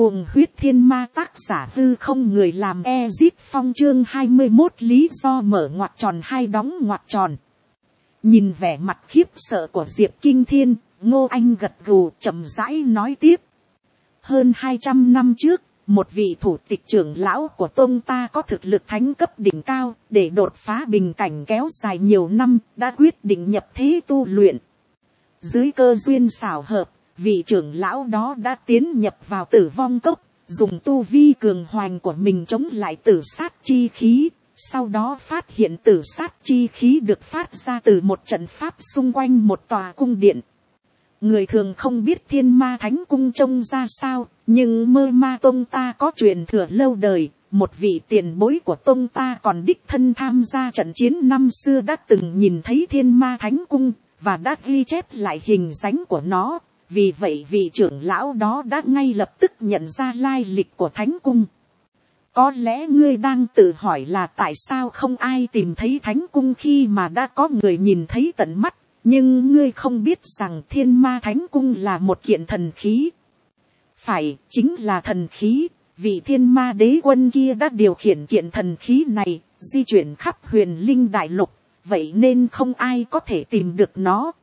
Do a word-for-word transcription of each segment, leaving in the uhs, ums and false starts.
Cuồng huyết thiên ma, tác giả Hư Không Người, làm Ezip Phong, chương hai mươi mốt lý do mở ngoặc tròn hai đóng ngoặc tròn. Nhìn vẻ mặt khiếp sợ của Diệp Kinh Thiên, Ngô Anh gật gù chậm rãi nói tiếp. Hơn hai trăm năm trước, một vị thủ tịch trưởng lão của tông ta có thực lực thánh cấp đỉnh cao, để đột phá bình cảnh kéo dài nhiều năm, đã quyết định nhập thế tu luyện. Dưới cơ duyên xảo hợp, vị trưởng lão đó đã tiến nhập vào tử vong cốc, dùng tu vi cường hoành của mình chống lại tử sát chi khí. Sau đó phát hiện tử sát chi khí được phát ra từ một trận pháp xung quanh một tòa cung điện. Người thường không biết thiên ma thánh cung trông ra sao, nhưng mơ ma tông ta có truyền thừa lâu đời. Một vị tiền bối của tông ta còn đích thân tham gia trận chiến năm xưa đã từng nhìn thấy thiên ma thánh cung, và đã ghi chép lại hình dáng của nó. Vì vậy vị trưởng lão đó đã ngay lập tức nhận ra lai lịch của thánh cung. Có lẽ ngươi đang tự hỏi là tại sao không ai tìm thấy thánh cung khi mà đã có người nhìn thấy tận mắt. Nhưng ngươi không biết rằng thiên ma thánh cung là một kiện thần khí. Phải, chính là thần khí. Vị thiên ma đế quân kia đã điều khiển kiện thần khí này, di chuyển khắp huyền linh đại lục. Vậy nên không ai có thể tìm được nó.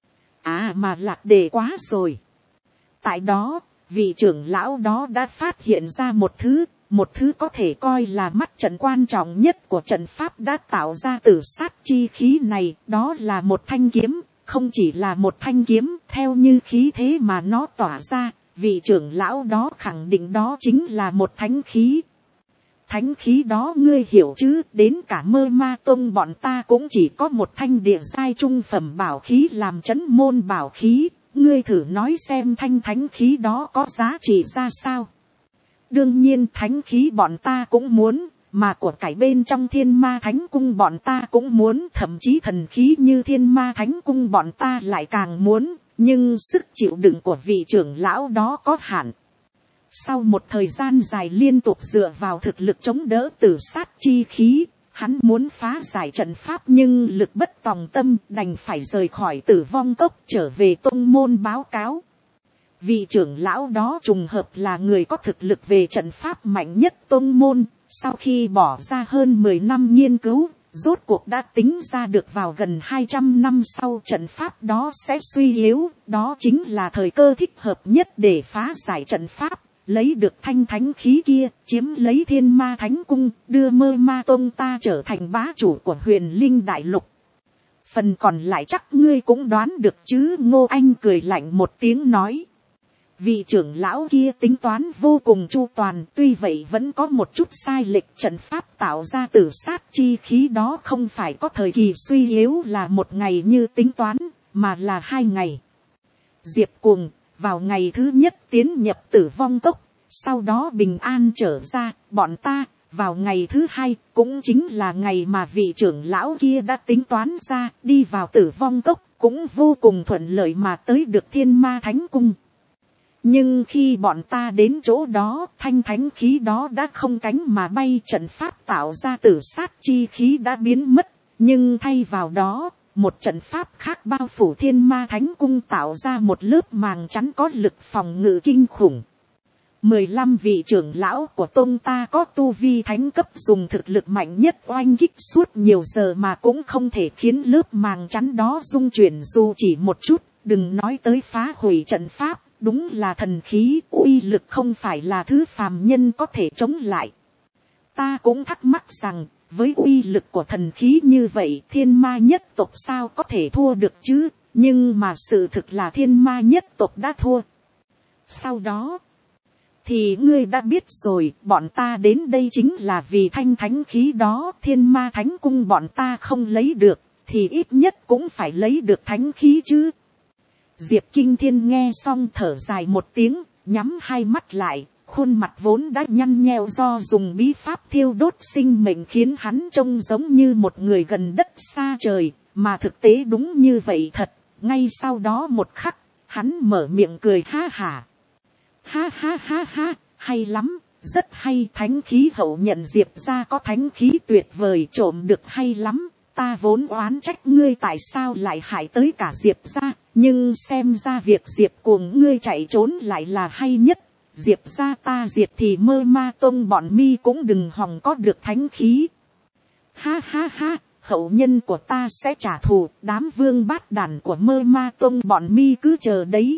À mà lạc đề quá rồi. Tại đó, vị trưởng lão đó đã phát hiện ra một thứ, một thứ có thể coi là mắt trận quan trọng nhất của trận pháp đã tạo ra tử sát chi khí này. Đó là một thanh kiếm, không chỉ là một thanh kiếm, theo như khí thế mà nó tỏa ra, vị trưởng lão đó khẳng định đó chính là một thánh khí. Thánh khí đó ngươi hiểu chứ, đến cả mơ ma tông bọn ta cũng chỉ có một thanh địa giai trung phẩm bảo khí làm trấn môn bảo khí. Ngươi thử nói xem thanh thánh khí đó có giá trị ra sao. Đương nhiên thánh khí bọn ta cũng muốn, mà của cải bên trong thiên ma thánh cung bọn ta cũng muốn, thậm chí thần khí như thiên ma thánh cung bọn ta lại càng muốn, nhưng sức chịu đựng của vị trưởng lão đó có hạn. Sau một thời gian dài liên tục dựa vào thực lực chống đỡ tử sát chi khí, hắn muốn phá giải trận pháp nhưng lực bất tòng tâm, đành phải rời khỏi tử vong cốc trở về tông môn báo cáo. Vị trưởng lão đó trùng hợp là người có thực lực về trận pháp mạnh nhất tông môn, sau khi bỏ ra hơn mười năm nghiên cứu, rốt cuộc đã tính ra được vào gần hai trăm năm sau trận pháp đó sẽ suy yếu, đó chính là thời cơ thích hợp nhất để phá giải trận pháp. Lấy được thanh thánh khí kia, chiếm lấy thiên ma thánh cung, đưa mơ ma tông ta trở thành bá chủ của huyền linh đại lục. Phần còn lại chắc ngươi cũng đoán được chứ. Ngô Anh cười lạnh một tiếng nói. Vị trưởng lão kia tính toán vô cùng chu toàn, tuy vậy vẫn có một chút sai lệch. Trận pháp tạo ra tử sát chi khí đó không phải có thời kỳ suy yếu là một ngày như tính toán, mà là hai ngày. Diệp Cuồng vào ngày thứ nhất tiến nhập tử vong cốc, sau đó bình an trở ra. Bọn ta vào ngày thứ hai, cũng chính là ngày mà vị trưởng lão kia đã tính toán ra, đi vào tử vong cốc, cũng vô cùng thuận lợi mà tới được thiên ma thánh cung. Nhưng khi bọn ta đến chỗ đó, thanh thánh khí đó đã không cánh mà bay, trận pháp tạo ra tử sát chi khí đã biến mất, nhưng thay vào đó, một trận pháp khác bao phủ thiên ma thánh cung, tạo ra một lớp màng chắn có lực phòng ngự kinh khủng. Mười lăm vị trưởng lão của tông ta có tu vi thánh cấp dùng thực lực mạnh nhất oanh kích suốt nhiều giờ mà cũng không thể khiến lớp màng chắn đó rung chuyển dù chỉ một chút, đừng nói tới phá hủy trận pháp. Đúng là thần khí, uy lực không phải là thứ phàm nhân có thể chống lại. Ta cũng thắc mắc rằng, với uy lực của thần khí như vậy, thiên ma nhất tộc sao có thể thua được chứ? Nhưng mà sự thực là thiên ma nhất tộc đã thua. Sau đó, thì ngươi đã biết rồi, bọn ta đến đây chính là vì thanh thánh khí đó. Thiên ma thánh cung bọn ta không lấy được, thì ít nhất cũng phải lấy được thánh khí chứ. Diệp Kinh Thiên nghe xong thở dài một tiếng, nhắm hai mắt lại, khuôn mặt vốn đã nhăn nheo do dùng bí pháp thiêu đốt sinh mệnh khiến hắn trông giống như một người gần đất xa trời, mà thực tế đúng như vậy thật. Ngay sau đó một khắc, hắn mở miệng cười ha hả. Ha ha ha ha, hay lắm, rất hay. Thánh khí hậu nhận Diệp ra có thánh khí tuyệt vời, trộm được hay lắm. Ta vốn oán trách ngươi tại sao lại hại tới cả Diệp ra, nhưng xem ra việc Diệp Cuồng ngươi chạy trốn lại là hay nhất. Diệp ra ta diệt thì Mơ Ma Tông bọn mi cũng đừng hòng có được thánh khí. Ha ha ha, hậu nhân của ta sẽ trả thù, đám vương bát đàn của Mơ Ma Tông bọn mi cứ chờ đấy.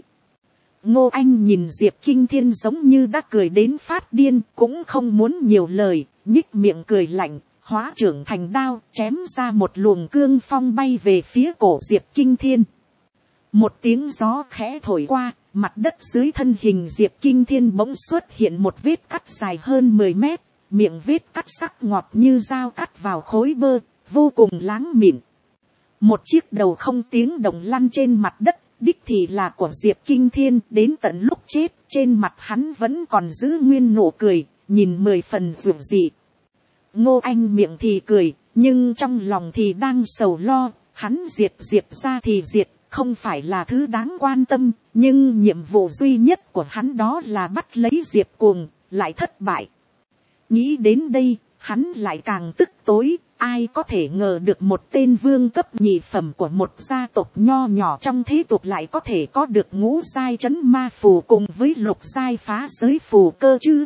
Ngô Anh nhìn Diệp Kinh Thiên giống như đã cười đến phát điên, cũng không muốn nhiều lời, nhích miệng cười lạnh, hóa trưởng thành đao, chém ra một luồng cương phong bay về phía cổ Diệp Kinh Thiên. Một tiếng gió khẽ thổi qua, mặt đất dưới thân hình Diệp Kinh Thiên bỗng xuất hiện một vết cắt dài hơn mười mét, miệng vết cắt sắc ngọt như dao cắt vào khối bơ, vô cùng láng mịn. Một chiếc đầu không tiếng động lăn trên mặt đất, đích thì là của Diệp Kinh Thiên, đến tận lúc chết, trên mặt hắn vẫn còn giữ nguyên nụ cười, nhìn mười phần dịu dị. Ngô Anh miệng thì cười, nhưng trong lòng thì đang sầu lo, hắn diệt Diệp ra thì diệt, không phải là thứ đáng quan tâm, nhưng nhiệm vụ duy nhất của hắn đó là bắt lấy Diệp Cuồng, lại thất bại. Nghĩ đến đây, hắn lại càng tức tối, ai có thể ngờ được một tên vương cấp nhị phẩm của một gia tộc nho nhỏ trong thế tục lại có thể có được ngũ giai trấn ma phù cùng với lục giai phá giới phù cơ chứ.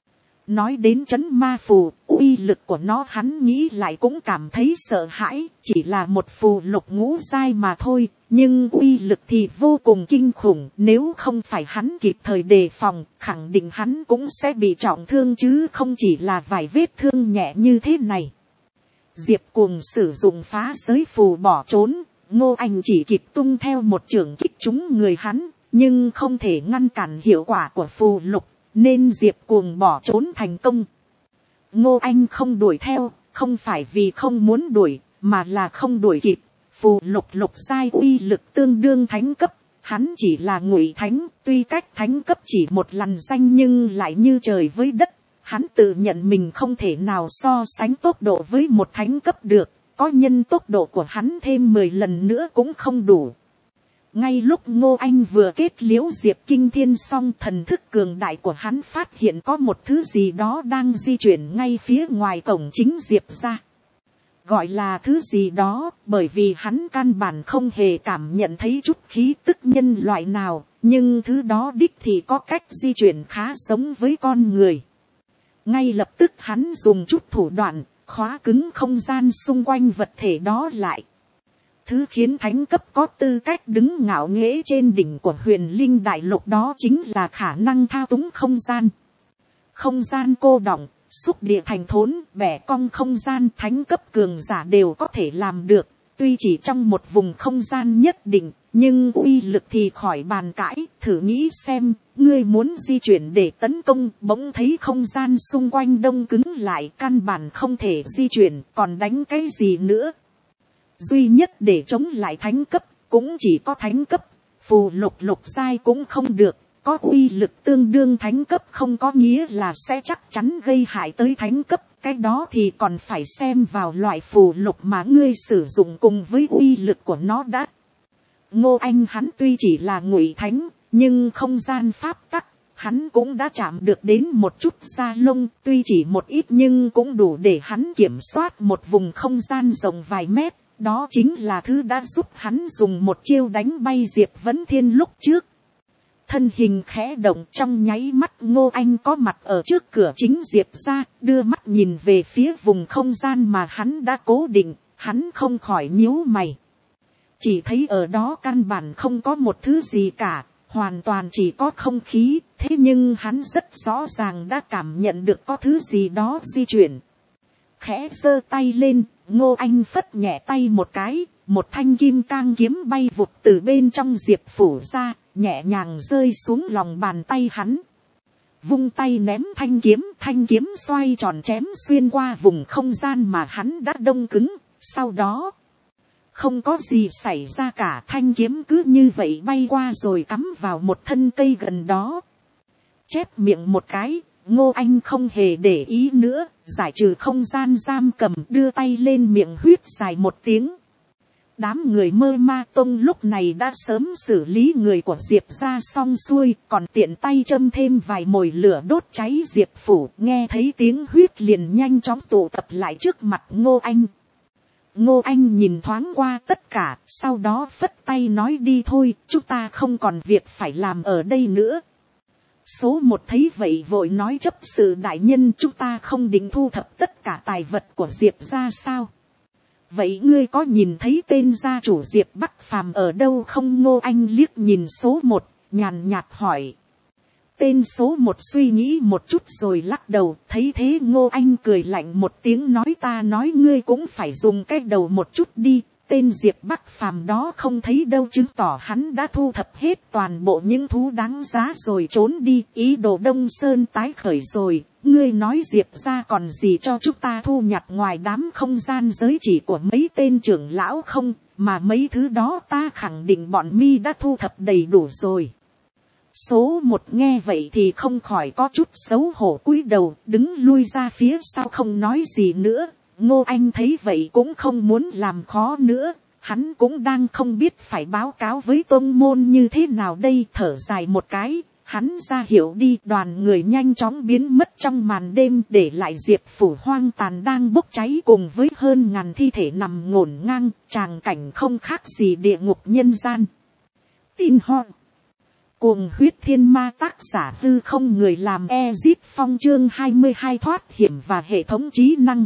Nói đến trấn ma phù, uy lực của nó hắn nghĩ lại cũng cảm thấy sợ hãi, chỉ là một phù lục ngũ giai mà thôi, nhưng uy lực thì vô cùng kinh khủng, nếu không phải hắn kịp thời đề phòng, khẳng định hắn cũng sẽ bị trọng thương chứ không chỉ là vài vết thương nhẹ như thế này. Diệp Cuồng sử dụng phá giới phù bỏ trốn, Ngô Anh chỉ kịp tung theo một chưởng kích trúng người hắn, nhưng không thể ngăn cản hiệu quả của phù lục, nên Diệp Cuồng bỏ trốn thành công. Ngô Anh không đuổi theo, không phải vì không muốn đuổi, mà là không đuổi kịp. Phù lục lục giai uy lực tương đương thánh cấp, hắn chỉ là ngụy thánh, tuy cách thánh cấp chỉ một lằn danh nhưng lại như trời với đất. Hắn tự nhận mình không thể nào so sánh tốc độ với một thánh cấp được, có nhân tốc độ của hắn thêm mười lần nữa cũng không đủ. Ngay lúc Ngô Anh vừa kết liễu Diệp Kinh Thiên xong, thần thức cường đại của hắn phát hiện có một thứ gì đó đang di chuyển ngay phía ngoài cổng chính Diệp ra. Gọi là thứ gì đó, bởi vì hắn căn bản không hề cảm nhận thấy chút khí tức nhân loại nào, nhưng thứ đó đích thì có cách di chuyển khá giống với con người. Ngay lập tức hắn dùng chút thủ đoạn, khóa cứng không gian xung quanh vật thể đó lại. Thứ khiến thánh cấp có tư cách đứng ngạo nghễ trên đỉnh của huyền linh đại lục đó chính là khả năng thao túng không gian. Không gian cô đọng, xúc địa thành thốn, bẻ cong không gian, thánh cấp cường giả đều có thể làm được. Tuy chỉ trong một vùng không gian nhất định, nhưng uy lực thì khỏi bàn cãi. Thử nghĩ xem, ngươi muốn di chuyển để tấn công, bỗng thấy không gian xung quanh đông cứng lại, căn bản không thể di chuyển, còn đánh cái gì nữa. Duy nhất để chống lại thánh cấp, cũng chỉ có thánh cấp, phù lục lục giai cũng không được, có uy lực tương đương thánh cấp không có nghĩa là sẽ chắc chắn gây hại tới thánh cấp, cái đó thì còn phải xem vào loại phù lục mà ngươi sử dụng cùng với uy lực của nó đã. Ngô Anh hắn tuy chỉ là ngụy thánh, nhưng không gian pháp tắc, hắn cũng đã chạm được đến một chút da lông, tuy chỉ một ít nhưng cũng đủ để hắn kiểm soát một vùng không gian rộng vài mét. Đó chính là thứ đã giúp hắn dùng một chiêu đánh bay Diệp Vấn Thiên lúc trước. Thân hình khẽ động, trong nháy mắt Ngô Anh có mặt ở trước cửa chính Diệp ra, đưa mắt nhìn về phía vùng không gian mà hắn đã cố định, hắn không khỏi nhíu mày. Chỉ thấy ở đó căn bản không có một thứ gì cả, hoàn toàn chỉ có không khí, thế nhưng hắn rất rõ ràng đã cảm nhận được có thứ gì đó di chuyển. Khẽ giơ tay lên, Ngô Anh phất nhẹ tay một cái, một thanh kim cang kiếm bay vụt từ bên trong Diệp phủ ra, nhẹ nhàng rơi xuống lòng bàn tay hắn. Vung tay ném thanh kiếm, thanh kiếm xoay tròn chém xuyên qua vùng không gian mà hắn đã đông cứng, sau đó không có gì xảy ra cả, thanh kiếm cứ như vậy bay qua rồi cắm vào một thân cây gần đó. Chép miệng một cái, Ngô Anh không hề để ý nữa, giải trừ không gian giam cầm, đưa tay lên miệng huýt dài một tiếng. Đám người Mơ Ma Tông lúc này đã sớm xử lý người của Diệp ra xong xuôi, còn tiện tay châm thêm vài mồi lửa đốt cháy Diệp phủ, nghe thấy tiếng huýt liền nhanh chóng tụ tập lại trước mặt Ngô Anh. Ngô Anh nhìn thoáng qua tất cả, sau đó phất tay nói đi thôi, chúng ta không còn việc phải làm ở đây nữa. Số một thấy vậy vội nói chấp sự đại nhân, chúng ta không định thu thập tất cả tài vật của Diệp gia sao? Vậy ngươi có nhìn thấy tên gia chủ Diệp Bắc Phàm ở đâu không? Ngô Anh liếc nhìn số một, nhàn nhạt hỏi. Tên số một suy nghĩ một chút rồi lắc đầu, thấy thế Ngô Anh cười lạnh một tiếng nói, ta nói ngươi cũng phải dùng cái đầu một chút đi. Tên Diệp Bắc Phàm đó không thấy đâu, chứng tỏ hắn đã thu thập hết toàn bộ những thú đáng giá rồi trốn đi, ý đồ Đông Sơn tái khởi rồi. Ngươi nói Diệp gia còn gì cho chúng ta thu nhặt ngoài đám không gian giới chỉ của mấy tên trưởng lão không, mà mấy thứ đó ta khẳng định bọn mi đã thu thập đầy đủ rồi. Số một nghe vậy thì không khỏi có chút xấu hổ cúi đầu, đứng lui ra phía sau không nói gì nữa. Ngô Anh thấy vậy cũng không muốn làm khó nữa, hắn cũng đang không biết phải báo cáo với tôn môn như thế nào đây. Thở dài một cái, hắn ra hiệu đi, đoàn người nhanh chóng biến mất trong màn đêm, để lại Diệp phủ hoang tàn đang bốc cháy cùng với hơn ngàn thi thể nằm ngổn ngang, tràng cảnh không khác gì địa ngục nhân gian. Tin ho Cuồng huyết thiên ma, tác giả Hư Không, người làm Ezit Phong, chương hai mươi hai thoát hiểm và hệ thống trí năng.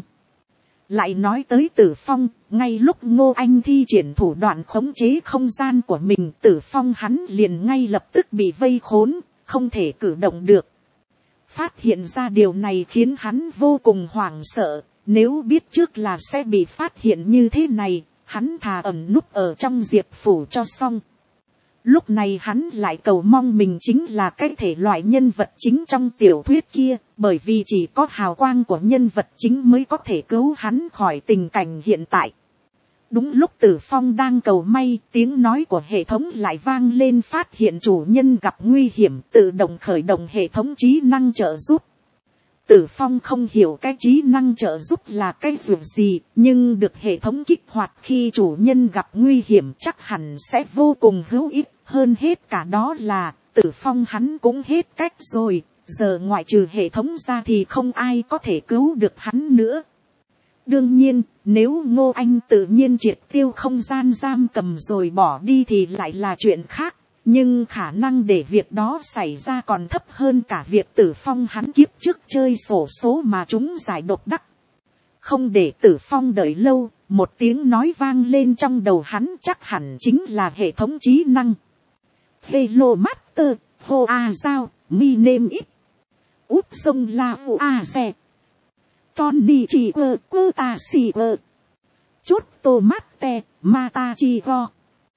Lại nói tới Tử Phong, ngay lúc Ngô Anh thi triển thủ đoạn khống chế không gian của mình, Tử Phong hắn liền ngay lập tức bị vây khốn, không thể cử động được. Phát hiện ra điều này khiến hắn vô cùng hoảng sợ, nếu biết trước là sẽ bị phát hiện như thế này, hắn thà ẩn núp ở trong Diệp phủ cho xong. Lúc này hắn lại cầu mong mình chính là cái thể loại nhân vật chính trong tiểu thuyết kia, bởi vì chỉ có hào quang của nhân vật chính mới có thể cứu hắn khỏi tình cảnh hiện tại. Đúng lúc Tử Phong đang cầu may, tiếng nói của hệ thống lại vang lên, phát hiện chủ nhân gặp nguy hiểm, tự động khởi động hệ thống trí năng trợ giúp. Tử Phong không hiểu cái trí năng trợ giúp là cái việc gì, nhưng được hệ thống kích hoạt khi chủ nhân gặp nguy hiểm chắc hẳn sẽ vô cùng hữu ích. Hơn hết cả đó là, Tử Phong hắn cũng hết cách rồi, giờ ngoại trừ hệ thống ra thì không ai có thể cứu được hắn nữa. Đương nhiên, nếu Ngô Anh tự nhiên triệt tiêu không gian giam cầm rồi bỏ đi thì lại là chuyện khác, nhưng khả năng để việc đó xảy ra còn thấp hơn cả việc Tử Phong hắn kiếp trước chơi xổ số mà chúng giải độc đắc. Không để Tử Phong đợi lâu, một tiếng nói vang lên trong đầu hắn, chắc hẳn chính là hệ thống trí năng. Hello Master, Ho A Giao, Mi Name It. Úp sông La Vu A Xe. Tony Chi Ơ, Quơ Ta Si Ơ. Chốt Tô Mát Te, Ma Ta Chi Go.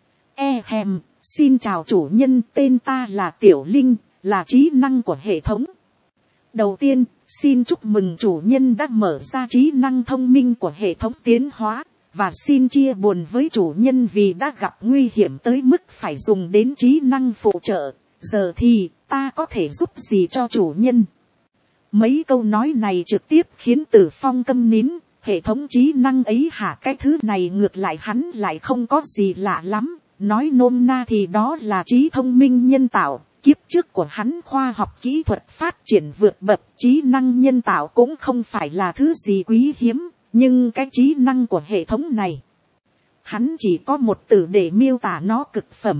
E Hèm, xin chào chủ nhân, tên ta là Tiểu Linh, là trí năng của hệ thống. Đầu tiên, xin chúc mừng chủ nhân đã mở ra trí năng thông minh của hệ thống tiến hóa. Và xin chia buồn với chủ nhân vì đã gặp nguy hiểm tới mức phải dùng đến trí năng phụ trợ. Giờ thì ta có thể giúp gì cho chủ nhân? Mấy câu nói này trực tiếp khiến Tử Phong câm nín. Hệ thống trí năng ấy hả? Cái thứ này ngược lại hắn lại không có gì lạ lắm. Nói nôm na thì đó là trí thông minh nhân tạo. Kiếp trước của hắn khoa học kỹ thuật phát triển vượt bậc, trí năng nhân tạo cũng không phải là thứ gì quý hiếm. Nhưng cái trí năng của hệ thống này, hắn chỉ có một từ để miêu tả nó: cực phẩm.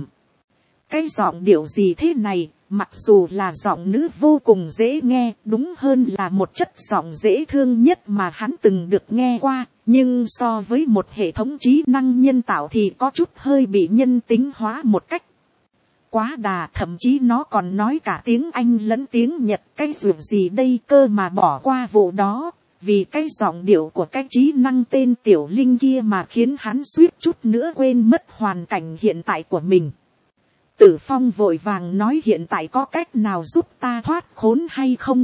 Cái giọng điệu gì thế này, mặc dù là giọng nữ vô cùng dễ nghe, đúng hơn là một chất giọng dễ thương nhất mà hắn từng được nghe qua, nhưng so với một hệ thống trí năng nhân tạo thì có chút hơi bị nhân tính hóa một cách quá đà. Thậm chí nó còn nói cả tiếng Anh lẫn tiếng Nhật. Cái dù gì đây cơ mà bỏ qua vụ đó, vì cái giọng điệu của cái trí năng tên Tiểu Linh kia mà khiến hắn suýt chút nữa quên mất hoàn cảnh hiện tại của mình. Tử Phong vội vàng nói, hiện tại có cách nào giúp ta thoát khốn hay không?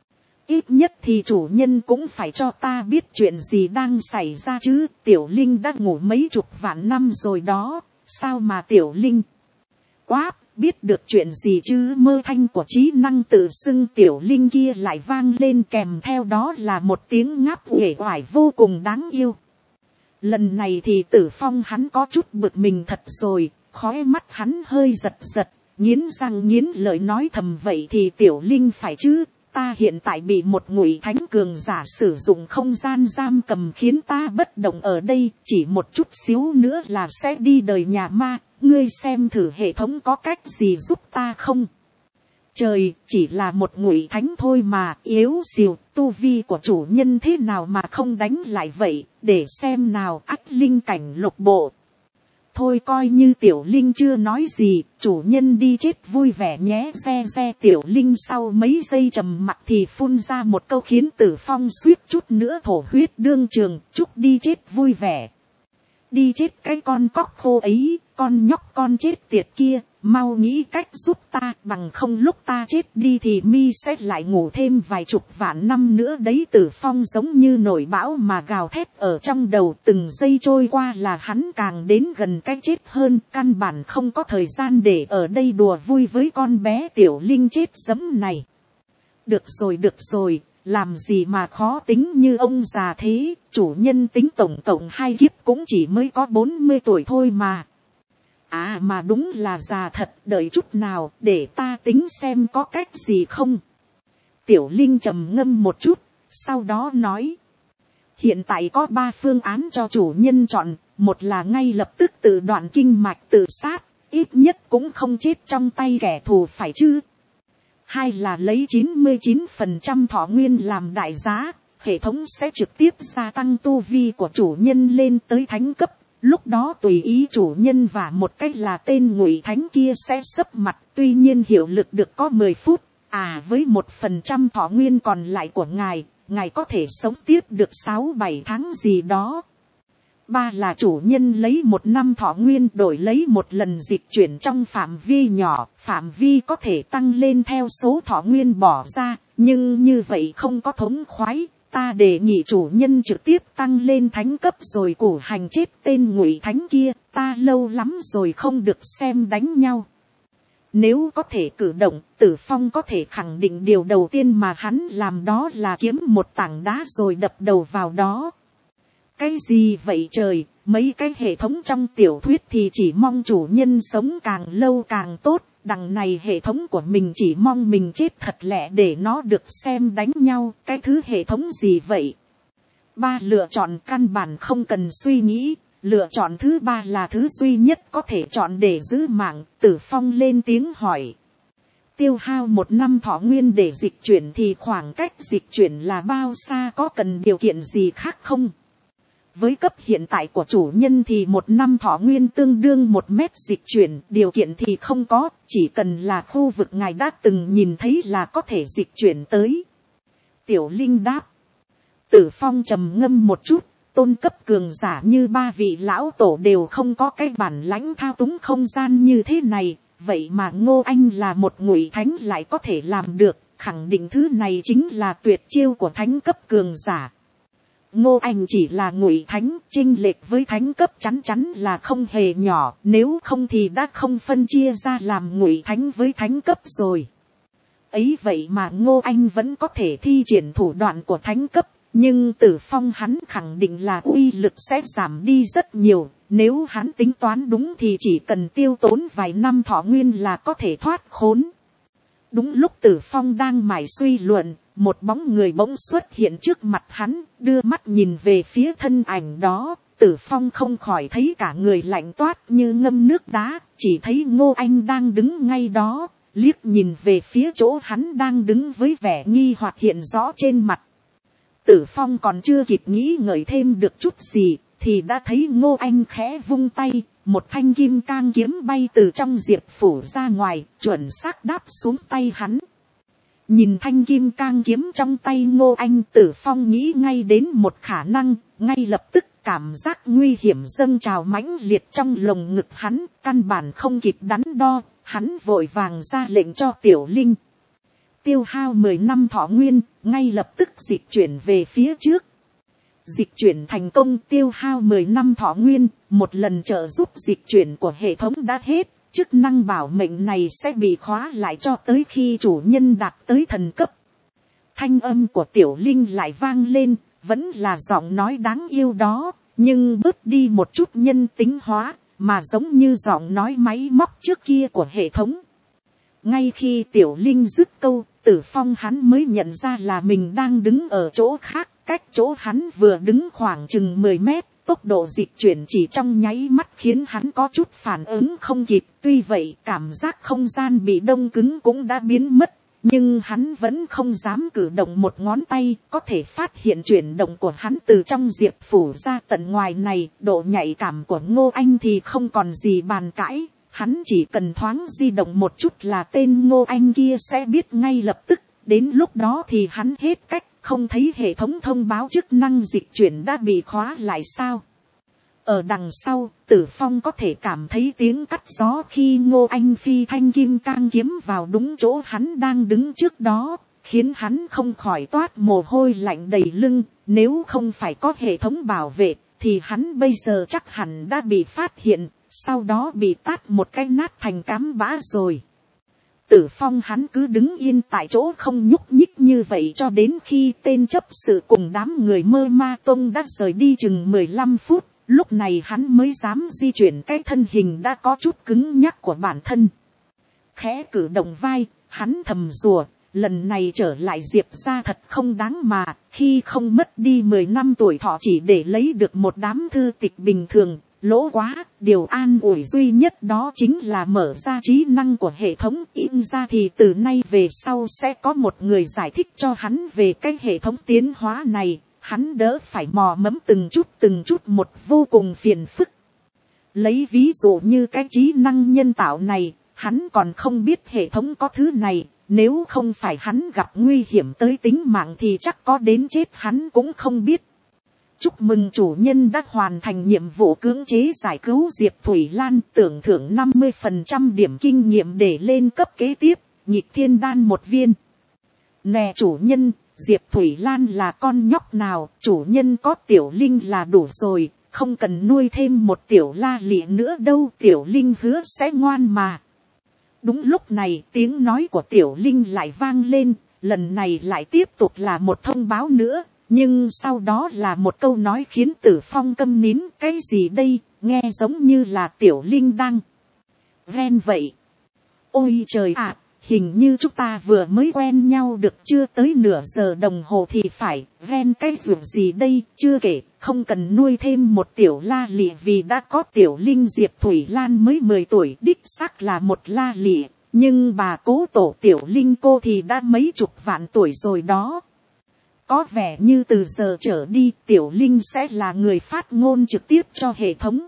Ít nhất thì chủ nhân cũng phải cho ta biết chuyện gì đang xảy ra chứ. Tiểu Linh đã ngủ mấy chục vạn năm rồi đó, sao mà Tiểu Linh quá biết được chuyện gì chứ? Mơ thanh của trí năng tự xưng Tiểu Linh kia lại vang lên, kèm theo đó là một tiếng ngáp uể oải vô cùng đáng yêu. Lần này thì Tử Phong hắn có chút bực mình thật rồi, khóe mắt hắn hơi giật giật, nghiến răng nghiến lợi nói thầm, vậy thì Tiểu Linh phải chứ, ta hiện tại bị một ngụy thánh cường giả sử dụng không gian giam cầm khiến ta bất động ở đây, chỉ một chút xíu nữa là sẽ đi đời nhà ma. Ngươi xem thử hệ thống có cách gì giúp ta không? Trời, chỉ là một ngụy thánh thôi mà, yếu xìu, tu vi của chủ nhân thế nào mà không đánh lại vậy, để xem nào. Ách linh cảnh lục bộ. Thôi coi như tiểu linh chưa nói gì, chủ nhân đi chết vui vẻ nhé. Xe xe tiểu linh sau mấy giây trầm mặc thì phun ra một câu khiến Tử Phong suýt chút nữa thổ huyết đương trường. Chúc đi chết vui vẻ. Đi chết cái con cóc khô ấy, con nhóc con chết tiệt kia, mau nghĩ cách giúp ta, bằng không lúc ta chết đi thì mi sẽ lại ngủ thêm vài chục vạn năm nữa đấy. Tử Phong giống như nổi bão mà gào thét ở trong đầu, từng giây trôi qua là hắn càng đến gần cái chết hơn, căn bản không có thời gian để ở đây đùa vui với con bé tiểu linh chết dẫm này. Được rồi được rồi, làm gì mà khó tính như ông già thế, chủ nhân tính tổng cộng hai kiếp cũng chỉ mới có bốn mươi tuổi thôi mà. À mà đúng là già thật, đợi chút nào để ta tính xem có cách gì không. Tiểu linh trầm ngâm một chút, sau đó nói. Hiện tại có ba phương án cho chủ nhân chọn, một là ngay lập tức tự đoạn kinh mạch tự sát, ít nhất cũng không chết trong tay kẻ thù phải chứ. Hai là lấy chín mươi chín phần trăm thọ nguyên làm đại giá, hệ thống sẽ trực tiếp gia tăng tu vi của chủ nhân lên tới thánh cấp. Lúc đó tùy ý chủ nhân và một cách là tên ngụy thánh kia sẽ sấp mặt, tuy nhiên hiệu lực được có mười phút. À với một phần trăm thọ nguyên còn lại của ngài, ngài có thể sống tiếp được sáu bảy tháng gì đó. Ba là chủ nhân lấy một năm thọ nguyên đổi lấy một lần dịch chuyển trong phạm vi nhỏ, phạm vi có thể tăng lên theo số thọ nguyên bỏ ra, nhưng như vậy không có thống khoái. Ta đề nghị chủ nhân trực tiếp tăng lên thánh cấp rồi củ hành chết tên ngụy thánh kia, ta lâu lắm rồi không được xem đánh nhau. Nếu có thể cử động, Tử Phong có thể khẳng định điều đầu tiên mà hắn làm đó là kiếm một tảng đá rồi đập đầu vào đó. Cái gì vậy trời, mấy cái hệ thống trong tiểu thuyết thì chỉ mong chủ nhân sống càng lâu càng tốt, đằng này hệ thống của mình chỉ mong mình chết thật lẹ để nó được xem đánh nhau, cái thứ hệ thống gì vậy? Ba lựa chọn căn bản không cần suy nghĩ, lựa chọn thứ ba là thứ duy nhất có thể chọn để giữ mạng. Tử Phong lên tiếng hỏi. Tiêu hao một năm thọ nguyên để dịch chuyển thì khoảng cách dịch chuyển là bao xa, có cần điều kiện gì khác không? Với cấp hiện tại của chủ nhân thì một năm thọ nguyên tương đương một mét dịch chuyển, điều kiện thì không có, chỉ cần là khu vực ngài đã từng nhìn thấy là có thể dịch chuyển tới. Tiểu Linh đáp. Tử Phong trầm ngâm một chút, tôn cấp cường giả như ba vị lão tổ đều không có cái bản lãnh thao túng không gian như thế này, vậy mà Ngô Anh là một ngụy thánh lại có thể làm được, khẳng định thứ này chính là tuyệt chiêu của thánh cấp cường giả. Ngô Anh chỉ là ngụy thánh, chênh lệch với thánh cấp chắn chắn là không hề nhỏ, nếu không thì đã không phân chia ra làm ngụy thánh với thánh cấp rồi. Ấy vậy mà Ngô Anh vẫn có thể thi triển thủ đoạn của thánh cấp, nhưng Tử Phong hắn khẳng định là uy lực sẽ giảm đi rất nhiều, nếu hắn tính toán đúng thì chỉ cần tiêu tốn vài năm thọ nguyên là có thể thoát khốn. Đúng lúc Tử Phong đang mải suy luận, một bóng người bỗng xuất hiện trước mặt hắn, đưa mắt nhìn về phía thân ảnh đó. Tử Phong không khỏi thấy cả người lạnh toát như ngâm nước đá, chỉ thấy Ngô Anh đang đứng ngay đó, liếc nhìn về phía chỗ hắn đang đứng với vẻ nghi hoặc hiện rõ trên mặt. Tử Phong còn chưa kịp nghĩ ngợi thêm được chút gì, thì đã thấy Ngô Anh khẽ vung tay, một thanh kim cang kiếm bay từ trong diệp phủ ra ngoài, chuẩn xác đáp xuống tay hắn. Nhìn thanh kim cang kiếm trong tay Ngô Anh, Tử Phong nghĩ ngay đến một khả năng, ngay lập tức cảm giác nguy hiểm dâng trào mãnh liệt trong lồng ngực hắn, căn bản không kịp đắn đo, hắn vội vàng ra lệnh cho Tiểu Linh. Tiêu hao mười năm thọ nguyên, ngay lập tức dịch chuyển về phía trước. Dịch chuyển thành công, tiêu hao mười năm thọ nguyên, một lần trợ giúp dịch chuyển của hệ thống đã hết. Chức năng bảo mệnh này sẽ bị khóa lại cho tới khi chủ nhân đạt tới thần cấp. Thanh âm của Tiểu Linh lại vang lên, vẫn là giọng nói đáng yêu đó, nhưng bớt đi một chút nhân tính hóa, mà giống như giọng nói máy móc trước kia của hệ thống. Ngay khi Tiểu Linh dứt câu, Tử Phong hắn mới nhận ra là mình đang đứng ở chỗ khác, cách chỗ hắn vừa đứng khoảng chừng mười mét, Tốc độ dịch chuyển chỉ trong nháy mắt khiến hắn có chút phản ứng không kịp. Tuy vậy cảm giác không gian bị đông cứng cũng đã biến mất. Nhưng hắn vẫn không dám cử động một ngón tay. Có thể phát hiện chuyển động của hắn từ trong diệp phủ ra tận ngoài này. Độ nhạy cảm của Ngô Anh thì không còn gì bàn cãi. Hắn chỉ cần thoáng di động một chút là tên Ngô Anh kia sẽ biết ngay lập tức. Đến lúc đó thì hắn hết cách. Không thấy hệ thống thông báo chức năng dịch chuyển đã bị khóa lại sao. Ở đằng sau, Tử Phong có thể cảm thấy tiếng cắt gió khi Ngô Anh phi thanh kim cang kiếm vào đúng chỗ hắn đang đứng trước đó, khiến hắn không khỏi toát mồ hôi lạnh đầy lưng. Nếu không phải có hệ thống bảo vệ, thì hắn bây giờ chắc hẳn đã bị phát hiện, sau đó bị tát một cái nát thành cám bã rồi. Tử Phong hắn cứ đứng yên tại chỗ không nhúc nhích như vậy cho đến khi tên chấp sự cùng đám người Mơ Ma Tông đã rời đi chừng mười lăm phút. Lúc này hắn mới dám di chuyển cái thân hình đã có chút cứng nhắc của bản thân. Khẽ cử động vai, hắn thầm rủa, lần này trở lại Diệp ra thật không đáng mà, khi không mất đi mười năm tuổi thọ chỉ để lấy được một đám thư tịch bình thường, lỗ quá. Điều an ủi duy nhất đó chính là mở ra trí năng của hệ thống, in ra thì từ nay về sau sẽ có một người giải thích cho hắn về cái hệ thống tiến hóa này. Hắn đỡ phải mò mẫm từng chút từng chút một vô cùng phiền phức. Lấy ví dụ như cái trí năng nhân tạo này, hắn còn không biết hệ thống có thứ này. Nếu không phải hắn gặp nguy hiểm tới tính mạng thì chắc có đến chết hắn cũng không biết. Chúc mừng chủ nhân đã hoàn thành nhiệm vụ cưỡng chế giải cứu Diệp Thủy Lan, tưởng thưởng năm mươi phần trăm điểm kinh nghiệm để lên cấp kế tiếp, nhịp thiên đan một viên. Nè chủ nhân, Diệp Thủy Lan là con nhóc nào, chủ nhân có tiểu linh là đủ rồi, không cần nuôi thêm một tiểu la lị nữa đâu, tiểu linh hứa sẽ ngoan mà. Đúng lúc này tiếng nói của tiểu linh lại vang lên, lần này lại tiếp tục là một thông báo nữa. Nhưng sau đó là một câu nói khiến Tử Phong câm nín. Cái gì đây, nghe giống như là tiểu linh đang ven vậy. Ôi trời ạ, hình như chúng ta vừa mới quen nhau được chưa tới nửa giờ đồng hồ thì phải, ven cái ruột gì đây. Chưa kể, không cần nuôi thêm một tiểu la lị vì đã có tiểu linh Diệp Thủy Lan mới mười tuổi, đích xác là một la lị. Nhưng bà cố tổ tiểu linh cô thì đã mấy chục vạn tuổi rồi đó. Có vẻ như từ giờ trở đi tiểu linh sẽ là người phát ngôn trực tiếp cho hệ thống.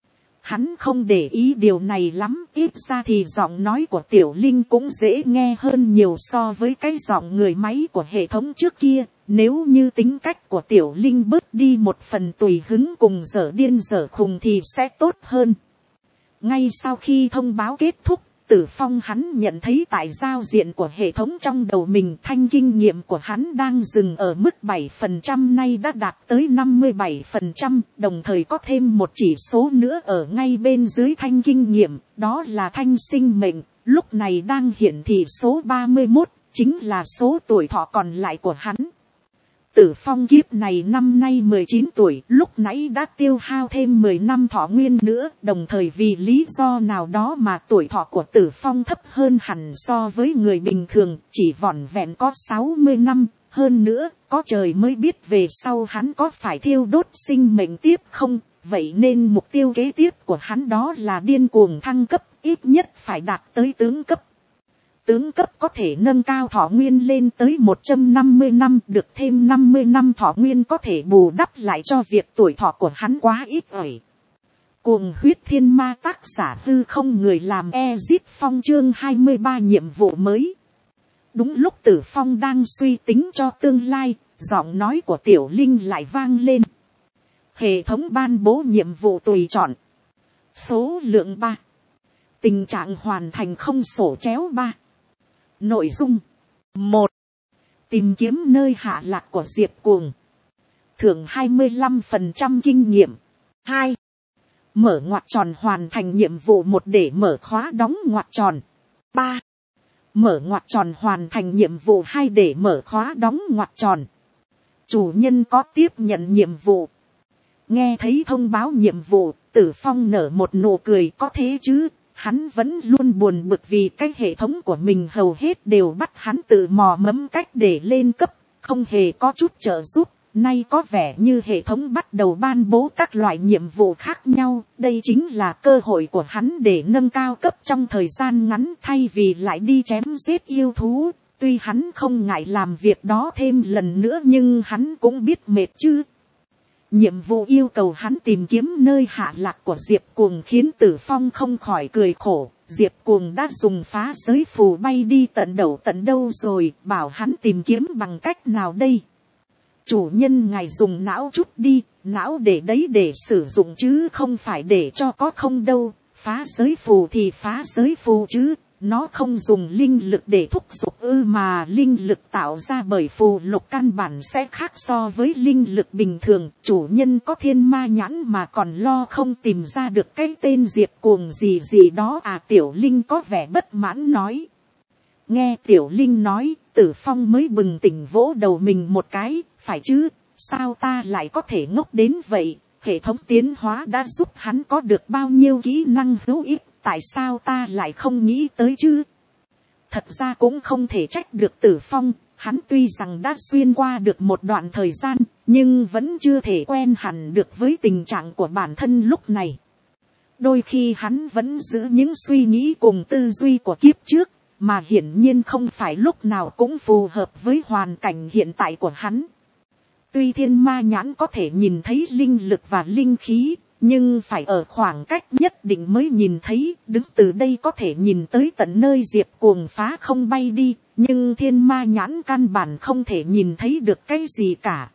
Hắn không để ý điều này lắm, ít ra thì giọng nói của tiểu linh cũng dễ nghe hơn nhiều so với cái giọng người máy của hệ thống trước kia. Nếu như tính cách của tiểu linh bớt đi một phần tùy hứng cùng dở điên dở khùng thì sẽ tốt hơn. Ngay sau khi thông báo kết thúc, Tử Phong hắn nhận thấy tại giao diện của hệ thống trong đầu mình thanh kinh nghiệm của hắn đang dừng ở mức bảy phần trăm nay đã đạt tới năm mươi bảy phần trăm, đồng thời có thêm một chỉ số nữa ở ngay bên dưới thanh kinh nghiệm, đó là thanh sinh mệnh, lúc này đang hiển thị số ba mươi mốt, chính là số tuổi thọ còn lại của hắn. Tử Phong kiếp này năm nay mười chín tuổi, lúc nãy đã tiêu hao thêm mười năm thọ nguyên nữa, đồng thời vì lý do nào đó mà tuổi thọ của Tử Phong thấp hơn hẳn so với người bình thường, chỉ vỏn vẹn có sáu mươi năm, hơn nữa, có trời mới biết về sau hắn có phải thiêu đốt sinh mệnh tiếp không, vậy nên mục tiêu kế tiếp của hắn đó là điên cuồng thăng cấp, ít nhất phải đạt tới tướng cấp. Tướng cấp có thể nâng cao thọ nguyên lên tới một trăm năm mươi năm, được thêm năm mươi năm thọ nguyên có thể bù đắp lại cho việc tuổi thọ của hắn quá ít ỏi. Cuồng huyết thiên ma tác giả hư không người làm Ezit Phong chương hai mươi ba nhiệm vụ mới. Đúng lúc Tử Phong đang suy tính cho tương lai, giọng nói của tiểu linh lại vang lên. Hệ thống ban bố nhiệm vụ tùy chọn. Số lượng ba. Tình trạng hoàn thành không sổ chéo ba. Nội dung một. Tìm kiếm nơi hạ lạc của Diệp Cuồng. Thưởng hai mươi lăm phần trăm kinh nghiệm. hai. Mở ngoặc tròn hoàn thành nhiệm vụ một để mở khóa đóng ngoặc tròn. ba. Mở ngoặc tròn hoàn thành nhiệm vụ hai để mở khóa đóng ngoặc tròn. Chủ nhân có tiếp nhận nhiệm vụ. Nghe thấy thông báo nhiệm vụ, Tử Phong nở một nụ cười, có thế chứ. Hắn vẫn luôn buồn bực vì cái hệ thống của mình hầu hết đều bắt hắn tự mò mẫm cách để lên cấp, không hề có chút trợ giúp, nay có vẻ như hệ thống bắt đầu ban bố các loại nhiệm vụ khác nhau, đây chính là cơ hội của hắn để nâng cao cấp trong thời gian ngắn thay vì lại đi chém giết yêu thú. Tuy hắn không ngại làm việc đó thêm lần nữa nhưng hắn cũng biết mệt chứ. Nhiệm vụ yêu cầu hắn tìm kiếm nơi hạ lạc của Diệp Cuồng khiến Tử Phong không khỏi cười khổ. Diệp Cuồng đã dùng phá giới phù bay đi tận đầu tận đâu rồi, bảo hắn tìm kiếm bằng cách nào đây? Chủ nhân ngài dùng não chút đi, não để đấy để sử dụng chứ không phải để cho có không đâu. Phá giới phù thì phá giới phù chứ, nó không dùng linh lực để thúc giục ư, mà linh lực tạo ra bởi phù lục căn bản sẽ khác so với linh lực bình thường. Chủ nhân có thiên ma nhãn mà còn lo không tìm ra được cái tên Diệp Cuồng gì gì đó à? Tiểu Linh có vẻ bất mãn nói. Nghe Tiểu Linh nói, Tử Phong mới bừng tỉnh vỗ đầu mình một cái. Phải chứ, sao ta lại có thể ngốc đến vậy? Hệ thống tiến hóa đã giúp hắn có được bao nhiêu kỹ năng hữu ích, tại sao ta lại không nghĩ tới chứ? Thật ra cũng không thể trách được Tử Phong, hắn tuy rằng đã xuyên qua được một đoạn thời gian, nhưng vẫn chưa thể quen hẳn được với tình trạng của bản thân lúc này. Đôi khi hắn vẫn giữ những suy nghĩ cùng tư duy của kiếp trước, mà hiển nhiên không phải lúc nào cũng phù hợp với hoàn cảnh hiện tại của hắn. Tuy thiên ma nhãn có thể nhìn thấy linh lực và linh khí, nhưng phải ở khoảng cách nhất định mới nhìn thấy. Đứng từ đây có thể nhìn tới tận nơi Diệp Cuồng phá không bay đi, nhưng thiên ma nhãn căn bản không thể nhìn thấy được cái gì cả.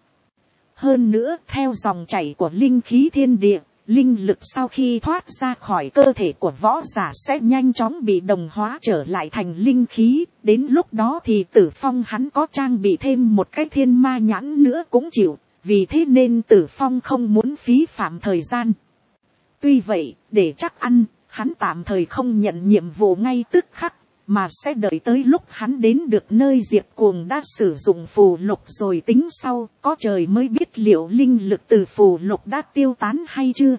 Hơn nữa, theo dòng chảy của linh khí thiên địa, linh lực sau khi thoát ra khỏi cơ thể của võ giả sẽ nhanh chóng bị đồng hóa trở lại thành linh khí. Đến lúc đó thì Tử Phong hắn có trang bị thêm một cái thiên ma nhãn nữa cũng chịu. Vì thế nên Tử Phong không muốn phí phạm thời gian. Tuy vậy, để chắc ăn, hắn tạm thời không nhận nhiệm vụ ngay tức khắc, mà sẽ đợi tới lúc hắn đến được nơi Diệp Cuồng đã sử dụng phù lục rồi tính sau, có trời mới biết liệu linh lực từ phù lục đã tiêu tán hay chưa.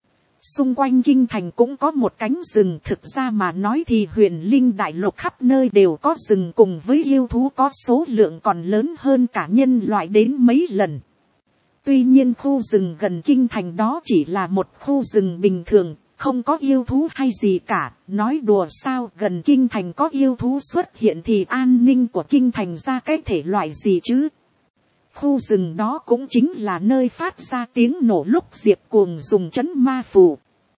Xung quanh kinh thành cũng có một cánh rừng, thực ra mà nói thì huyền linh đại lục khắp nơi đều có rừng, cùng với yêu thú có số lượng còn lớn hơn cả nhân loại đến mấy lần. Tuy nhiên khu rừng gần kinh thành đó chỉ là một khu rừng bình thường, không có yêu thú hay gì cả. Nói đùa sao, gần kinh thành có yêu thú xuất hiện thì an ninh của kinh thành ra cái thể loại gì chứ. Khu rừng đó cũng chính là nơi phát ra tiếng nổ lúc Diệp Cuồng dùng trấn ma phù.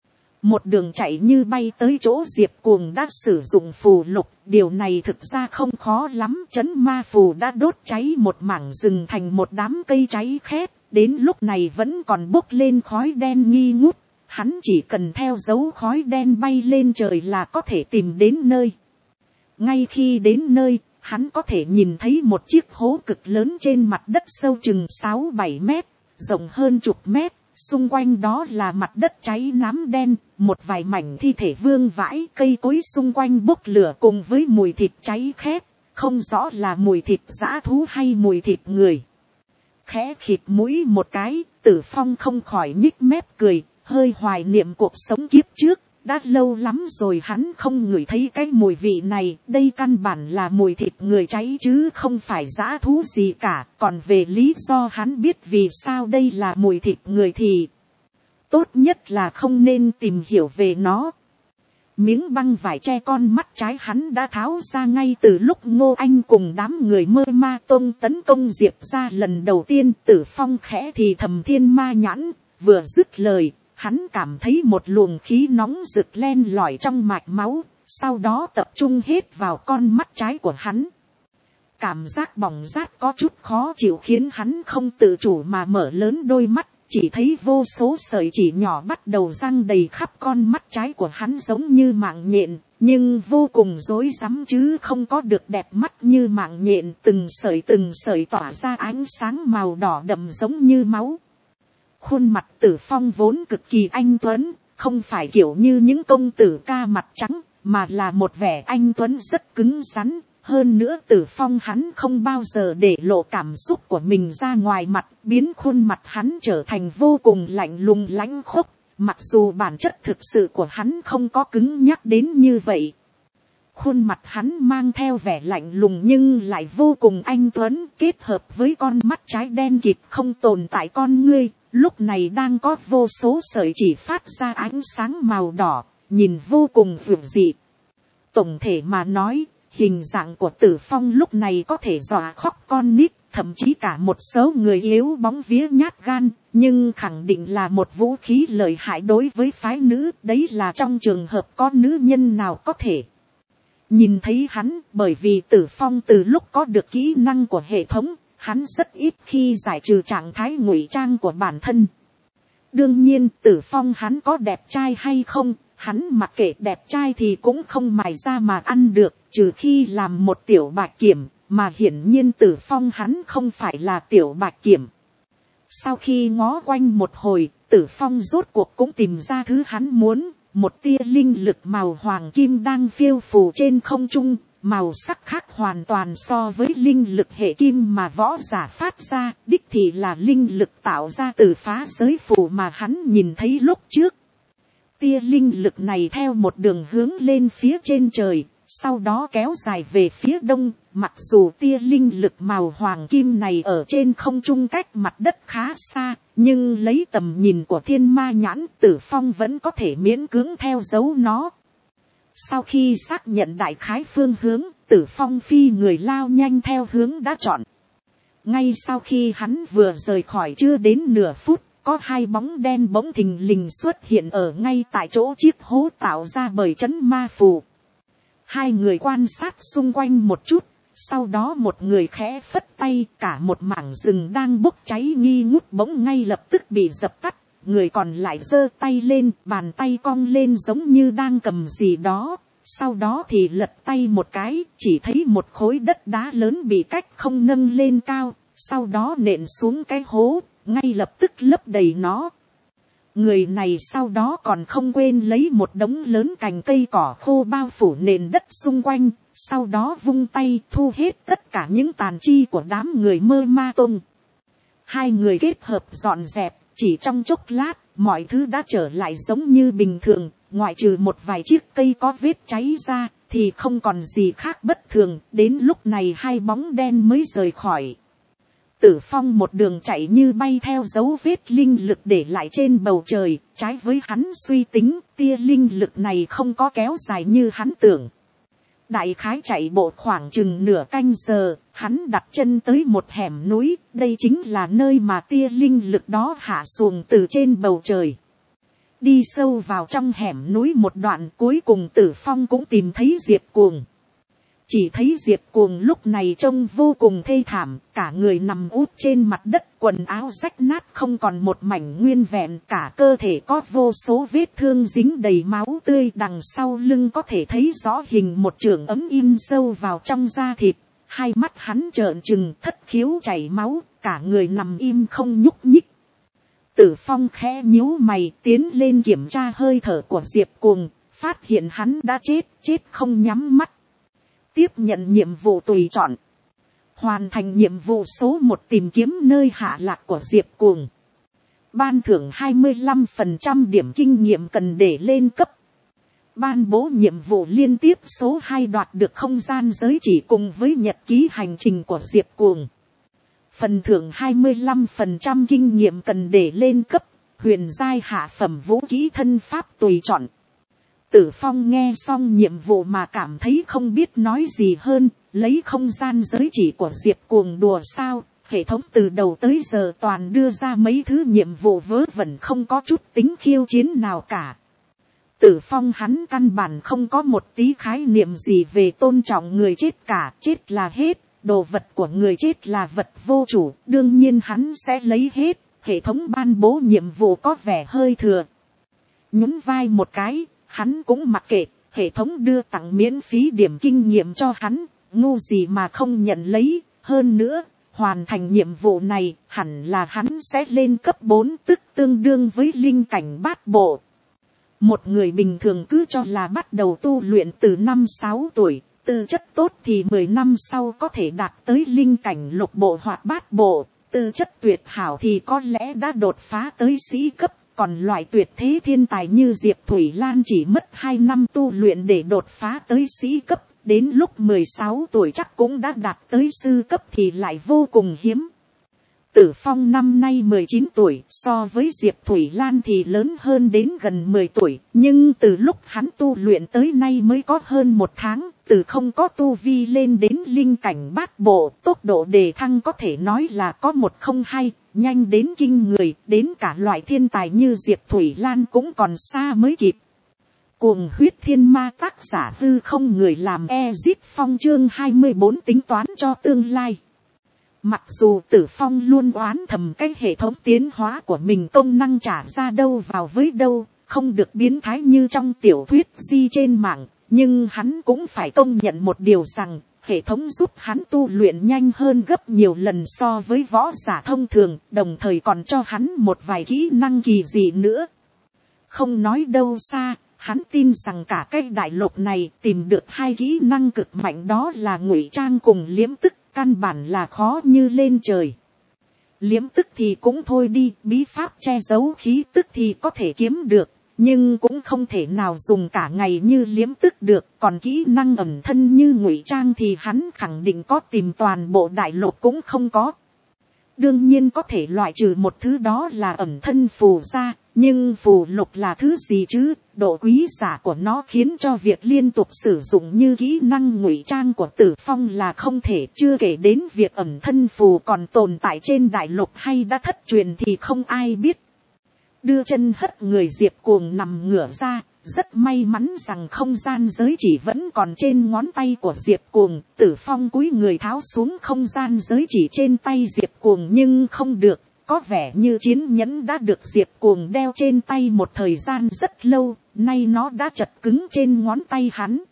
Một đường chạy như bay tới chỗ Diệp Cuồng đã sử dụng phù lục, điều này thực ra không khó lắm. Trấn ma phù đã đốt cháy một mảng rừng thành một đám cây cháy khét, đến lúc này vẫn còn bốc lên khói đen nghi ngút. Hắn chỉ cần theo dấu khói đen bay lên trời là có thể tìm đến nơi. Ngay khi đến nơi, hắn có thể nhìn thấy một chiếc hố cực lớn trên mặt đất sâu chừng sáu bảy mét, rộng hơn chục mét. Xung quanh đó là mặt đất cháy nám đen, một vài mảnh thi thể vương vãi, cây cối xung quanh bốc lửa cùng với mùi thịt cháy khét, không rõ là mùi thịt dã thú hay mùi thịt người. Khẽ khịt mũi một cái, Tử Phong không khỏi nhích mép cười, hơi hoài niệm cuộc sống kiếp trước. Đã lâu lắm rồi hắn không ngửi thấy cái mùi vị này, đây căn bản là mùi thịt người cháy chứ không phải dã thú gì cả. Còn về lý do hắn biết vì sao đây là mùi thịt người thì tốt nhất là không nên tìm hiểu về nó. Miếng băng vải che con mắt trái hắn đã tháo ra ngay từ lúc Ngô Anh cùng đám người Mơ Ma Tông tấn công Diệp ra lần đầu tiên. Tử Phong khẽ thì thầm thiên ma nhãn, vừa dứt lời, hắn cảm thấy một luồng khí nóng rực len lỏi trong mạch máu, sau đó tập trung hết vào con mắt trái của hắn. Cảm giác bỏng rát có chút khó chịu khiến hắn không tự chủ mà mở lớn đôi mắt, chỉ thấy vô số sợi chỉ nhỏ bắt đầu răng đầy khắp con mắt trái của hắn giống như mạng nhện, nhưng vô cùng rối rắm chứ không có được đẹp mắt như mạng nhện, từng sợi từng sợi tỏa ra ánh sáng màu đỏ đậm giống như máu. Khuôn mặt Tử Phong vốn cực kỳ anh tuấn, không phải kiểu như những công tử ca mặt trắng, mà là một vẻ anh tuấn rất cứng rắn. Hơn nữa Tử Phong hắn không bao giờ để lộ cảm xúc của mình ra ngoài mặt, biến khuôn mặt hắn trở thành vô cùng lạnh lùng lãnh khốc, mặc dù bản chất thực sự của hắn không có cứng nhắc đến như vậy. khuôn mặt hắn mang theo vẻ lạnh lùng nhưng lại vô cùng anh tuấn, kết hợp với con mắt trái đen kịt không tồn tại con ngươi, lúc này đang có vô số sợi chỉ phát ra ánh sáng màu đỏ, nhìn vô cùng dịu dị. Tổng thể mà nói, hình dạng của Tử Phong lúc này có thể dọa khóc con nít, thậm chí cả một số người yếu bóng vía nhát gan, nhưng khẳng định là một vũ khí lợi hại đối với phái nữ, đấy là trong trường hợp có nữ nhân nào có thể nhìn thấy hắn, bởi vì Tử Phong từ lúc có được kỹ năng của hệ thống, hắn rất ít khi giải trừ trạng thái ngụy trang của bản thân. Đương nhiên Tử Phong hắn có đẹp trai hay không, hắn mặc kệ đẹp trai thì cũng không mài ra mà ăn được, trừ khi làm một tiểu bạch kiểm, mà hiển nhiên Tử Phong hắn không phải là tiểu bạch kiểm. Sau khi ngó quanh một hồi, Tử Phong rốt cuộc cũng tìm ra thứ hắn muốn, một tia linh lực màu hoàng kim đang phiêu phù trên không trung, màu sắc khác hoàn toàn so với linh lực hệ kim mà võ giả phát ra, đích thị là linh lực tạo ra từ phá giới phù mà hắn nhìn thấy lúc trước. Tia linh lực này theo một đường hướng lên phía trên trời, sau đó kéo dài về phía đông, mặc dù tia linh lực màu hoàng kim này ở trên không trung cách mặt đất khá xa, nhưng lấy tầm nhìn của thiên ma nhãn, Tử Phong vẫn có thể miễn cưỡng theo dấu nó. Sau khi xác nhận đại khái phương hướng, Tử Phong phi người lao nhanh theo hướng đã chọn. Ngay sau khi hắn vừa rời khỏi chưa đến nửa phút, có hai bóng đen bỗng thình lình xuất hiện ở ngay tại chỗ chiếc hố tạo ra bởi trấn ma phù. Hai người quan sát xung quanh một chút, sau đó một người khẽ phất tay, cả một mảng rừng đang bốc cháy nghi ngút bỗng ngay lập tức bị dập tắt. Người còn lại giơ tay lên, bàn tay cong lên giống như đang cầm gì đó, sau đó thì lật tay một cái, chỉ thấy một khối đất đá lớn bị cách không nâng lên cao, sau đó nện xuống cái hố, ngay lập tức lấp đầy nó. Người này sau đó còn không quên lấy một đống lớn cành cây cỏ khô bao phủ nền đất xung quanh, sau đó vung tay thu hết tất cả những tàn chi của đám người mơ ma tông. Hai người kết hợp dọn dẹp, chỉ trong chốc lát, mọi thứ đã trở lại giống như bình thường, ngoại trừ một vài chiếc cây có vết cháy ra, thì không còn gì khác bất thường, đến lúc này hai bóng đen mới rời khỏi. Tử Phong một đường chạy như bay theo dấu vết linh lực để lại trên bầu trời, trái với hắn suy tính, tia linh lực này không có kéo dài như hắn tưởng. Đại khái chạy bộ khoảng chừng nửa canh giờ, hắn đặt chân tới một hẻm núi, đây chính là nơi mà tia linh lực đó hạ xuống từ trên bầu trời. Đi sâu vào trong hẻm núi một đoạn, cuối cùng Tử Phong cũng tìm thấy Diệp Cuồng. Chỉ thấy Diệp Cuồng lúc này trông vô cùng thê thảm, cả người nằm úp trên mặt đất, quần áo rách nát không còn một mảnh nguyên vẹn, cả cơ thể có vô số vết thương dính đầy máu tươi, đằng sau lưng có thể thấy rõ hình một chưởng ấm in sâu vào trong da thịt, hai mắt hắn trợn trừng, thất khiếu chảy máu, cả người nằm im không nhúc nhích. Tử Phong khẽ nhíu mày, tiến lên kiểm tra hơi thở của Diệp Cuồng, phát hiện hắn đã chết, chết không nhắm mắt. Tiếp nhận nhiệm vụ tùy chọn. Hoàn thành nhiệm vụ số một, tìm kiếm nơi hạ lạc của Diệp Cuồng. Ban thưởng hai mươi lăm phần trăm điểm kinh nghiệm cần để lên cấp. Ban bố nhiệm vụ liên tiếp số hai, đoạt được không gian giới chỉ cùng với nhật ký hành trình của Diệp Cuồng. Phần thưởng hai mươi lăm phần trăm kinh nghiệm cần để lên cấp. Huyền giai hạ phẩm vũ kỹ thân pháp tùy chọn. Tử Phong nghe xong nhiệm vụ mà cảm thấy không biết nói gì hơn, lấy không gian giới chỉ của Diệp Cuồng đùa sao, hệ thống từ đầu tới giờ toàn đưa ra mấy thứ nhiệm vụ vớ vẩn không có chút tính khiêu chiến nào cả. Tử Phong hắn căn bản không có một tí khái niệm gì về tôn trọng người chết cả, chết là hết, đồ vật của người chết là vật vô chủ, đương nhiên hắn sẽ lấy hết, hệ thống ban bố nhiệm vụ có vẻ hơi thừa. Nhún vai một cái, hắn cũng mặc kệ, hệ thống đưa tặng miễn phí điểm kinh nghiệm cho hắn, ngu gì mà không nhận lấy, hơn nữa, hoàn thành nhiệm vụ này, hẳn là hắn sẽ lên cấp bốn, tức tương đương với linh cảnh bát bộ. Một người bình thường cứ cho là bắt đầu tu luyện từ năm sáu tuổi, tư chất tốt thì mười năm sau có thể đạt tới linh cảnh lục bộ hoặc bát bộ, tư chất tuyệt hảo thì có lẽ đã đột phá tới sĩ cấp. Còn loại tuyệt thế thiên tài như Diệp Thủy Lan chỉ mất hai năm tu luyện để đột phá tới sĩ cấp, đến lúc mười sáu tuổi chắc cũng đã đạt tới sư cấp thì lại vô cùng hiếm. Tử Phong năm nay mười chín tuổi, so với Diệp Thủy Lan thì lớn hơn đến gần mười tuổi, nhưng từ lúc hắn tu luyện tới nay mới có hơn một tháng, từ không có tu vi lên đến linh cảnh bát bộ, tốc độ đề thăng có thể nói là có một không hai, nhanh đến kinh người, đến cả loại thiên tài như Diệp Thủy Lan cũng còn xa mới kịp. Cuồng huyết thiên ma tác giả hư không người làm Ezit Phong chương hai mươi bốn tính toán cho tương lai. Mặc dù Tử Phong luôn oán thầm cái hệ thống tiến hóa của mình công năng trả ra đâu vào với đâu, không được biến thái như trong tiểu thuyết di trên mạng, nhưng hắn cũng phải công nhận một điều rằng, hệ thống giúp hắn tu luyện nhanh hơn gấp nhiều lần so với võ giả thông thường, đồng thời còn cho hắn một vài kỹ năng kỳ dị nữa. Không nói đâu xa, hắn tin rằng cả cái đại lục này tìm được hai kỹ năng cực mạnh, đó là ngụy trang cùng liếm tức. Căn bản là khó như lên trời. Liếm tức thì cũng thôi đi, bí pháp che giấu khí tức thì có thể kiếm được, nhưng cũng không thể nào dùng cả ngày như liếm tức được. Còn kỹ năng ẩn thân như ngụy trang thì hắn khẳng định có tìm toàn bộ đại lục cũng không có. Đương nhiên có thể loại trừ một thứ, đó là ẩn thân phù ra, nhưng phù lục là thứ gì chứ? Độ quý giá của nó khiến cho việc liên tục sử dụng như kỹ năng ngụy trang của Tử Phong là không thể, chưa kể đến việc ẩn thân phù còn tồn tại trên đại lục hay đã thất truyền thì không ai biết. Đưa chân hất người, Diệp Cuồng nằm ngửa ra, rất may mắn rằng không gian giới chỉ vẫn còn trên ngón tay của Diệp Cuồng. Tử Phong cúi người tháo xuống không gian giới chỉ trên tay Diệp Cuồng nhưng không được, có vẻ như chiến nhẫn đã được Diệp Cuồng đeo trên tay một thời gian rất lâu, nay nó đã chật cứng trên ngón tay hắn.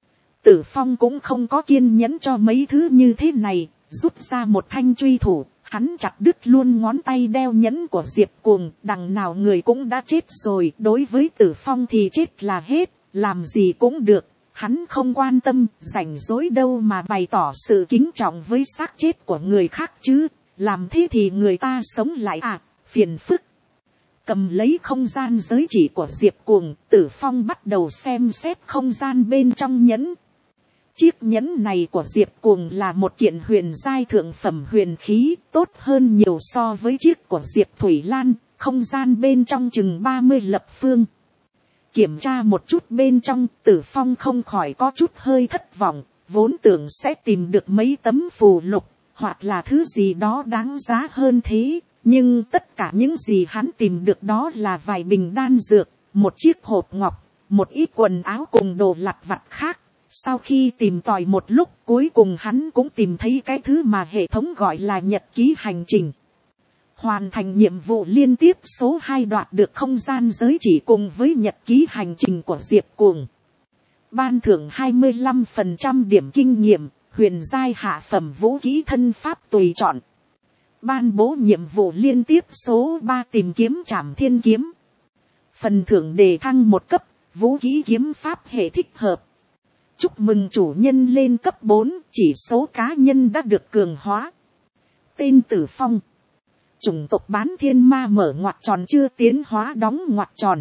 Tử Phong cũng không có kiên nhẫn cho mấy thứ như thế này, rút ra một thanh truy thủ, hắn chặt đứt luôn ngón tay đeo nhẫn của Diệp Cuồng. Đằng nào người cũng đã chết rồi, đối với Tử Phong thì chết là hết, làm gì cũng được, hắn không quan tâm, rảnh rỗi đâu mà bày tỏ sự kính trọng với xác chết của người khác chứ, làm thế thì người ta sống lại à, phiền phức. Cầm lấy không gian giới chỉ của Diệp Cuồng, Tử Phong bắt đầu xem xét không gian bên trong nhẫn. Chiếc nhẫn này của Diệp Cuồng là một kiện huyền giai thượng phẩm huyền khí, tốt hơn nhiều so với chiếc của Diệp Thủy Lan, không gian bên trong chừng ba mươi lập phương. Kiểm tra một chút bên trong, Tử Phong không khỏi có chút hơi thất vọng, vốn tưởng sẽ tìm được mấy tấm phù lục, hoặc là thứ gì đó đáng giá hơn thế, nhưng tất cả những gì hắn tìm được đó là vài bình đan dược, một chiếc hộp ngọc, một ít quần áo cùng đồ lặt vặt khác. Sau khi tìm tòi một lúc, cuối cùng hắn cũng tìm thấy cái thứ mà hệ thống gọi là nhật ký hành trình. Hoàn thành nhiệm vụ liên tiếp số hai, đoạt được không gian giới chỉ cùng với nhật ký hành trình của Diệp Cuồng. Ban thưởng hai mươi lăm phần trăm điểm kinh nghiệm, huyền giai hạ phẩm vũ khí thân pháp tùy chọn. Ban bố nhiệm vụ liên tiếp số ba, tìm kiếm trảm thiên kiếm. Phần thưởng đề thăng một cấp, vũ khí kiếm pháp hệ thích hợp. Chúc mừng chủ nhân lên cấp bốn, chỉ số cá nhân đã được cường hóa. Tên Tử Phong. Chủng tộc bán thiên ma mở ngoặc tròn chưa tiến hóa đóng ngoặc tròn.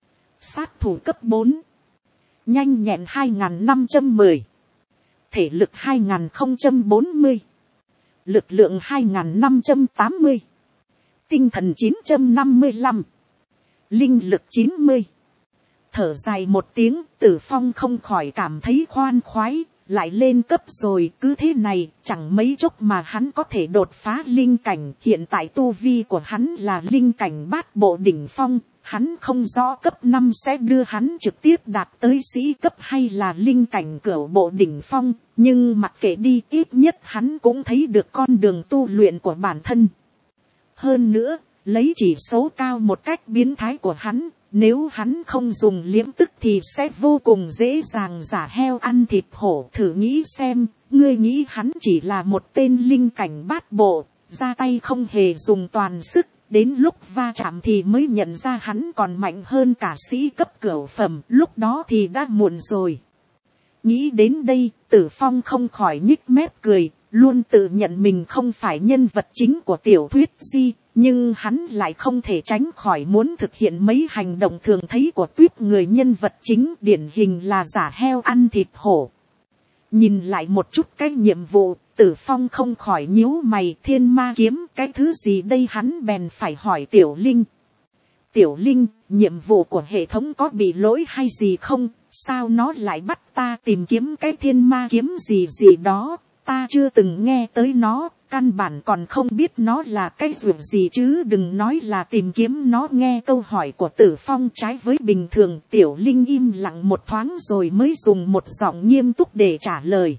Sát thủ cấp bốn. Nhanh nhẹn hai nghìn năm trăm mười. Thể lực hai nghìn không trăm bốn mươi. Lực lượng hai nghìn năm trăm tám mươi. Tinh thần chín trăm năm mươi lăm. Linh lực chín mươi. Thở dài một tiếng, Tử Phong không khỏi cảm thấy khoan khoái, lại lên cấp rồi, cứ thế này, chẳng mấy chốc mà hắn có thể đột phá linh cảnh. Hiện tại tu vi của hắn là linh cảnh bát bộ đỉnh phong, hắn không rõ cấp năm sẽ đưa hắn trực tiếp đạt tới sĩ cấp hay là linh cảnh cửu bộ đỉnh phong, nhưng mặc kệ đi, ít nhất hắn cũng thấy được con đường tu luyện của bản thân. Hơn nữa, lấy chỉ số cao một cách biến thái của hắn, nếu hắn không dùng liếm tức thì sẽ vô cùng dễ dàng giả heo ăn thịt hổ. Thử nghĩ xem, ngươi nghĩ hắn chỉ là một tên linh cảnh bát bộ, ra tay không hề dùng toàn sức, đến lúc va chạm thì mới nhận ra hắn còn mạnh hơn cả sĩ cấp cửu phẩm, lúc đó thì đã muộn rồi. Nghĩ đến đây, Tử Phong không khỏi nhích mép cười, luôn tự nhận mình không phải nhân vật chính của tiểu thuyết gì, nhưng hắn lại không thể tránh khỏi muốn thực hiện mấy hành động thường thấy của tuyết người nhân vật chính, điển hình là giả heo ăn thịt hổ. Nhìn lại một chút cái nhiệm vụ, Tử Phong không khỏi nhíu mày, thiên ma kiếm cái thứ gì đây, hắn bèn phải hỏi Tiểu Linh. Tiểu Linh, nhiệm vụ của hệ thống có bị lỗi hay gì không, sao nó lại bắt ta tìm kiếm cái thiên ma kiếm gì gì đó, ta chưa từng nghe tới nó, căn bản còn không biết nó là cái dù gì chứ đừng nói là tìm kiếm nó. Nghe câu hỏi của Tử Phong trái với bình thường, Tiểu Linh im lặng một thoáng rồi mới dùng một giọng nghiêm túc để trả lời.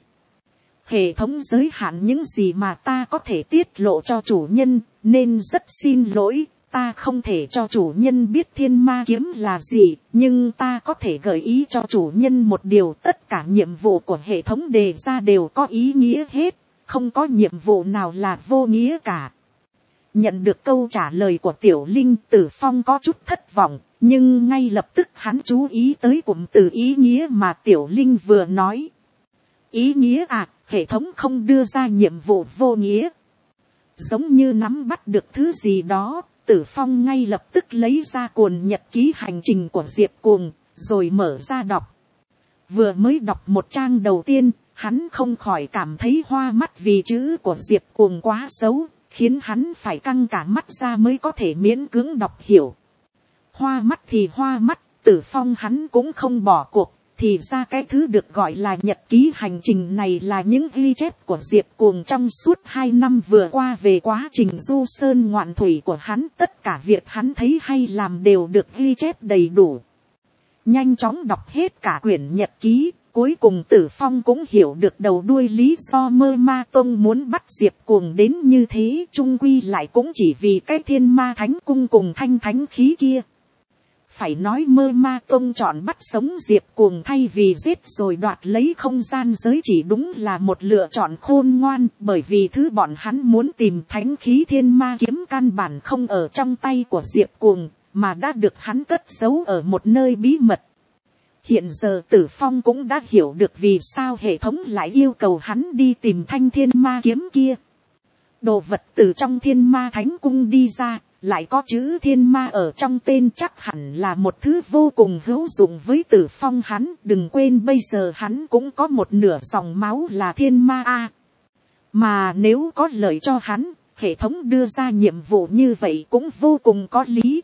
Hệ thống giới hạn những gì mà ta có thể tiết lộ cho chủ nhân, nên rất xin lỗi, ta không thể cho chủ nhân biết thiên ma kiếm là gì, nhưng ta có thể gợi ý cho chủ nhân một điều, tất cả nhiệm vụ của hệ thống đề ra đều có ý nghĩa hết, không có nhiệm vụ nào là vô nghĩa cả. Nhận được câu trả lời của Tiểu Linh, Tử Phong có chút thất vọng, nhưng ngay lập tức hắn chú ý tới cụm từ ý nghĩa mà Tiểu Linh vừa nói. Ý nghĩa à, hệ thống không đưa ra nhiệm vụ vô nghĩa. Giống như nắm bắt được thứ gì đó, Tử Phong ngay lập tức lấy ra cuốn nhật ký hành trình của Diệp Cuồng, rồi mở ra đọc. Vừa mới đọc một trang đầu tiên, hắn không khỏi cảm thấy hoa mắt vì chữ của Diệp Cuồng quá xấu, khiến hắn phải căng cả mắt ra mới có thể miễn cưỡng đọc hiểu. Hoa mắt thì hoa mắt, Tử Phong hắn cũng không bỏ cuộc, thì ra cái thứ được gọi là nhật ký hành trình này là những ghi chép của Diệp Cuồng trong suốt hai năm vừa qua về quá trình du sơn ngoạn thủy của hắn. Tất cả việc hắn thấy hay làm đều được ghi chép đầy đủ. Nhanh chóng đọc hết cả quyển nhật ký, cuối cùng Tử Phong cũng hiểu được đầu đuôi lý do Mơ Ma Tông muốn bắt Diệp Cuồng đến như thế, chung quy lại cũng chỉ vì cái thiên ma thánh cung cùng thanh thánh khí kia. Phải nói Mơ Ma Tông chọn bắt sống Diệp Cuồng thay vì giết rồi đoạt lấy không gian giới chỉ đúng là một lựa chọn khôn ngoan, bởi vì thứ bọn hắn muốn tìm thánh khí thiên ma kiếm căn bản không ở trong tay của Diệp Cuồng, mà đã được hắn cất giấu ở một nơi bí mật. Hiện giờ Tử Phong cũng đã hiểu được vì sao hệ thống lại yêu cầu hắn đi tìm thanh thiên ma kiếm kia. Đồ vật từ trong thiên ma thánh cung đi ra, lại có chữ thiên ma ở trong tên, chắc hẳn là một thứ vô cùng hữu dụng với Tử Phong hắn. Đừng quên bây giờ hắn cũng có một nửa dòng máu là thiên ma a. Mà nếu có lợi cho hắn, hệ thống đưa ra nhiệm vụ như vậy cũng vô cùng có lý.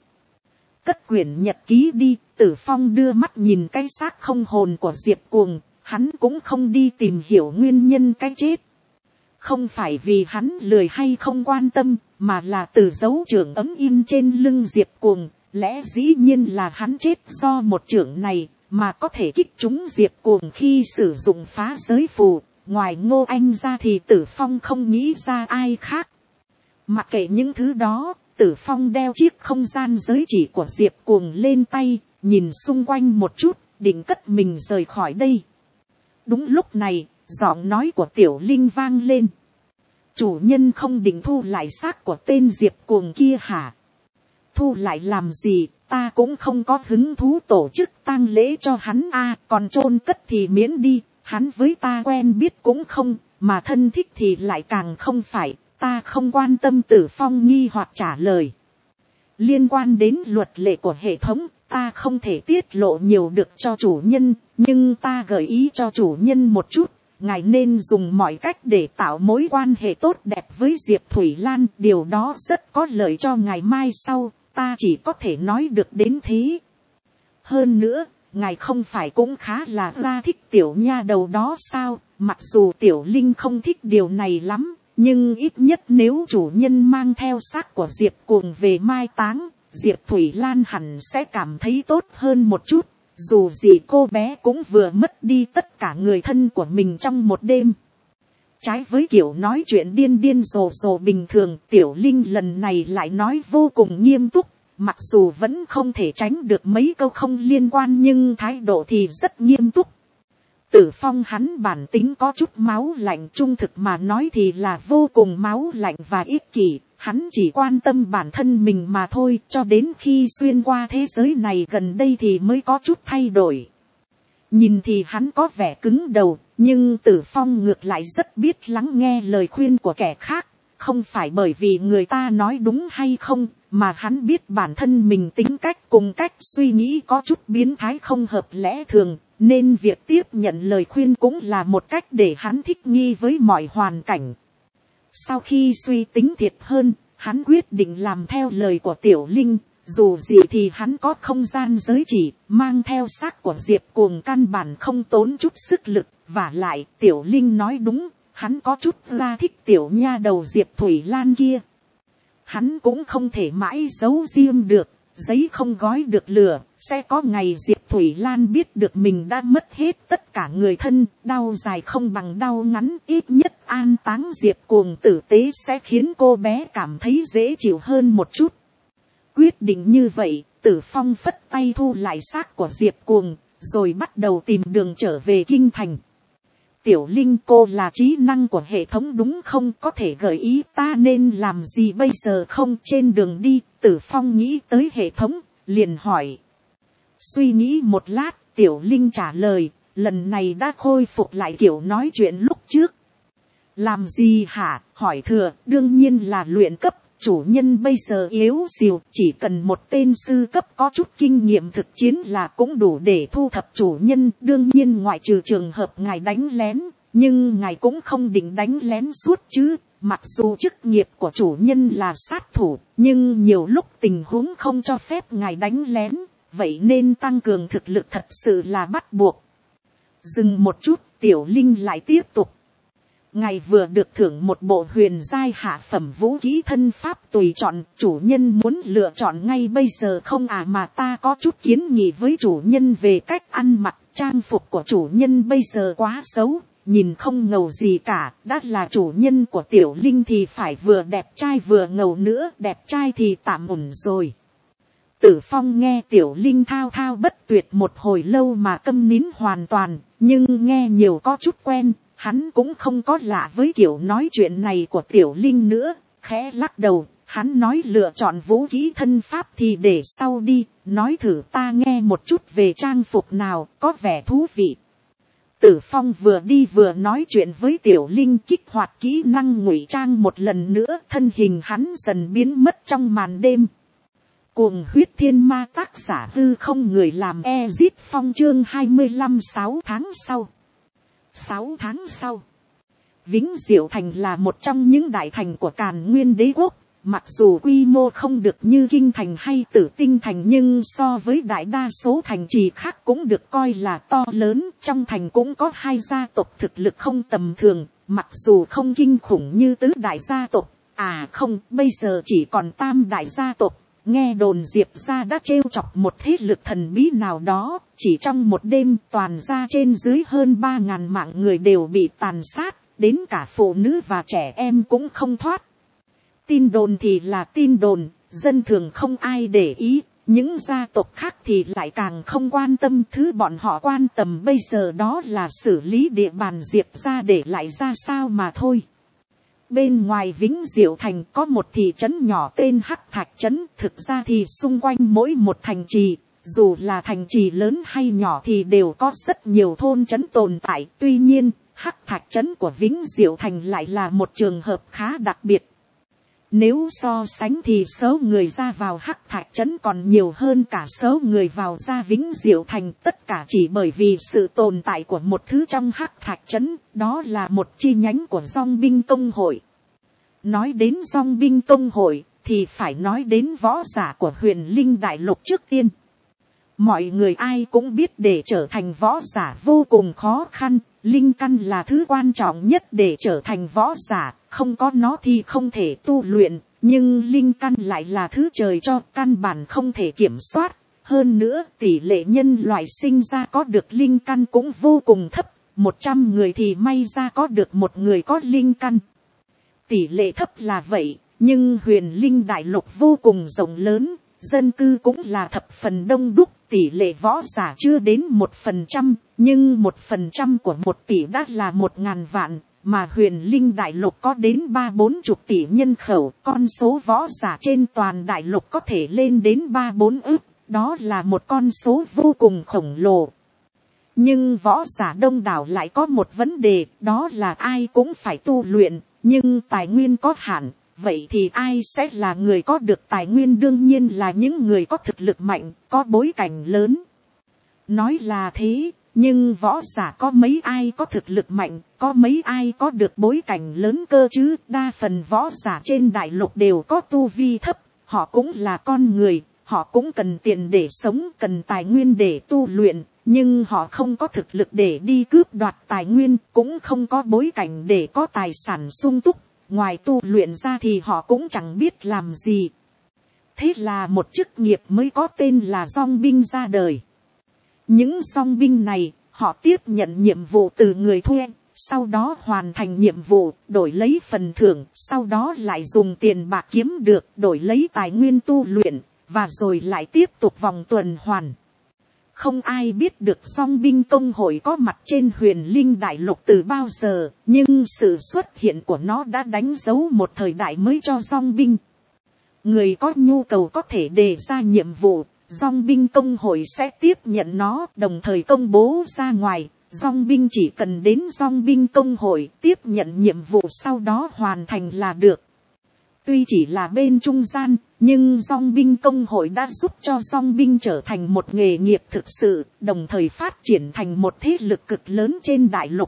Cất quyển nhật ký đi, Tử Phong đưa mắt nhìn cái xác không hồn của Diệp Cuồng, hắn cũng không đi tìm hiểu nguyên nhân cái chết. Không phải vì hắn lười hay không quan tâm, mà là từ dấu chưởng ấm in trên lưng Diệp Cuồng, lẽ dĩ nhiên là hắn chết do một chưởng này, mà có thể kích trúng Diệp Cuồng khi sử dụng phá giới phù, ngoài Ngô Anh ra thì Tử Phong không nghĩ ra ai khác. Mặc kệ những thứ đó, Tử Phong đeo chiếc không gian giới chỉ của Diệp Cuồng lên tay, nhìn xung quanh một chút, định cất mình rời khỏi đây. Đúng lúc này, giọng nói của Tiểu Linh vang lên. Chủ nhân không định thu lại xác của tên Diệp Cuồng kia hả? Thu lại làm gì, ta cũng không có hứng thú tổ chức tang lễ cho hắn a, còn chôn cất thì miễn đi, hắn với ta quen biết cũng không, mà thân thích thì lại càng không phải, ta không quan tâm. Tử Phong nghi hoặc trả lời. Liên quan đến luật lệ của hệ thống, ta không thể tiết lộ nhiều được cho chủ nhân, nhưng ta gợi ý cho chủ nhân một chút. Ngài nên dùng mọi cách để tạo mối quan hệ tốt đẹp với Diệp Thủy Lan, điều đó rất có lợi cho ngài mai sau, ta chỉ có thể nói được đến thế. Hơn nữa, ngài không phải cũng khá là ra thích tiểu nha đầu đó sao, mặc dù Tiểu Linh không thích điều này lắm, nhưng ít nhất nếu chủ nhân mang theo xác của Diệp Cuồng về mai táng, Diệp Thủy Lan hẳn sẽ cảm thấy tốt hơn một chút. Dù gì cô bé cũng vừa mất đi tất cả người thân của mình trong một đêm. Trái với kiểu nói chuyện điên điên rồ rồ bình thường, Tiểu Linh lần này lại nói vô cùng nghiêm túc. Mặc dù vẫn không thể tránh được mấy câu không liên quan, nhưng thái độ thì rất nghiêm túc. Tử Phong hắn bản tính có chút máu lạnh, trung thực mà nói thì là vô cùng máu lạnh và ích kỷ. Hắn chỉ quan tâm bản thân mình mà thôi, cho đến khi xuyên qua thế giới này gần đây thì mới có chút thay đổi. Nhìn thì hắn có vẻ cứng đầu, nhưng Tử Phong ngược lại rất biết lắng nghe lời khuyên của kẻ khác. Không phải bởi vì người ta nói đúng hay không, mà hắn biết bản thân mình tính cách cùng cách suy nghĩ có chút biến thái không hợp lẽ thường, nên việc tiếp nhận lời khuyên cũng là một cách để hắn thích nghi với mọi hoàn cảnh. Sau khi suy tính thiệt hơn, hắn quyết định làm theo lời của Tiểu Linh. Dù gì thì hắn có không gian giới chỉ, mang theo xác của Diệp Cuồng căn bản không tốn chút sức lực. Và lại Tiểu Linh nói đúng, hắn có chút ra thích tiểu nha đầu Diệp Thủy Lan kia. Hắn cũng không thể mãi giấu riêng được, giấy không gói được lửa, sẽ có ngày Diệp Thủy Lan biết được mình đã mất hết tất cả người thân, đau dài không bằng đau ngắn, ít nhất an táng Diệp Cuồng tử tế sẽ khiến cô bé cảm thấy dễ chịu hơn một chút. Quyết định như vậy, Tử Phong phất tay thu lại xác của Diệp Cuồng, rồi bắt đầu tìm đường trở về kinh thành. Tiểu Linh, cô là trí năng của hệ thống đúng không, có thể gợi ý ta nên làm gì bây giờ không? Trên đường đi, Tử Phong nghĩ tới hệ thống, liền hỏi. Suy nghĩ một lát, Tiểu Linh trả lời, lần này đã khôi phục lại kiểu nói chuyện lúc trước. Làm gì hả? Hỏi thừa, đương nhiên là luyện cấp. Chủ nhân bây giờ yếu xìu, chỉ cần một tên sư cấp có chút kinh nghiệm thực chiến là cũng đủ để thu thập chủ nhân. Đương nhiên ngoại trừ trường hợp ngài đánh lén, nhưng ngài cũng không định đánh lén suốt chứ. Mặc dù chức nghiệp của chủ nhân là sát thủ, nhưng nhiều lúc tình huống không cho phép ngài đánh lén, vậy nên tăng cường thực lực thật sự là bắt buộc. Dừng một chút, Tiểu Linh lại tiếp tục. Ngài vừa được thưởng một bộ huyền giai hạ phẩm vũ khí thân pháp tùy chọn, chủ nhân muốn lựa chọn ngay bây giờ không à? Mà ta có chút kiến nghị với chủ nhân về cách ăn mặc. Trang phục của chủ nhân bây giờ quá xấu, nhìn không ngầu gì cả. Đã là chủ nhân của Tiểu Linh thì phải vừa đẹp trai vừa ngầu nữa, đẹp trai thì tạm ổn rồi. Tử Phong nghe Tiểu Linh thao thao bất tuyệt một hồi lâu mà câm nín hoàn toàn, nhưng nghe nhiều có chút quen. Hắn cũng không có lạ với kiểu nói chuyện này của Tiểu Linh nữa, khẽ lắc đầu, hắn nói lựa chọn vũ khí thân pháp thì để sau đi, nói thử ta nghe một chút về trang phục nào, có vẻ thú vị. Tử Phong vừa đi vừa nói chuyện với Tiểu Linh, kích hoạt kỹ năng ngụy trang một lần nữa, thân hình hắn dần biến mất trong màn đêm. Cuồng huyết thiên ma, tác giả hư không, người làm Ezit Phong, chương hai mươi lăm. Sáu tháng sau. Sáu tháng sau, Vĩnh Diệu Thành là một trong những đại thành của Càn Nguyên Đế Quốc. Mặc dù quy mô không được như Kinh Thành hay Tử Tinh Thành, nhưng so với đại đa số thành trì khác cũng được coi là to lớn. Trong thành cũng có hai gia tộc thực lực không tầm thường, mặc dù không kinh khủng như tứ đại gia tộc. À không, bây giờ chỉ còn tam đại gia tộc. Nghe đồn Diệp gia đã trêu chọc một thế lực thần bí nào đó, chỉ trong một đêm toàn gia trên dưới hơn ba ngàn mạng người đều bị tàn sát, đến cả phụ nữ và trẻ em cũng không thoát. Tin đồn thì là tin đồn, dân thường không ai để ý, những gia tộc khác thì lại càng không quan tâm. Thứ bọn họ quan tâm bây giờ đó là xử lý địa bàn Diệp gia để lại ra sao mà thôi. Bên ngoài Vĩnh Diệu Thành có một thị trấn nhỏ tên Hắc Thạch Trấn. Thực ra thì xung quanh mỗi một thành trì, dù là thành trì lớn hay nhỏ thì đều có rất nhiều thôn trấn tồn tại. Tuy nhiên, Hắc Thạch Trấn của Vĩnh Diệu Thành lại là một trường hợp khá đặc biệt. Nếu so sánh thì số người ra vào Hắc Thạch Trấn còn nhiều hơn cả số người vào ra Vĩnh Diệu Thành. Tất cả chỉ bởi vì sự tồn tại của một thứ trong Hắc Thạch Trấn, đó là một chi nhánh của Dòng binh công hội. Nói đến Dòng binh công hội thì phải nói đến võ giả của Huyền Linh Đại Lục trước tiên. Mọi người ai cũng biết để trở thành võ giả vô cùng khó khăn. Linh căn là thứ quan trọng nhất để trở thành võ giả, không có nó thì không thể tu luyện, nhưng linh căn lại là thứ trời cho, căn bản không thể kiểm soát. Hơn nữa, tỷ lệ nhân loại sinh ra có được linh căn cũng vô cùng thấp, một trăm người thì may ra có được một người có linh căn. Tỷ lệ thấp là vậy, nhưng Huyền Linh Đại Lục vô cùng rộng lớn, dân cư cũng là thập phần đông đúc, tỷ lệ võ giả chưa đến một phần trăm, nhưng một phần trăm của một tỷ đã là một ngàn vạn, mà Huyền Linh Đại Lục có đến ba bốn chục tỷ nhân khẩu, con số võ giả trên toàn đại lục có thể lên đến ba bốn ức, đó là một con số vô cùng khổng lồ. Nhưng võ giả đông đảo lại có một vấn đề, đó là ai cũng phải tu luyện, nhưng tài nguyên có hạn. Vậy thì ai sẽ là người có được tài nguyên? Đương nhiên là những người có thực lực mạnh, có bối cảnh lớn. Nói là thế, nhưng võ giả có mấy ai có thực lực mạnh, có mấy ai có được bối cảnh lớn cơ chứ. Đa phần võ giả trên đại lục đều có tu vi thấp, họ cũng là con người, họ cũng cần tiền để sống, cần tài nguyên để tu luyện, nhưng họ không có thực lực để đi cướp đoạt tài nguyên, cũng không có bối cảnh để có tài sản sung túc, ngoài tu luyện ra thì họ cũng chẳng biết làm gì. Thế là một chức nghiệp mới có tên là dong binh ra đời. Những dong binh này, họ tiếp nhận nhiệm vụ từ người thuê, sau đó hoàn thành nhiệm vụ, đổi lấy phần thưởng, sau đó lại dùng tiền bạc kiếm được, đổi lấy tài nguyên tu luyện, và rồi lại tiếp tục vòng tuần hoàn. Không ai biết được dong binh công hội có mặt trên huyền linh đại lục từ bao giờ, nhưng sự xuất hiện của nó đã đánh dấu một thời đại mới cho dong binh. Người có nhu cầu có thể đề ra nhiệm vụ, dong binh công hội sẽ tiếp nhận nó, đồng thời công bố ra ngoài. Dong binh chỉ cần đến dong binh công hội tiếp nhận nhiệm vụ, sau đó hoàn thành là được. Tuy chỉ là bên trung gian, nhưng dong binh công hội đã giúp cho dong binh trở thành một nghề nghiệp thực sự, đồng thời phát triển thành một thế lực cực lớn trên đại lục.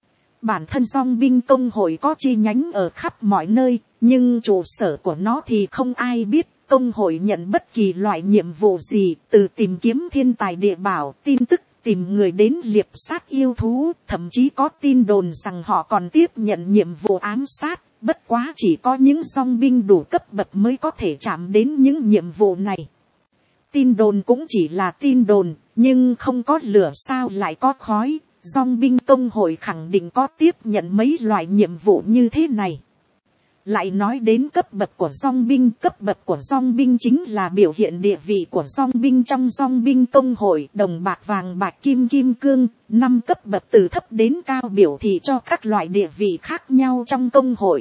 Bản thân dong binh công hội có chi nhánh ở khắp mọi nơi, nhưng trụ sở của nó thì không ai biết. Công hội nhận bất kỳ loại nhiệm vụ gì, từ tìm kiếm thiên tài địa bảo, tin tức, tìm người đến liệp sát yêu thú, thậm chí có tin đồn rằng họ còn tiếp nhận nhiệm vụ ám sát. Bất quá chỉ có những dong binh đủ cấp bậc mới có thể chạm đến những nhiệm vụ này. Tin đồn cũng chỉ là tin đồn, nhưng không có lửa sao lại có khói. Dong binh công hội khẳng định có tiếp nhận mấy loại nhiệm vụ như thế này. Lại nói đến cấp bậc của dong binh, cấp bậc của dong binh chính là biểu hiện địa vị của dong binh trong dong binh công hội. Đồng bạc, vàng bạc, kim, kim cương, năm cấp bậc từ thấp đến cao biểu thị cho các loại địa vị khác nhau trong công hội.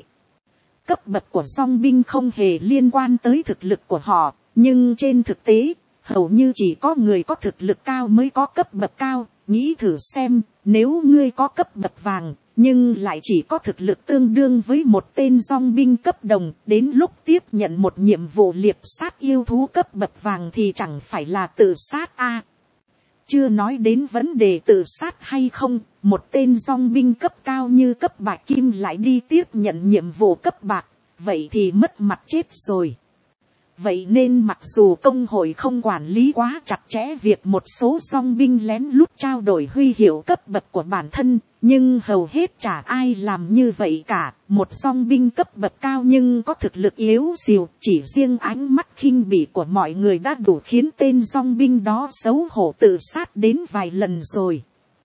Cấp bậc của dong binh không hề liên quan tới thực lực của họ, nhưng trên thực tế, hầu như chỉ có người có thực lực cao mới có cấp bậc cao. Nghĩ thử xem, nếu ngươi có cấp bậc vàng, nhưng lại chỉ có thực lực tương đương với một tên dong binh cấp đồng, đến lúc tiếp nhận một nhiệm vụ liệp sát yêu thú cấp bậc vàng thì chẳng phải là tự sát a. À, chưa nói đến vấn đề tự sát hay không, một tên dong binh cấp cao như cấp bạc kim lại đi tiếp nhận nhiệm vụ cấp bạc, vậy thì mất mặt chết rồi. Vậy nên mặc dù công hội không quản lý quá chặt chẽ việc một số dong binh lén lút trao đổi huy hiệu cấp bậc của bản thân, nhưng hầu hết chả ai làm như vậy cả. Một dong binh cấp bậc cao nhưng có thực lực yếu xìu, chỉ riêng ánh mắt khinh bỉ của mọi người đã đủ khiến tên dong binh đó xấu hổ tự sát đến vài lần rồi.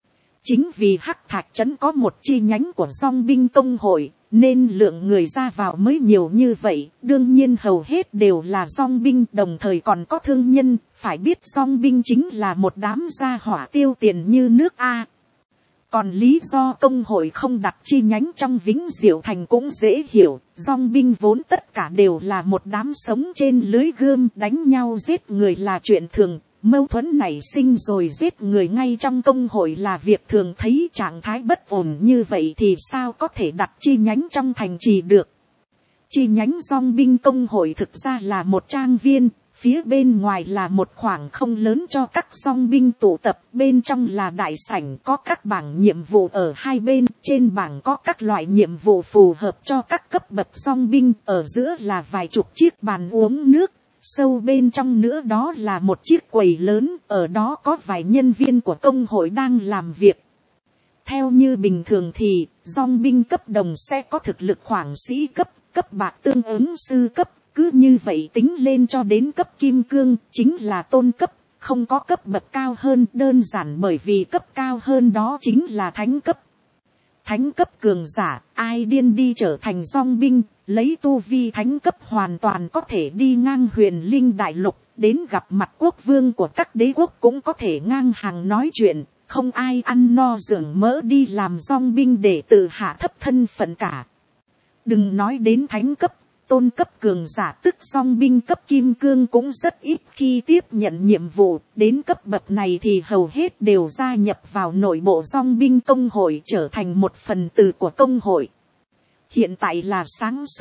Chính vì Hắc Thạch Trấn có một chi nhánh của dong binh công hội, nên lượng người ra vào mới nhiều như vậy. Đương nhiên hầu hết đều là dong binh, đồng thời còn có thương nhân. Phải biết dong binh chính là một đám gia hỏa tiêu tiền như nước A. Còn lý do công hội không đặt chi nhánh trong Vĩnh Diệu Thành cũng dễ hiểu. Dong binh vốn tất cả đều là một đám sống trên lưới gươm, đánh nhau giết người là chuyện thường. Mâu thuẫn nảy sinh rồi giết người ngay trong công hội là việc thường thấy. Trạng thái bất ổn như vậy thì sao có thể đặt chi nhánh trong thành trì được. Chi nhánh dong binh công hội thực ra là một trang viên, phía bên ngoài là một khoảng không lớn cho các dong binh tụ tập, bên trong là đại sảnh có các bảng nhiệm vụ ở hai bên, trên bảng có các loại nhiệm vụ phù hợp cho các cấp bậc dong binh, ở giữa là vài chục chiếc bàn uống nước. Sâu bên trong nữa đó là một chiếc quầy lớn, ở đó có vài nhân viên của công hội đang làm việc. Theo như bình thường thì, dong binh cấp đồng sẽ có thực lực khoảng sĩ cấp, cấp bạc tương ứng sư cấp, cứ như vậy tính lên cho đến cấp kim cương, chính là tôn cấp, không có cấp bậc cao hơn, đơn giản bởi vì cấp cao hơn đó chính là thánh cấp. Thánh cấp cường giả, ai điên đi trở thành dong binh, lấy tu vi thánh cấp hoàn toàn có thể đi ngang huyền linh đại lục, đến gặp mặt quốc vương của các đế quốc cũng có thể ngang hàng nói chuyện, không ai ăn no dưỡng mỡ đi làm dong binh để tự hạ thấp thân phận cả. Đừng nói đến thánh cấp, tôn cấp cường giả tức dong binh cấp kim cương cũng rất ít khi tiếp nhận nhiệm vụ, đến cấp bậc này thì hầu hết đều gia nhập vào nội bộ dong binh công hội, trở thành một phần tử của công hội. Hiện tại là sáng sớm,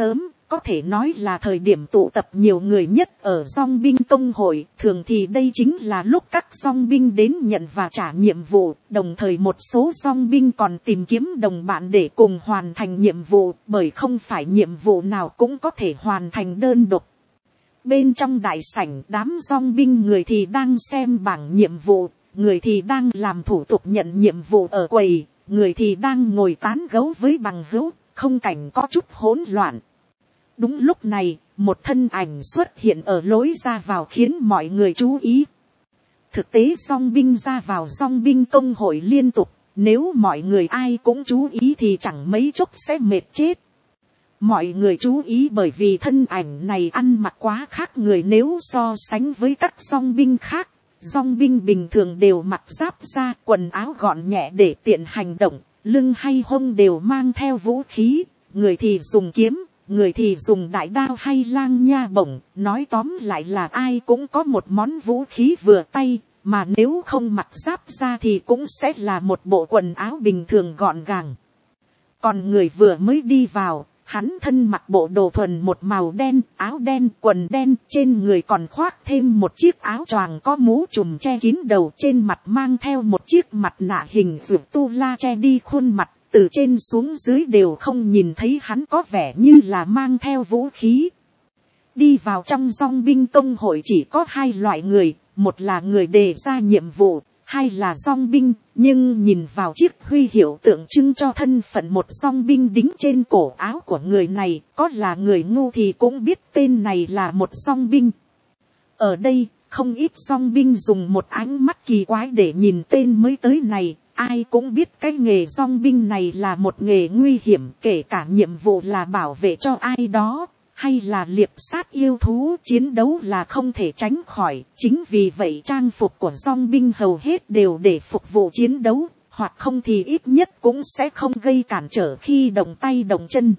có thể nói là thời điểm tụ tập nhiều người nhất ở dong binh công hội. Thường thì đây chính là lúc các dong binh đến nhận và trả nhiệm vụ, đồng thời một số dong binh còn tìm kiếm đồng bạn để cùng hoàn thành nhiệm vụ, bởi không phải nhiệm vụ nào cũng có thể hoàn thành đơn độc. Bên trong đại sảnh, đám dong binh người thì đang xem bảng nhiệm vụ, người thì đang làm thủ tục nhận nhiệm vụ ở quầy, người thì đang ngồi tán gẫu với bằng hữu, không cảnh có chút hỗn loạn. Đúng lúc này, một thân ảnh xuất hiện ở lối ra vào khiến mọi người chú ý. Thực tế dong binh ra vào dong binh công hội liên tục, nếu mọi người ai cũng chú ý thì chẳng mấy chốc sẽ mệt chết. Mọi người chú ý bởi vì thân ảnh này ăn mặc quá khác người nếu so sánh với các dong binh khác. Dong binh bình thường đều mặc giáp da, quần áo gọn nhẹ để tiện hành động, lưng hay hông đều mang theo vũ khí, người thì dùng kiếm, người thì dùng đại đao hay lang nha bổng, nói tóm lại là ai cũng có một món vũ khí vừa tay, mà nếu không mặc giáp da thì cũng sẽ là một bộ quần áo bình thường gọn gàng. Còn người vừa mới đi vào, hắn thân mặc bộ đồ thuần một màu đen, áo đen, quần đen, trên người còn khoác thêm một chiếc áo choàng có mũ trùm che kín đầu, trên mặt mang theo một chiếc mặt nạ hình ruột tu la che đi khuôn mặt, từ trên xuống dưới đều không nhìn thấy hắn có vẻ như là mang theo vũ khí. Đi vào trong dong binh công hội chỉ có hai loại người, một là người đề ra nhiệm vụ, hai là dong binh, nhưng nhìn vào chiếc huy hiệu tượng trưng cho thân phận một dong binh đính trên cổ áo của người này, có là người ngu thì cũng biết tên này là một dong binh. Ở đây, không ít dong binh dùng một ánh mắt kỳ quái để nhìn tên mới tới này, ai cũng biết cái nghề dong binh này là một nghề nguy hiểm, kể cả nhiệm vụ là bảo vệ cho ai đó, hay là liệp sát yêu thú, chiến đấu là không thể tránh khỏi. Chính vì vậy trang phục của dong binh hầu hết đều để phục vụ chiến đấu, hoặc không thì ít nhất cũng sẽ không gây cản trở khi động tay động chân.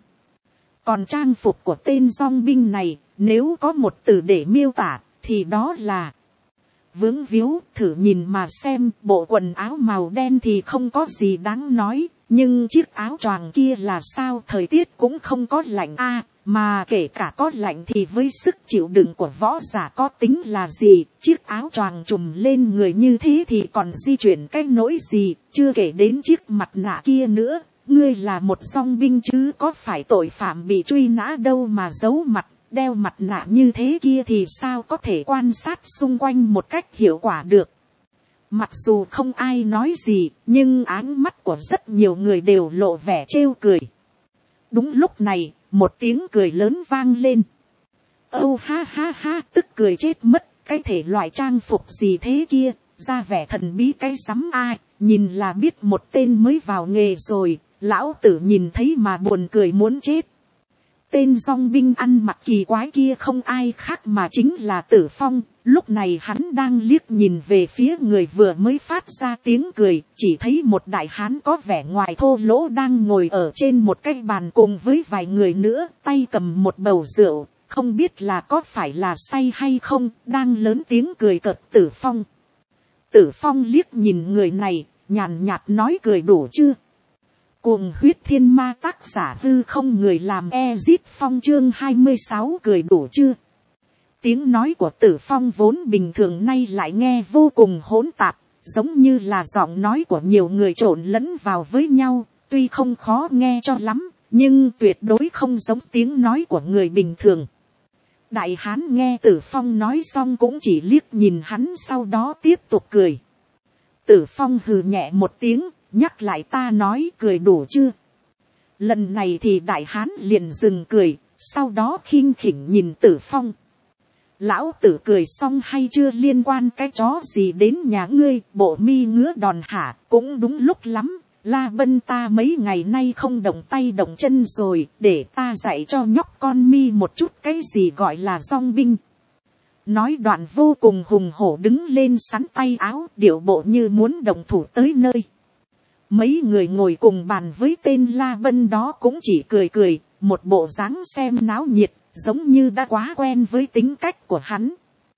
Còn trang phục của tên dong binh này, nếu có một từ để miêu tả, thì đó là vướng víu. Thử nhìn mà xem, bộ quần áo màu đen thì không có gì đáng nói, nhưng chiếc áo choàng kia là sao? Thời tiết cũng không có lạnh a, mà kể cả có lạnh thì với sức chịu đựng của võ giả có tính là gì? Chiếc áo choàng trùm lên người như thế thì còn di chuyển cái nỗi gì? Chưa kể đến chiếc mặt nạ kia nữa, ngươi là một dong binh chứ có phải tội phạm bị truy nã đâu mà giấu mặt. Đeo mặt nạ như thế kia thì sao có thể quan sát xung quanh một cách hiệu quả được. Mặc dù không ai nói gì, nhưng ánh mắt của rất nhiều người đều lộ vẻ trêu cười. Đúng lúc này, một tiếng cười lớn vang lên. Âu ha ha ha, tức cười chết mất, cái thể loại trang phục gì thế kia, ra vẻ thần bí cái sắm ai, nhìn là biết một tên mới vào nghề rồi, lão tử nhìn thấy mà buồn cười muốn chết. Tên dong binh ăn mặc kỳ quái kia không ai khác mà chính là Tử Phong. Lúc này hắn đang liếc nhìn về phía người vừa mới phát ra tiếng cười, chỉ thấy một đại hán có vẻ ngoài thô lỗ đang ngồi ở trên một cái bàn cùng với vài người nữa, tay cầm một bầu rượu, không biết là có phải là say hay không, đang lớn tiếng cười cợt Tử Phong. Tử Phong liếc nhìn người này, nhàn nhạt nói cười đủ chưa? Cuồng huyết thiên ma, tác giả hư không, người làm Ezit Phong, chương hai mươi sáu cười đủ chưa? Tiếng nói của Tử Phong vốn bình thường nay lại nghe vô cùng hỗn tạp, giống như là giọng nói của nhiều người trộn lẫn vào với nhau, tuy không khó nghe cho lắm, nhưng tuyệt đối không giống tiếng nói của người bình thường. Đại hán nghe Tử Phong nói xong cũng chỉ liếc nhìn hắn, sau đó tiếp tục cười. Tử Phong hừ nhẹ một tiếng, nhắc lại ta nói cười đủ chưa? Lần này thì đại hán liền dừng cười, sau đó khinh khỉnh nhìn Tử Phong. Lão tử cười xong hay chưa liên quan cái chó gì đến nhà ngươi? Bộ mi ngứa đòn hả? Cũng đúng lúc lắm, La Bân ta mấy ngày nay không động tay động chân rồi, để ta dạy cho nhóc con mi một chút cái gì gọi là dong binh. Nói đoạn vô cùng hùng hổ đứng lên sắn tay áo, điệu bộ như muốn động thủ tới nơi. Mấy người ngồi cùng bàn với tên La Bân đó cũng chỉ cười cười, một bộ dáng xem náo nhiệt, giống như đã quá quen với tính cách của hắn.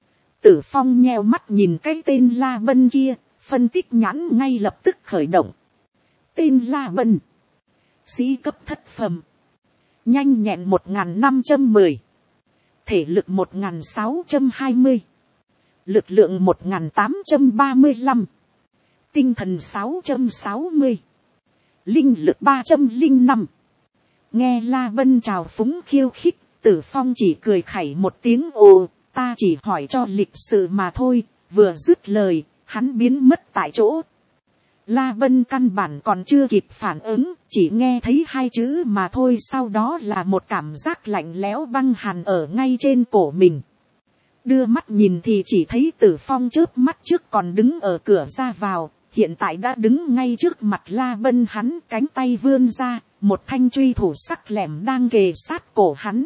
Tử Phong nheo mắt nhìn cái tên La Bân kia, phân tích nhãn ngay lập tức khởi động. Tên La Bân, sĩ cấp thất phẩm, nhanh nhẹn một nghìn năm trăm mười, thể lực một nghìn sáu trăm hai mươi, lực lượng một nghìn tám trăm ba mươi lăm, tinh thần sáu trăm sáu mươi, linh lực ba trăm linh năm. Nghe La Vân trào phúng khiêu khích, Tử Phong chỉ cười khẩy một tiếng ồ, ta chỉ hỏi cho lịch sự mà thôi. Vừa dứt lời, hắn biến mất tại chỗ. La Vân căn bản còn chưa kịp phản ứng, chỉ nghe thấy hai chữ mà thôi, sau đó là một cảm giác lạnh lẽo băng hàn ở ngay trên cổ mình. Đưa mắt nhìn thì chỉ thấy Tử Phong chớp mắt trước còn đứng ở cửa ra vào, hiện tại đã đứng ngay trước mặt La Vân, hắn cánh tay vươn ra, một thanh truy thủ sắc lẻm đang kề sát cổ hắn.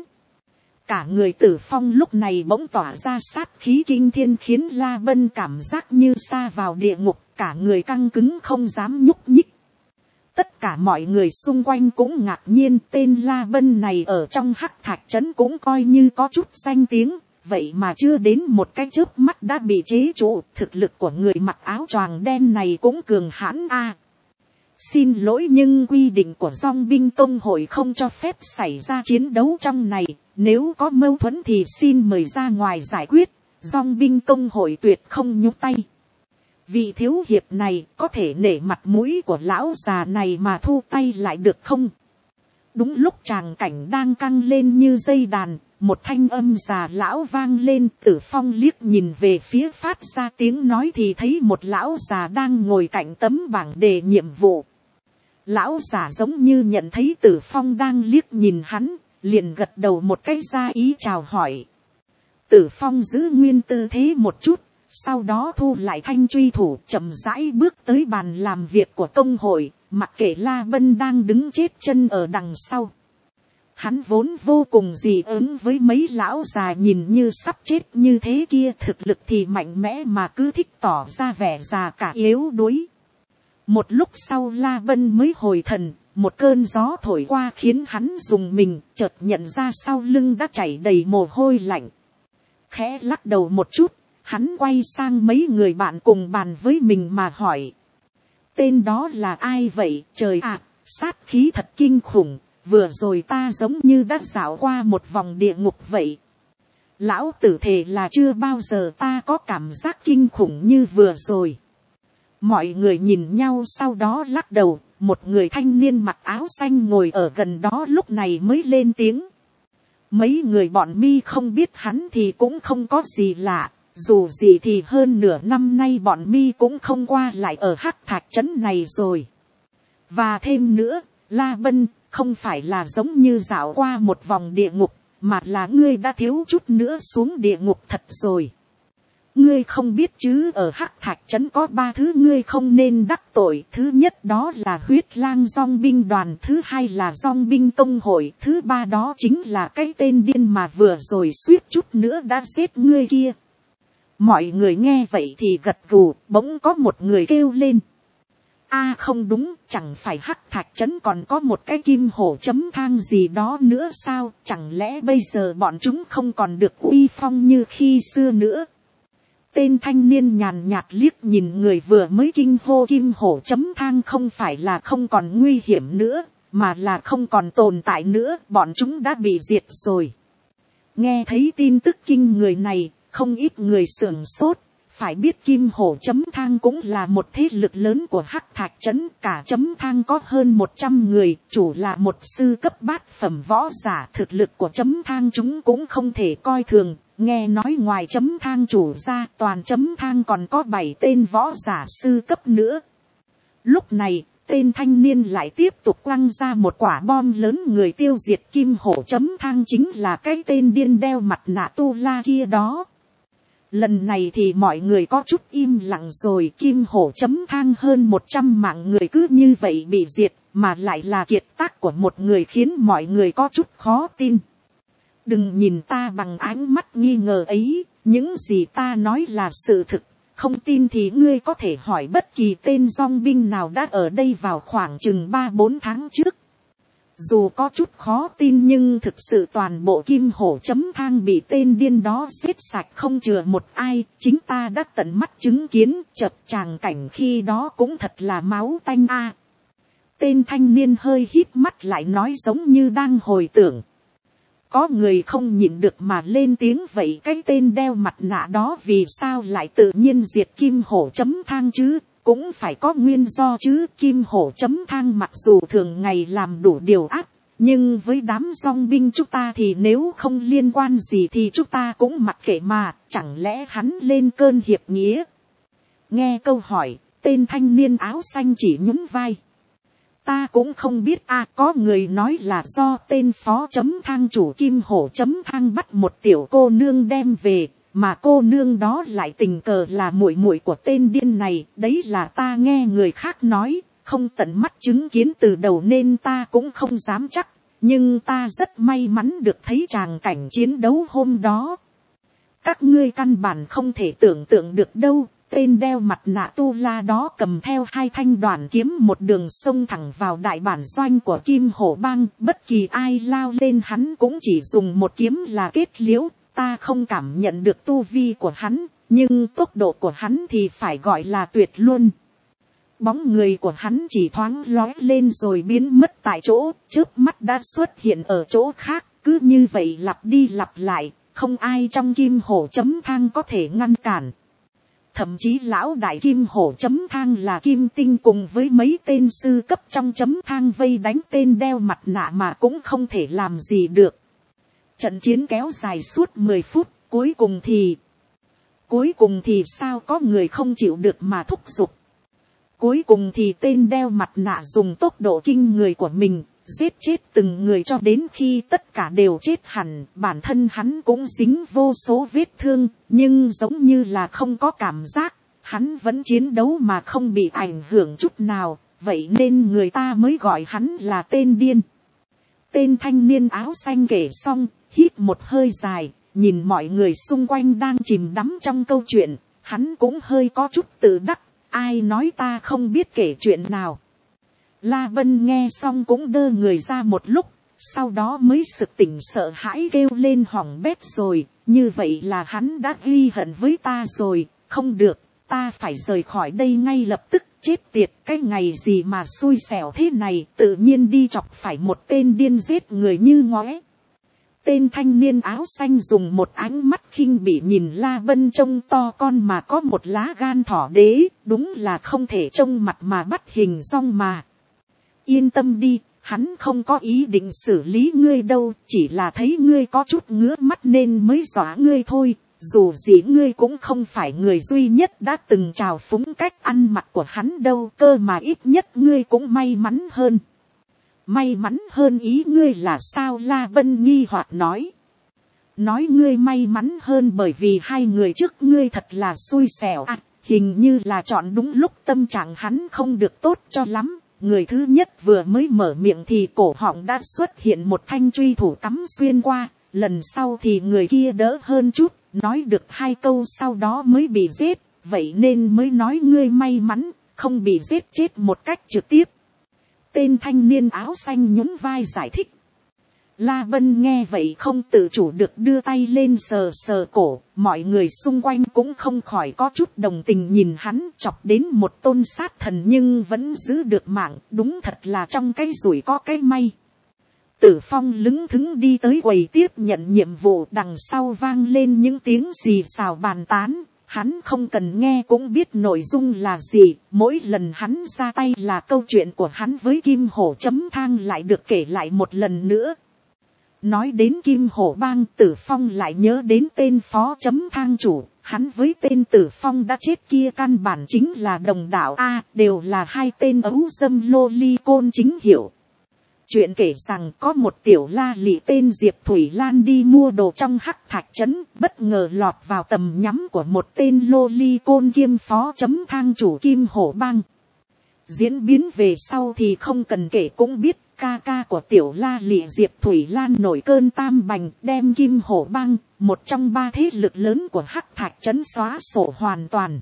Cả người Tử Phong lúc này bỗng tỏa ra sát khí kinh thiên, khiến La Vân cảm giác như sa vào địa ngục, cả người căng cứng không dám nhúc nhích. Tất cả mọi người xung quanh cũng ngạc nhiên, tên La Vân này ở trong Hắc Thạch trấn cũng coi như có chút danh tiếng, vậy mà chưa đến một cái chớp mắt đã bị chế trụ, thực lực của người mặc áo choàng đen này cũng cường hãn a. À, xin lỗi nhưng quy định của Dong binh tông hội không cho phép xảy ra chiến đấu trong này, nếu có mâu thuẫn thì xin mời ra ngoài giải quyết, Dong binh tông hội tuyệt không nhúc tay. Vị thiếu hiệp này có thể nể mặt mũi của lão già này mà thu tay lại được không? Đúng lúc tràng cảnh đang căng lên như dây đàn, một thanh âm già lão vang lên. Tử Phong liếc nhìn về phía phát ra tiếng nói thì thấy một lão già đang ngồi cạnh tấm bảng đề nhiệm vụ. Lão già giống như nhận thấy Tử Phong đang liếc nhìn hắn, liền gật đầu một cái ra ý chào hỏi. Tử Phong giữ nguyên tư thế một chút, sau đó thu lại thanh truy thủ, chậm rãi bước tới bàn làm việc của công hội, mặc kệ La Vân đang đứng chết chân ở đằng sau. Hắn vốn vô cùng dị ứng với mấy lão già nhìn như sắp chết như thế kia, thực lực thì mạnh mẽ mà cứ thích tỏ ra vẻ già cả yếu đuối. Một lúc sau La Vân mới hồi thần, một cơn gió thổi qua khiến hắn rùng mình, chợt nhận ra sau lưng đã chảy đầy mồ hôi lạnh. Khẽ lắc đầu một chút, hắn quay sang mấy người bạn cùng bàn với mình mà hỏi. Tên đó là ai vậy? Trời ạ, sát khí thật kinh khủng, vừa rồi ta giống như đã dạo qua một vòng địa ngục vậy. Lão tử thề là chưa bao giờ ta có cảm giác kinh khủng như vừa rồi. Mọi người nhìn nhau sau đó lắc đầu, một người thanh niên mặc áo xanh ngồi ở gần đó lúc này mới lên tiếng. Mấy người bọn mi không biết hắn thì cũng không có gì lạ. Dù gì thì hơn nửa năm nay bọn mi cũng không qua lại ở Hắc Thạch trấn này rồi. Và thêm nữa, La Vân không phải là giống như dạo qua một vòng địa ngục, mà là ngươi đã thiếu chút nữa xuống địa ngục thật rồi. Ngươi không biết chứ, ở Hắc Thạch trấn có ba thứ ngươi không nên đắc tội. Thứ nhất đó là huyết lang dong binh đoàn, thứ hai là dong binh tông hội, thứ ba đó chính là cái tên điên mà vừa rồi suýt chút nữa đã giết ngươi kia. Mọi người nghe vậy thì gật gù, bỗng có một người kêu lên. A à không đúng, chẳng phải Hắc Thạch trấn còn có một cái kim hổ chấm thang gì đó nữa sao, chẳng lẽ bây giờ bọn chúng không còn được uy phong như khi xưa nữa. Tên thanh niên nhàn nhạt liếc nhìn người vừa mới kinh hô kim hổ chấm thang, không phải là không còn nguy hiểm nữa, mà là không còn tồn tại nữa, bọn chúng đã bị diệt rồi. Nghe thấy tin tức kinh người này, không ít người sửng sốt, phải biết kim hổ chấm thang cũng là một thế lực lớn của Hắc Thạch trấn, cả chấm thang có hơn một trăm người, chủ là một sư cấp bát phẩm võ giả, thực lực của chấm thang chúng cũng không thể coi thường. Nghe nói ngoài chấm thang chủ ra, toàn chấm thang còn có bảy tên võ giả sư cấp nữa. Lúc này, tên thanh niên lại tiếp tục quăng ra một quả bom lớn, người tiêu diệt kim hổ chấm thang chính là cái tên điên đeo mặt nạ tu la kia đó. Lần này thì mọi người có chút im lặng rồi, kim hổ chấm thang hơn một trăm mạng người cứ như vậy bị diệt, mà lại là kiệt tác của một người, khiến mọi người có chút khó tin. Đừng nhìn ta bằng ánh mắt nghi ngờ ấy, những gì ta nói là sự thực, không tin thì ngươi có thể hỏi bất kỳ tên dong binh nào đã ở đây vào khoảng chừng ba bốn tháng trước. Dù có chút khó tin nhưng thực sự toàn bộ kim hổ chấm thang bị tên điên đó xếp sạch không chừa một ai, chính ta đã tận mắt chứng kiến, chập tràng cảnh khi đó cũng thật là máu tanh a. Tên thanh niên hơi hít mắt lại nói giống như đang hồi tưởng. Có người không nhịn được mà lên tiếng vậy cái tên đeo mặt nạ đó vì sao lại tự nhiên diệt kim hổ chấm thang chứ, cũng phải có nguyên do chứ. Kim hổ chấm thang mặc dù thường ngày làm đủ điều ác, nhưng với đám dong binh chúng ta thì nếu không liên quan gì thì chúng ta cũng mặc kệ mà, chẳng lẽ hắn lên cơn hiệp nghĩa. Nghe câu hỏi, tên thanh niên áo xanh chỉ nhún vai. Ta cũng không biết à, có người nói là do tên phó chấm thang chủ kim hổ chấm thang bắt một tiểu cô nương đem về, mà cô nương đó lại tình cờ là muội muội của tên điên này. Đấy là ta nghe người khác nói, không tận mắt chứng kiến từ đầu nên ta cũng không dám chắc, nhưng ta rất may mắn được thấy tràng cảnh chiến đấu hôm đó. Các ngươi căn bản không thể tưởng tượng được đâu. Tên đeo mặt nạ tu la đó cầm theo hai thanh đoàn kiếm một đường xông thẳng vào đại bản doanh của Kim Hổ Bang. Bất kỳ ai lao lên hắn cũng chỉ dùng một kiếm là kết liễu. Ta không cảm nhận được tu vi của hắn, nhưng tốc độ của hắn thì phải gọi là tuyệt luôn. Bóng người của hắn chỉ thoáng lóe lên rồi biến mất tại chỗ, chớp mắt đã xuất hiện ở chỗ khác. Cứ như vậy lặp đi lặp lại, không ai trong Kim Hổ chấm thang có thể ngăn cản. Thậm chí lão đại kim hổ chấm thang là Kim Tinh cùng với mấy tên sư cấp trong chấm thang vây đánh tên đeo mặt nạ mà cũng không thể làm gì được. Trận chiến kéo dài suốt mười phút, cuối cùng thì... Cuối cùng thì sao có người không chịu được mà thúc giục. Cuối cùng thì tên đeo mặt nạ dùng tốc độ kinh người của mình, giết chết từng người cho đến khi tất cả đều chết hẳn. Bản thân hắn cũng dính vô số vết thương, nhưng giống như là không có cảm giác. Hắn vẫn chiến đấu mà không bị ảnh hưởng chút nào, vậy nên người ta mới gọi hắn là tên điên. Tên thanh niên áo xanh kể xong, hít một hơi dài, nhìn mọi người xung quanh đang chìm đắm trong câu chuyện, hắn cũng hơi có chút tự đắc. Ai nói ta không biết kể chuyện nào. La Bân nghe xong cũng đơ người ra một lúc, sau đó mới sực tỉnh sợ hãi kêu lên hỏng bét rồi, như vậy là hắn đã ghi hận với ta rồi, không được, ta phải rời khỏi đây ngay lập tức. Chết tiệt, cái ngày gì mà xui xẻo thế này, tự nhiên đi chọc phải một tên điên giết người như ngóe. Tên thanh niên áo xanh dùng một ánh mắt khinh bỉ nhìn La Bân trông to con mà có một lá gan thỏ đế, đúng là không thể trông mặt mà bắt hình dong mà. Yên tâm đi, hắn không có ý định xử lý ngươi đâu, chỉ là thấy ngươi có chút ngứa mắt nên mới dọa ngươi thôi. Dù gì ngươi cũng không phải người duy nhất đã từng trào phúng cách ăn mặc của hắn đâu, cơ mà ít nhất ngươi cũng may mắn hơn. May mắn hơn ý ngươi là sao? La Bân nghi hoặc nói. Nói ngươi may mắn hơn bởi vì hai người trước ngươi thật là xui xẻo à, hình như là chọn đúng lúc tâm trạng hắn không được tốt cho lắm. Người thứ nhất vừa mới mở miệng thì cổ họng đã xuất hiện một thanh truy thủ cắm xuyên qua, lần sau thì người kia đỡ hơn chút, nói được hai câu sau đó mới bị giết, vậy nên mới nói ngươi may mắn, không bị giết chết một cách trực tiếp. Tên thanh niên áo xanh nhún vai giải thích. La Bân nghe vậy không tự chủ được đưa tay lên sờ sờ cổ, mọi người xung quanh cũng không khỏi có chút đồng tình nhìn hắn, chọc đến một tôn sát thần nhưng vẫn giữ được mạng, đúng thật là trong cái rủi có cái may. Tử Phong lững thững đi tới quầy tiếp nhận nhiệm vụ, đằng sau vang lên những tiếng xì xào bàn tán. Hắn không cần nghe cũng biết nội dung là gì, mỗi lần hắn ra tay là câu chuyện của hắn với Kim Hổ chấm thang lại được kể lại một lần nữa. Nói đến Kim Hổ Bang, Tử Phong lại nhớ đến tên phó chấm thang chủ, hắn với tên Tử Phong đã chết kia căn bản chính là đồng đạo A, đều là hai tên ấu dâm lô ly côn chính hiệu. Chuyện kể rằng có một tiểu la lị tên Diệp Thủy Lan đi mua đồ trong Hắc Thạch Trấn, bất ngờ lọt vào tầm nhắm của một tên lô ly côn kiêm phó chấm thang chủ Kim Hổ Bang. Diễn biến về sau thì không cần kể cũng biết, ca ca của tiểu la lị Diệp Thủy Lan nổi cơn tam bành, đem Kim Hổ Bang, một trong ba thế lực lớn của Hắc Thạch Trấn xóa sổ hoàn toàn.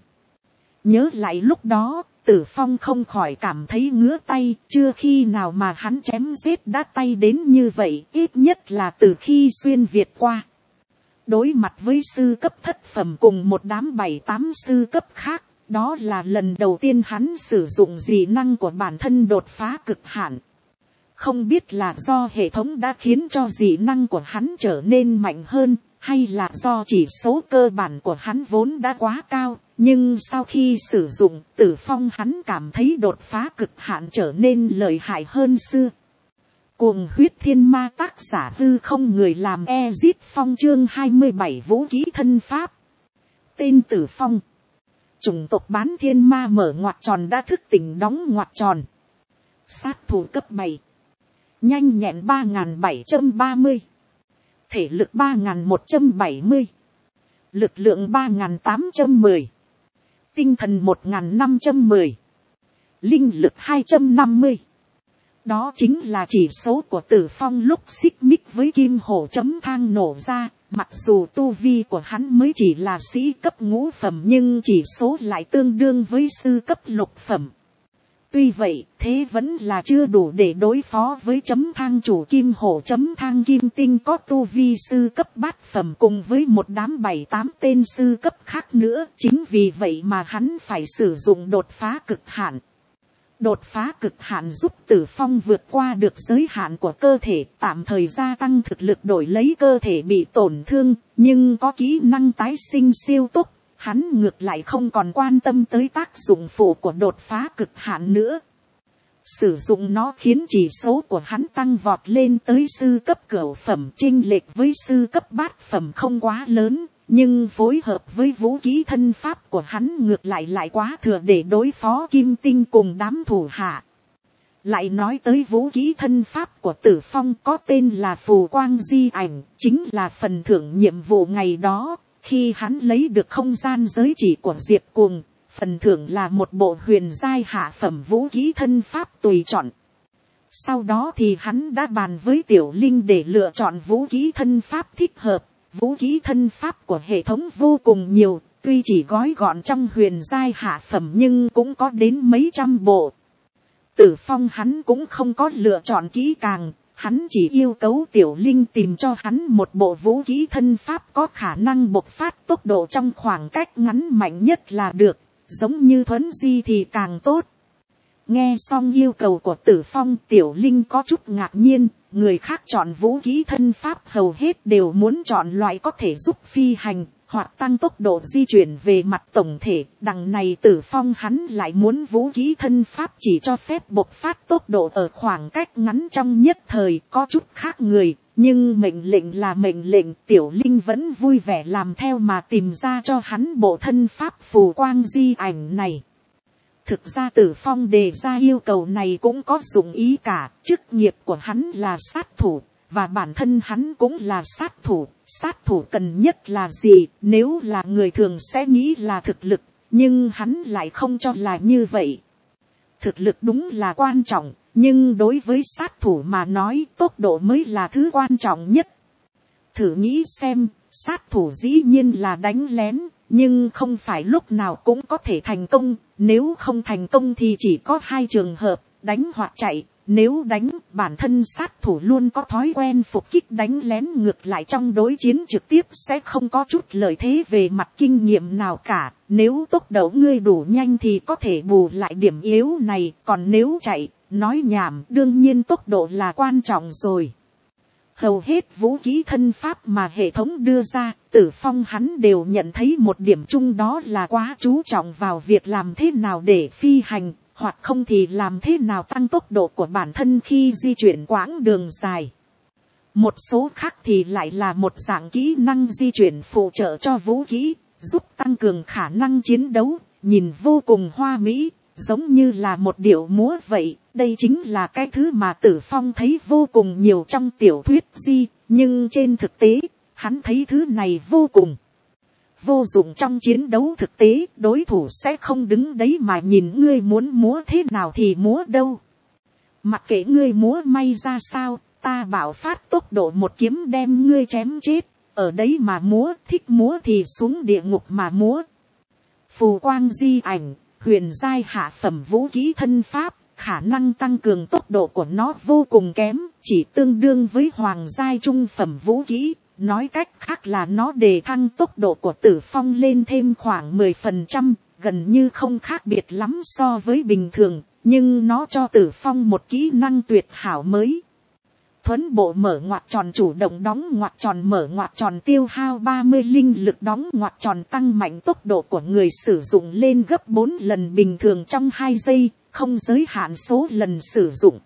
Nhớ lại lúc đó, Tử Phong không khỏi cảm thấy ngứa tay, chưa khi nào mà hắn chém giết đã tay đến như vậy, ít nhất là từ khi xuyên Việt qua. Đối mặt với sư cấp thất phẩm cùng một đám bảy tám sư cấp khác, đó là lần đầu tiên hắn sử dụng dị năng của bản thân đột phá cực hạn. Không biết là do hệ thống đã khiến cho dị năng của hắn trở nên mạnh hơn, hay là do chỉ số cơ bản của hắn vốn đã quá cao. Nhưng sau khi sử dụng Tử Phong, hắn cảm thấy đột phá cực hạn trở nên lợi hại hơn xưa. Cuồng huyết thiên ma, tác giả Hư Không, người làm Ezit Phong, chương hai mươi bảy, vũ khí thân pháp. Tên Tử Phong. Chủng tộc bán thiên ma mở ngoặc tròn đã thức tỉnh đóng ngoặc tròn. Sát thủ cấp bảy. Nhanh nhẹn ba nghìn bảy trăm ba mươi. Thể lực ba nghìn một trăm bảy mươi. Lực lượng ba nghìn tám trăm mười. Tinh thần một nghìn năm trăm mười. Linh lực hai trăm năm mươi. Đó chính là chỉ số của Tử Phong lúc xích mích với Kim Hổ chấm thang nổ ra. Mặc dù tu vi của hắn mới chỉ là sĩ cấp ngũ phẩm, nhưng chỉ số lại tương đương với sư cấp lục phẩm. Tuy vậy, thế vẫn là chưa đủ để đối phó với chấm thang chủ Kim Hổ chấm thang Kim Tinh có tu vi sư cấp bát phẩm cùng với một đám bảy tám tên sư cấp khác nữa. Chính vì vậy mà hắn phải sử dụng đột phá cực hạn. Đột phá cực hạn giúp Tử Phong vượt qua được giới hạn của cơ thể, tạm thời gia tăng thực lực đổi lấy cơ thể bị tổn thương, nhưng có kỹ năng tái sinh siêu tốc. Hắn ngược lại không còn quan tâm tới tác dụng phụ của đột phá cực hạn nữa. Sử dụng nó khiến chỉ số của hắn tăng vọt lên tới sư cấp cửu phẩm, chênh lệch với sư cấp bát phẩm không quá lớn, nhưng phối hợp với vũ khí thân pháp của hắn ngược lại lại quá thừa để đối phó Kim Tinh cùng đám thủ hạ. Lại nói tới vũ khí thân pháp của Tử Phong có tên là Phù Quang Di Ảnh, chính là phần thưởng nhiệm vụ ngày đó. Khi hắn lấy được không gian giới chỉ của Diệp Cuồng, phần thưởng là một bộ huyền giai hạ phẩm vũ khí thân pháp tùy chọn. Sau đó thì hắn đã bàn với Tiểu Linh để lựa chọn vũ khí thân pháp thích hợp. Vũ khí thân pháp của hệ thống vô cùng nhiều, tuy chỉ gói gọn trong huyền giai hạ phẩm nhưng cũng có đến mấy trăm bộ. Tử Phong hắn cũng không có lựa chọn kỹ càng. Hắn chỉ yêu cầu Tiểu Linh tìm cho hắn một bộ vũ khí thân pháp có khả năng bộc phát tốc độ trong khoảng cách ngắn mạnh nhất là được, giống như thuấn di thì càng tốt. Nghe xong yêu cầu của Tử Phong, Tiểu Linh có chút ngạc nhiên, người khác chọn vũ khí thân pháp hầu hết đều muốn chọn loại có thể giúp phi hành, hoặc tăng tốc độ di chuyển về mặt tổng thể. Đằng này Tử Phong hắn lại muốn vũ khí thân pháp chỉ cho phép bộc phát tốc độ ở khoảng cách ngắn trong nhất thời, có chút khác người. Nhưng mệnh lệnh là mệnh lệnh, Tiểu Linh vẫn vui vẻ làm theo mà tìm ra cho hắn bộ thân pháp Phù Quang Di Ảnh này. Thực ra Tử Phong đề ra yêu cầu này cũng có dụng ý cả, chức nghiệp của hắn là sát thủ. Và bản thân hắn cũng là sát thủ, sát thủ cần nhất là gì, nếu là người thường sẽ nghĩ là thực lực, nhưng hắn lại không cho là như vậy. Thực lực đúng là quan trọng, nhưng đối với sát thủ mà nói tốc độ mới là thứ quan trọng nhất. Thử nghĩ xem, sát thủ dĩ nhiên là đánh lén, nhưng không phải lúc nào cũng có thể thành công, nếu không thành công thì chỉ có hai trường hợp, đánh hoặc chạy. Nếu đánh, bản thân sát thủ luôn có thói quen phục kích đánh lén, ngược lại trong đối chiến trực tiếp sẽ không có chút lợi thế về mặt kinh nghiệm nào cả. Nếu tốc độ ngươi đủ nhanh thì có thể bù lại điểm yếu này, còn nếu chạy, nói nhảm, đương nhiên tốc độ là quan trọng rồi. Hầu hết vũ khí thân pháp mà hệ thống đưa ra, Tử Phong hắn đều nhận thấy một điểm chung, đó là quá chú trọng vào việc làm thế nào để phi hành. Hoặc không thì làm thế nào tăng tốc độ của bản thân khi di chuyển quãng đường dài. Một số khác thì lại là một dạng kỹ năng di chuyển phụ trợ cho vũ khí, giúp tăng cường khả năng chiến đấu, nhìn vô cùng hoa mỹ, giống như là một điệu múa vậy. Đây chính là cái thứ mà Tử Phong thấy vô cùng nhiều trong tiểu thuyết di, nhưng trên thực tế, hắn thấy thứ này vô cùng vô dụng trong chiến đấu thực tế, đối thủ sẽ không đứng đấy mà nhìn ngươi muốn múa thế nào thì múa đâu. Mặc kệ ngươi múa may ra sao, ta bảo phát tốc độ một kiếm đem ngươi chém chết, ở đấy mà múa, thích múa thì xuống địa ngục mà múa. Phù Quang Di Ảnh, huyền giai hạ phẩm vũ khí thân pháp, khả năng tăng cường tốc độ của nó vô cùng kém, chỉ tương đương với hoàng giai trung phẩm vũ khí. Nói cách khác là nó đề thăng tốc độ của Tử Phong lên thêm khoảng mười phần trăm, gần như không khác biệt lắm so với bình thường, nhưng nó cho Tử Phong một kỹ năng tuyệt hảo mới. Thuấn bộ mở ngoặc tròn chủ động đóng ngoặc tròn mở ngoặc tròn tiêu hao ba mươi linh lực đóng ngoặc tròn tăng mạnh tốc độ của người sử dụng lên gấp bốn lần bình thường trong hai giây, không giới hạn số lần sử dụng.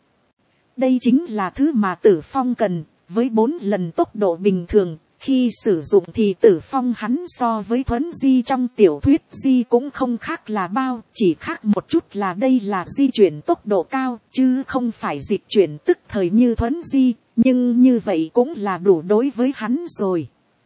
Đây chính là thứ mà Tử Phong cần, với bốn lần tốc độ bình thường, khi sử dụng thì Tử Phong hắn so với thuấn di trong tiểu thuyết di cũng không khác là bao, chỉ khác một chút là đây là di chuyển tốc độ cao, chứ không phải dịch chuyển tức thời như thuấn di, nhưng như vậy cũng là đủ đối với hắn rồi.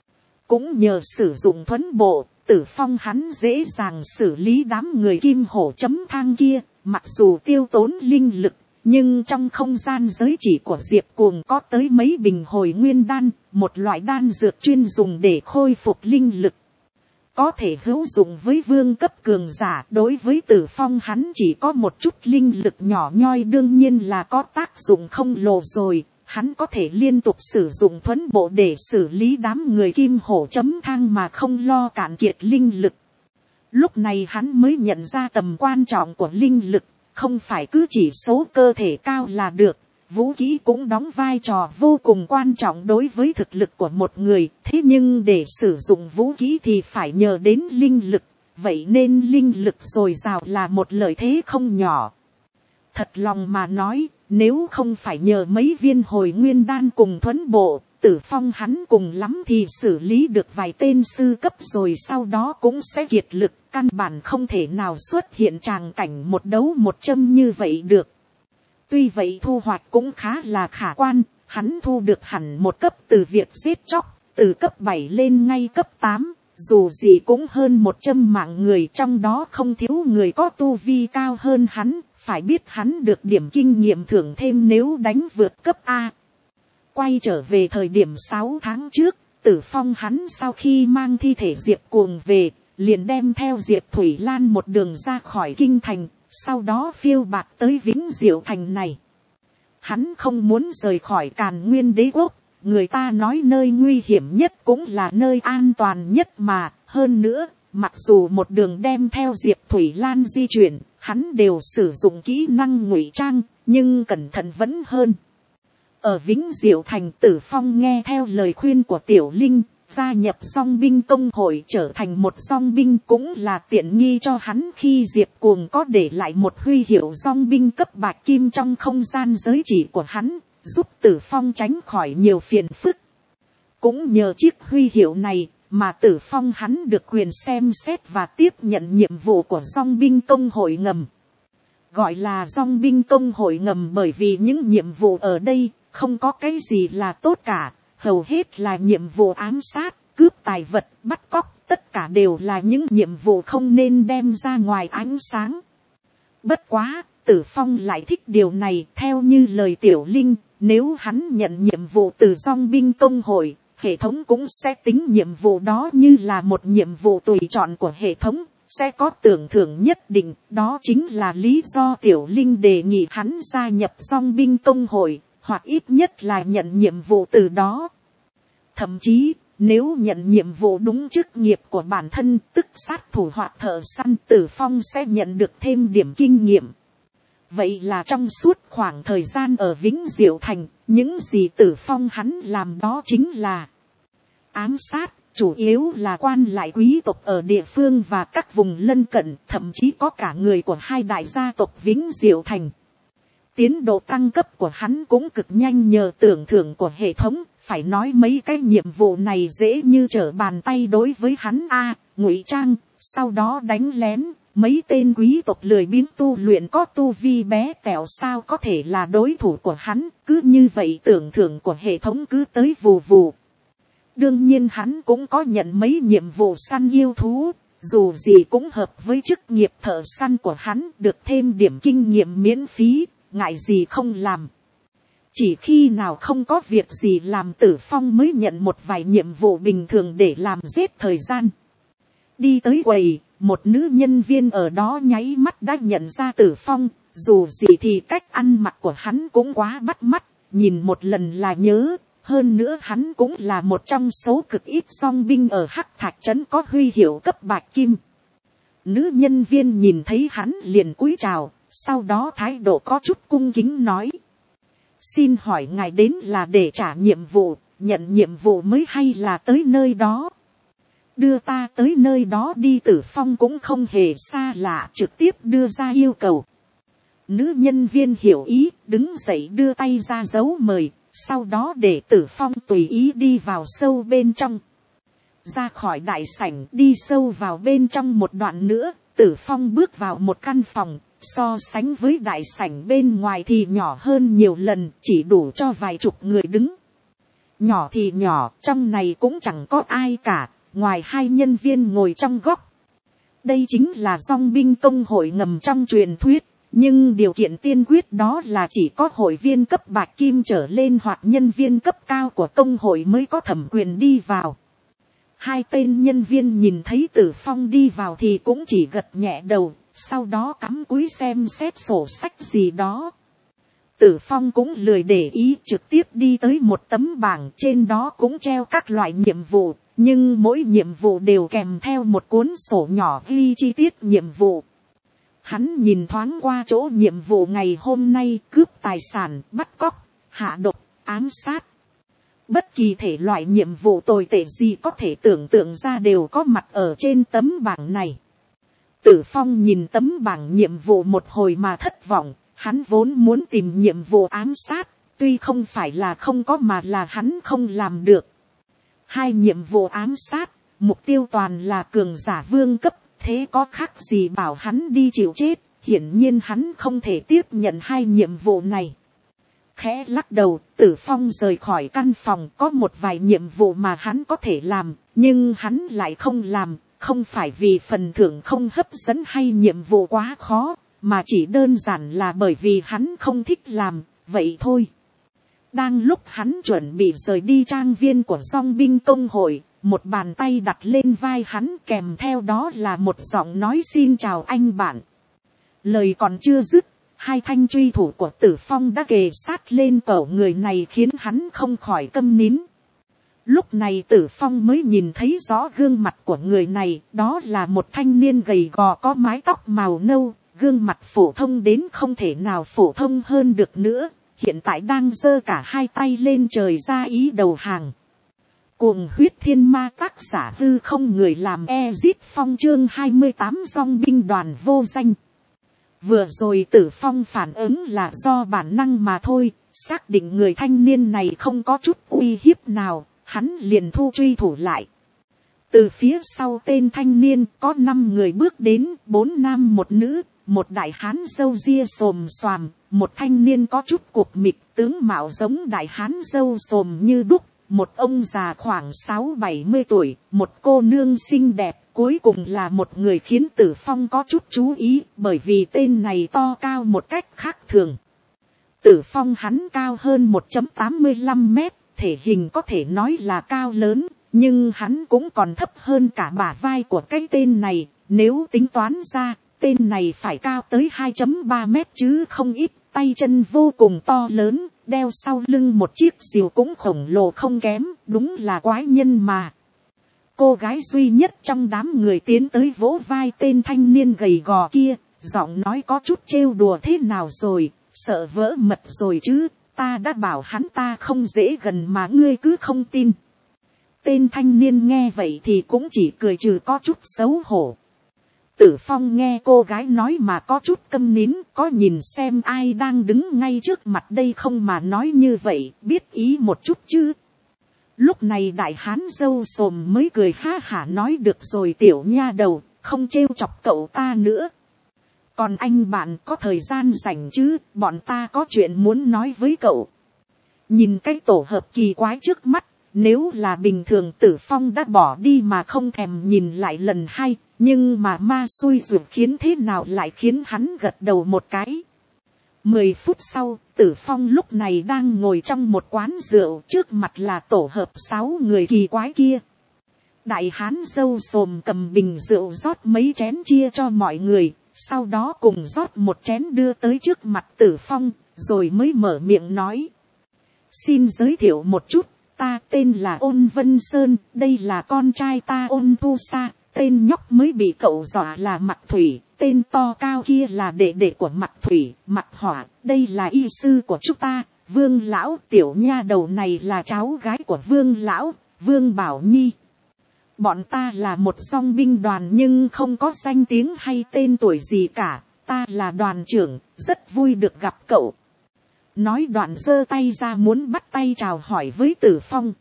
Cũng nhờ sử dụng thuấn bộ, Tử Phong hắn dễ dàng xử lý đám người kim hổ chấm thang kia, mặc dù tiêu tốn linh lực. Nhưng trong không gian giới chỉ của Diệp Cuồng có tới mấy bình hồi nguyên đan, một loại đan dược chuyên dùng để khôi phục linh lực. Có thể hữu dụng với vương cấp cường giả, đối với Tử Phong hắn chỉ có một chút linh lực nhỏ nhoi đương nhiên là có tác dụng không lồ rồi. Hắn có thể liên tục sử dụng thuấn bộ để xử lý đám người kim hổ chấm thang mà không lo cạn kiệt linh lực. Lúc này hắn mới nhận ra tầm quan trọng của linh lực. Không phải cứ chỉ số cơ thể cao là được, vũ khí cũng đóng vai trò vô cùng quan trọng đối với thực lực của một người. Thế nhưng để sử dụng vũ khí thì phải nhờ đến linh lực, vậy nên linh lực dồi dào là một lợi thế không nhỏ. Thật lòng mà nói, nếu không phải nhờ mấy viên hồi nguyên đan cùng thuấn bộ, Tử Phong hắn cùng lắm thì xử lý được vài tên sư cấp rồi sau đó cũng sẽ kiệt lực, căn bản không thể nào xuất hiện tràng cảnh một đấu một châm như vậy được. Tuy vậy thu hoạch cũng khá là khả quan, hắn thu được hẳn một cấp từ việc giết chóc, từ cấp bảy lên ngay cấp tám, dù gì cũng hơn một trăm mạng người, trong đó không thiếu người có tu vi cao hơn hắn, phải biết hắn được điểm kinh nghiệm thưởng thêm nếu đánh vượt cấp A. Quay trở về thời điểm sáu tháng trước, Tử Phong hắn sau khi mang thi thể Diệp Cuồng về, liền đem theo Diệp Thủy Lan một đường ra khỏi kinh thành, sau đó phiêu bạt tới Vĩnh Diệu thành này. Hắn không muốn rời khỏi Càn Nguyên Đế quốc, người ta nói nơi nguy hiểm nhất cũng là nơi an toàn nhất mà, hơn nữa, mặc dù một đường đem theo Diệp Thủy Lan di chuyển, hắn đều sử dụng kỹ năng ngụy trang, nhưng cẩn thận vẫn hơn. Ở Vĩnh Diệu thành, Tử Phong nghe theo lời khuyên của Tiểu Linh, gia nhập dòng binh công hội trở thành một dòng binh, cũng là tiện nghi cho hắn khi Diệp Cuồng có để lại một huy hiệu dòng binh cấp bạch kim trong không gian giới chỉ của hắn, giúp Tử Phong tránh khỏi nhiều phiền phức. Cũng nhờ chiếc huy hiệu này mà Tử Phong hắn được quyền xem xét và tiếp nhận nhiệm vụ của dòng binh công hội ngầm. Gọi là dòng binh công hội ngầm bởi vì những nhiệm vụ ở đây không có cái gì là tốt cả, hầu hết là nhiệm vụ ám sát, cướp tài vật, bắt cóc, tất cả đều là những nhiệm vụ không nên đem ra ngoài ánh sáng. Bất quá, Tử Phong lại thích điều này, theo như lời Tiểu Linh, nếu hắn nhận nhiệm vụ từ dòng binh công hội, hệ thống cũng sẽ tính nhiệm vụ đó như là một nhiệm vụ tùy chọn của hệ thống, sẽ có tưởng thưởng nhất định, đó chính là lý do Tiểu Linh đề nghị hắn gia nhập dòng binh công hội, hoặc ít nhất là nhận nhiệm vụ từ đó. Thậm chí, nếu nhận nhiệm vụ đúng chức nghiệp của bản thân, tức sát thủ hoặc thợ săn, Tử Phong sẽ nhận được thêm điểm kinh nghiệm. Vậy là trong suốt khoảng thời gian ở Vĩnh Diệu thành, những gì Tử Phong hắn làm đó chính là ám sát, chủ yếu là quan lại quý tộc ở địa phương và các vùng lân cận, thậm chí có cả người của hai đại gia tộc Vĩnh Diệu thành. Tiến độ tăng cấp của hắn cũng cực nhanh nhờ tưởng thưởng của hệ thống, phải nói mấy cái nhiệm vụ này dễ như trở bàn tay đối với hắn. A, ngụy trang, sau đó đánh lén, mấy tên quý tộc lười biếng tu luyện có tu vi bé tẹo sao có thể là đối thủ của hắn, cứ như vậy tưởng thưởng của hệ thống cứ tới vù vù. Đương nhiên hắn cũng có nhận mấy nhiệm vụ săn yêu thú, dù gì cũng hợp với chức nghiệp thợ săn của hắn, được thêm điểm kinh nghiệm miễn phí, ngại gì không làm. Chỉ khi nào không có việc gì làm, Tử Phong mới nhận một vài nhiệm vụ bình thường để làm giết thời gian. Đi tới quầy, một nữ nhân viên ở đó nháy mắt đã nhận ra Tử Phong, dù gì thì cách ăn mặc của hắn cũng quá bắt mắt, nhìn một lần là nhớ. Hơn nữa hắn cũng là một trong số cực ít dòng binh ở Hắc Thạch Trấn có huy hiệu cấp bạch kim. Nữ nhân viên nhìn thấy hắn liền cúi chào, sau đó thái độ có chút cung kính nói. Xin hỏi ngài đến là để trả nhiệm vụ, nhận nhiệm vụ mới hay là tới nơi đó? Đưa ta tới nơi đó đi. Tử Phong cũng không hề xa lạ, trực tiếp đưa ra yêu cầu. Nữ nhân viên hiểu ý, đứng dậy đưa tay ra dấu mời, sau đó để Tử Phong tùy ý đi vào sâu bên trong. Ra khỏi đại sảnh đi sâu vào bên trong một đoạn nữa, Tử Phong bước vào một căn phòng, so sánh với đại sảnh bên ngoài thì nhỏ hơn nhiều lần, chỉ đủ cho vài chục người đứng. Nhỏ thì nhỏ, trong này cũng chẳng có ai cả, ngoài hai nhân viên ngồi trong góc. Đây chính là dong binh công hội ngầm trong truyền thuyết, nhưng điều kiện tiên quyết đó là chỉ có hội viên cấp bạch kim trở lên hoặc nhân viên cấp cao của công hội mới có thẩm quyền đi vào. Hai tên nhân viên nhìn thấy Tử Phong đi vào thì cũng chỉ gật nhẹ đầu, sau đó cắm cúi xem xét sổ sách gì đó. Tử Phong cũng lười để ý, trực tiếp đi tới một tấm bảng, trên đó cũng treo các loại nhiệm vụ, nhưng mỗi nhiệm vụ đều kèm theo một cuốn sổ nhỏ ghi chi tiết nhiệm vụ. Hắn nhìn thoáng qua chỗ nhiệm vụ ngày hôm nay, cướp tài sản, bắt cóc, hạ độc, ám sát. Bất kỳ thể loại nhiệm vụ tồi tệ gì có thể tưởng tượng ra đều có mặt ở trên tấm bảng này. Tử Phong nhìn tấm bảng nhiệm vụ một hồi mà thất vọng, hắn vốn muốn tìm nhiệm vụ ám sát, tuy không phải là không có mà là hắn không làm được. Hai nhiệm vụ ám sát, mục tiêu toàn là cường giả vương cấp, thế có khác gì bảo hắn đi chịu chết, hiển nhiên hắn không thể tiếp nhận hai nhiệm vụ này. Khẽ lắc đầu, Tử Phong rời khỏi căn phòng. Có một vài nhiệm vụ mà hắn có thể làm, nhưng hắn lại không làm, không phải vì phần thưởng không hấp dẫn hay nhiệm vụ quá khó, mà chỉ đơn giản là bởi vì hắn không thích làm, vậy thôi. Đang lúc hắn chuẩn bị rời đi trang viên của dong binh công hội, một bàn tay đặt lên vai hắn, kèm theo đó là một giọng nói xin chào anh bạn. Lời còn chưa dứt, hai thanh truy thủ của Tử Phong đã kề sát lên cổ người này khiến hắn không khỏi câm nín. Lúc này Tử Phong mới nhìn thấy rõ gương mặt của người này, đó là một thanh niên gầy gò có mái tóc màu nâu, gương mặt phổ thông đến không thể nào phổ thông hơn được nữa, hiện tại đang giơ cả hai tay lên trời ra ý đầu hàng. Cuồng huyết thiên ma, tác giả hư không, người làm Ezit Phong, chương hai mươi tám dong binh đoàn vô danh. Vừa rồi Tử Phong phản ứng là do bản năng mà thôi, xác định người thanh niên này không có chút uy hiếp nào, hắn liền thu truy thủ lại. Từ phía sau tên thanh niên có năm người bước đến, bốn nam một nữ, một đại hán râu ria xồm xoàm, một thanh niên có chút cục mịch, tướng mạo giống đại hán râu xồm như đúc, một ông già khoảng sáu bảy mươi tuổi, một cô nương xinh đẹp, cuối cùng là một người khiến Tử Phong có chút chú ý, bởi vì tên này to cao một cách khác thường. Tử Phong hắn cao hơn một phẩy tám mươi lăm mét, thể hình có thể nói là cao lớn, nhưng hắn cũng còn thấp hơn cả bả vai của cái tên này, nếu tính toán ra, tên này phải cao tới hai phẩy ba mét chứ không ít, tay chân vô cùng to lớn, đeo sau lưng một chiếc rìu cũng khổng lồ không kém, đúng là quái nhân mà. Cô gái duy nhất trong đám người tiến tới vỗ vai tên thanh niên gầy gò kia, giọng nói có chút trêu đùa, thế nào rồi, sợ vỡ mật rồi chứ, ta đã bảo hắn ta không dễ gần mà ngươi cứ không tin. Tên thanh niên nghe vậy thì cũng chỉ cười trừ, có chút xấu hổ. Tử Phong nghe cô gái nói mà có chút câm nín, có nhìn xem ai đang đứng ngay trước mặt đây không mà nói như vậy, biết ý một chút chứ. Lúc này đại hán râu xồm mới cười ha hả nói, được rồi tiểu nha đầu, không trêu chọc cậu ta nữa. Còn anh bạn có thời gian rảnh chứ, bọn ta có chuyện muốn nói với cậu. Nhìn cái tổ hợp kỳ quái trước mắt, nếu là bình thường Tử Phong đã bỏ đi mà không thèm nhìn lại lần hai, nhưng mà ma xui ruột khiến thế nào lại khiến hắn gật đầu một cái. Mười phút sau, Tử Phong lúc này đang ngồi trong một quán rượu, trước mặt là tổ hợp sáu người kỳ quái kia. Đại hán râu xồm cầm bình rượu rót mấy chén chia cho mọi người, sau đó cùng rót một chén đưa tới trước mặt Tử Phong, rồi mới mở miệng nói. Xin giới thiệu một chút, ta tên là Ôn Vân Sơn, đây là con trai ta Ôn Thu Sa, Tên nhóc mới bị cậu dọa là Mặc Thủy, tên to cao kia là đệ đệ của Mặc Thủy, Mặc Hỏa, đây là y sư của chúng ta, Vương lão. Tiểu nha đầu này là cháu gái của Vương lão, Vương Bảo Nhi. Bọn ta là một dòng binh đoàn nhưng không có danh tiếng hay tên tuổi gì cả, ta là đoàn trưởng, rất vui được gặp cậu. Nói đoạn giơ tay ra muốn bắt tay chào hỏi với Tử Phong.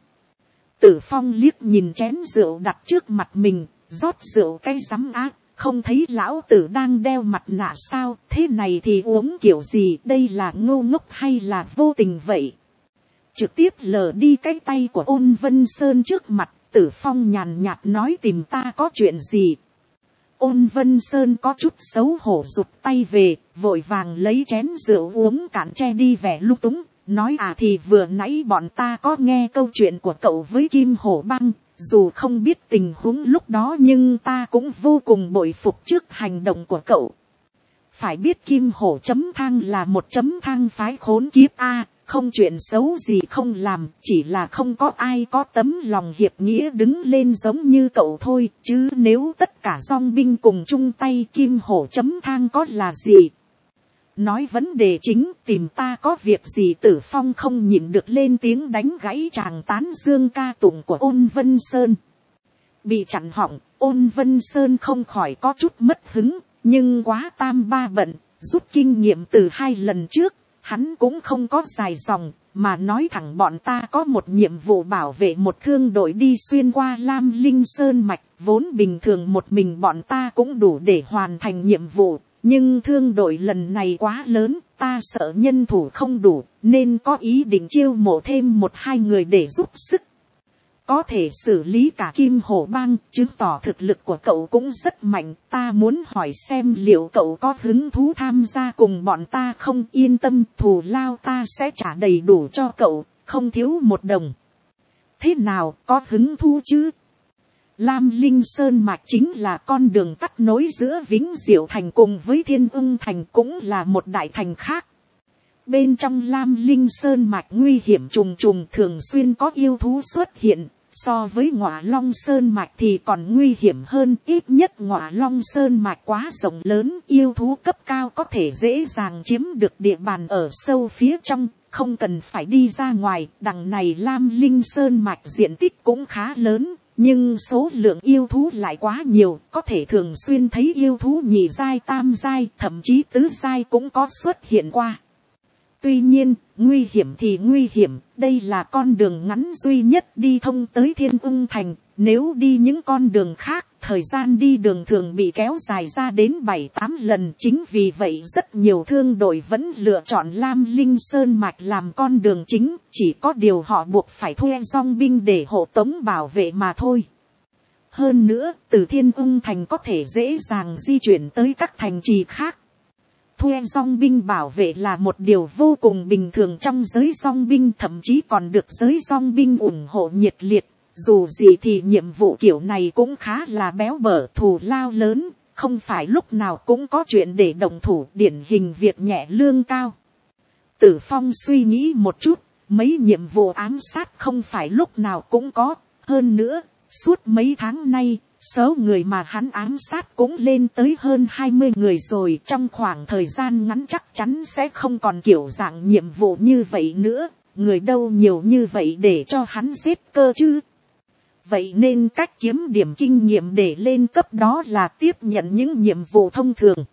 Tử Phong liếc nhìn chén rượu đặt trước mặt mình, rót rượu cái rắm ác, không thấy lão tử đang đeo mặt nạ sao, thế này thì uống kiểu gì, đây là ngô ngốc hay là vô tình vậy. Trực tiếp lờ đi cái tay của Ôn Vân Sơn trước mặt, Tử Phong nhàn nhạt nói tìm ta có chuyện gì. Ôn Vân Sơn có chút xấu hổ rụt tay về, vội vàng lấy chén rượu uống cạn che đi vẻ lung túng, nói à thì vừa nãy bọn ta có nghe câu chuyện của cậu với Kim Hổ Băng, dù không biết tình huống lúc đó nhưng ta cũng vô cùng bội phục trước hành động của cậu. Phải biết Kim Hổ chấm thang là một chấm thang phái khốn kiếp a, không chuyện xấu gì không làm, chỉ là không có ai có tấm lòng hiệp nghĩa đứng lên giống như cậu thôi, chứ nếu tất cả dòng binh cùng chung tay Kim Hổ chấm thang có là gì. Nói vấn đề chính, tìm ta có việc gì. Tử Phong không nhịn được lên tiếng đánh gãy tràng tán dương ca tụng của Ôn Vân Sơn. Bị chặn họng, Ôn Vân Sơn không khỏi có chút mất hứng, nhưng quá tam ba bận, rút kinh nghiệm từ hai lần trước, hắn cũng không có dài dòng, mà nói thẳng bọn ta có một nhiệm vụ bảo vệ một thương đội đi xuyên qua Lam Linh Sơn Mạch, vốn bình thường một mình bọn ta cũng đủ để hoàn thành nhiệm vụ. Nhưng thương đội lần này quá lớn, ta sợ nhân thủ không đủ, nên có ý định chiêu mộ thêm một hai người để giúp sức. Có thể xử lý cả Kim Hổ Bang, chứng tỏ thực lực của cậu cũng rất mạnh. Ta muốn hỏi xem liệu cậu có hứng thú tham gia cùng bọn ta không. Yên tâm, thù lao ta sẽ trả đầy đủ cho cậu, không thiếu một đồng. Thế nào, có hứng thú chứ? Lam Linh Sơn Mạch chính là con đường cắt nối giữa Vĩnh Diệu Thành cùng với Thiên Ưng Thành, cũng là một đại thành khác. Bên trong Lam Linh Sơn Mạch nguy hiểm trùng trùng, thường xuyên có yêu thú xuất hiện. So với Ngọa Long Sơn Mạch thì còn nguy hiểm hơn, ít nhất Ngọa Long Sơn Mạch quá rộng lớn, yêu thú cấp cao có thể dễ dàng chiếm được địa bàn ở sâu phía trong, không cần phải đi ra ngoài. Đằng này Lam Linh Sơn Mạch diện tích cũng khá lớn, nhưng số lượng yêu thú lại quá nhiều, có thể thường xuyên thấy yêu thú nhị giai, tam giai, thậm chí tứ giai cũng có xuất hiện qua. Tuy nhiên, nguy hiểm thì nguy hiểm, đây là con đường ngắn duy nhất đi thông tới Thiên Ưng Thành, nếu đi những con đường khác, thời gian đi đường thường bị kéo dài ra đến bảy tám lần. Chính vì vậy rất nhiều thương đội vẫn lựa chọn Lam Linh Sơn Mạch làm con đường chính, chỉ có điều họ buộc phải thuê dòng binh để hộ tống bảo vệ mà thôi. Hơn nữa, từ Thiên Ưng Thành có thể dễ dàng di chuyển tới các thành trì khác. Thuê dòng binh bảo vệ là một điều vô cùng bình thường trong giới dòng binh, thậm chí còn được giới dòng binh ủng hộ nhiệt liệt. Dù gì thì nhiệm vụ kiểu này cũng khá là béo bở, thù lao lớn, không phải lúc nào cũng có chuyện để động thủ, điển hình việc nhẹ lương cao. Tử Phong suy nghĩ một chút, mấy nhiệm vụ ám sát không phải lúc nào cũng có, hơn nữa, suốt mấy tháng nay, số người mà hắn ám sát cũng lên tới hơn hai mươi người rồi, trong khoảng thời gian ngắn chắc chắn sẽ không còn kiểu dạng nhiệm vụ như vậy nữa, người đâu nhiều như vậy để cho hắn giết cơ chứ. Vậy nên cách kiếm điểm kinh nghiệm để lên cấp đó là tiếp nhận những nhiệm vụ thông thường.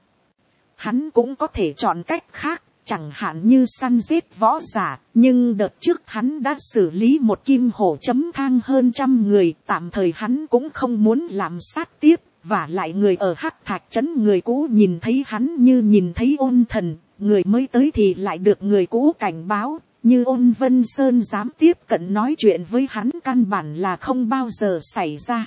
Hắn cũng có thể chọn cách khác, chẳng hạn như săn giết võ giả, nhưng đợt trước hắn đã xử lý một Kim Hổ chấm thang hơn trăm người, tạm thời hắn cũng không muốn làm sát tiếp, và lại người ở Hắc Thạch Trấn người cũ nhìn thấy hắn như nhìn thấy ôn thần, người mới tới thì lại được người cũ cảnh báo. Như Ôn Vân Sơn dám tiếp cận nói chuyện với hắn căn bản là không bao giờ xảy ra.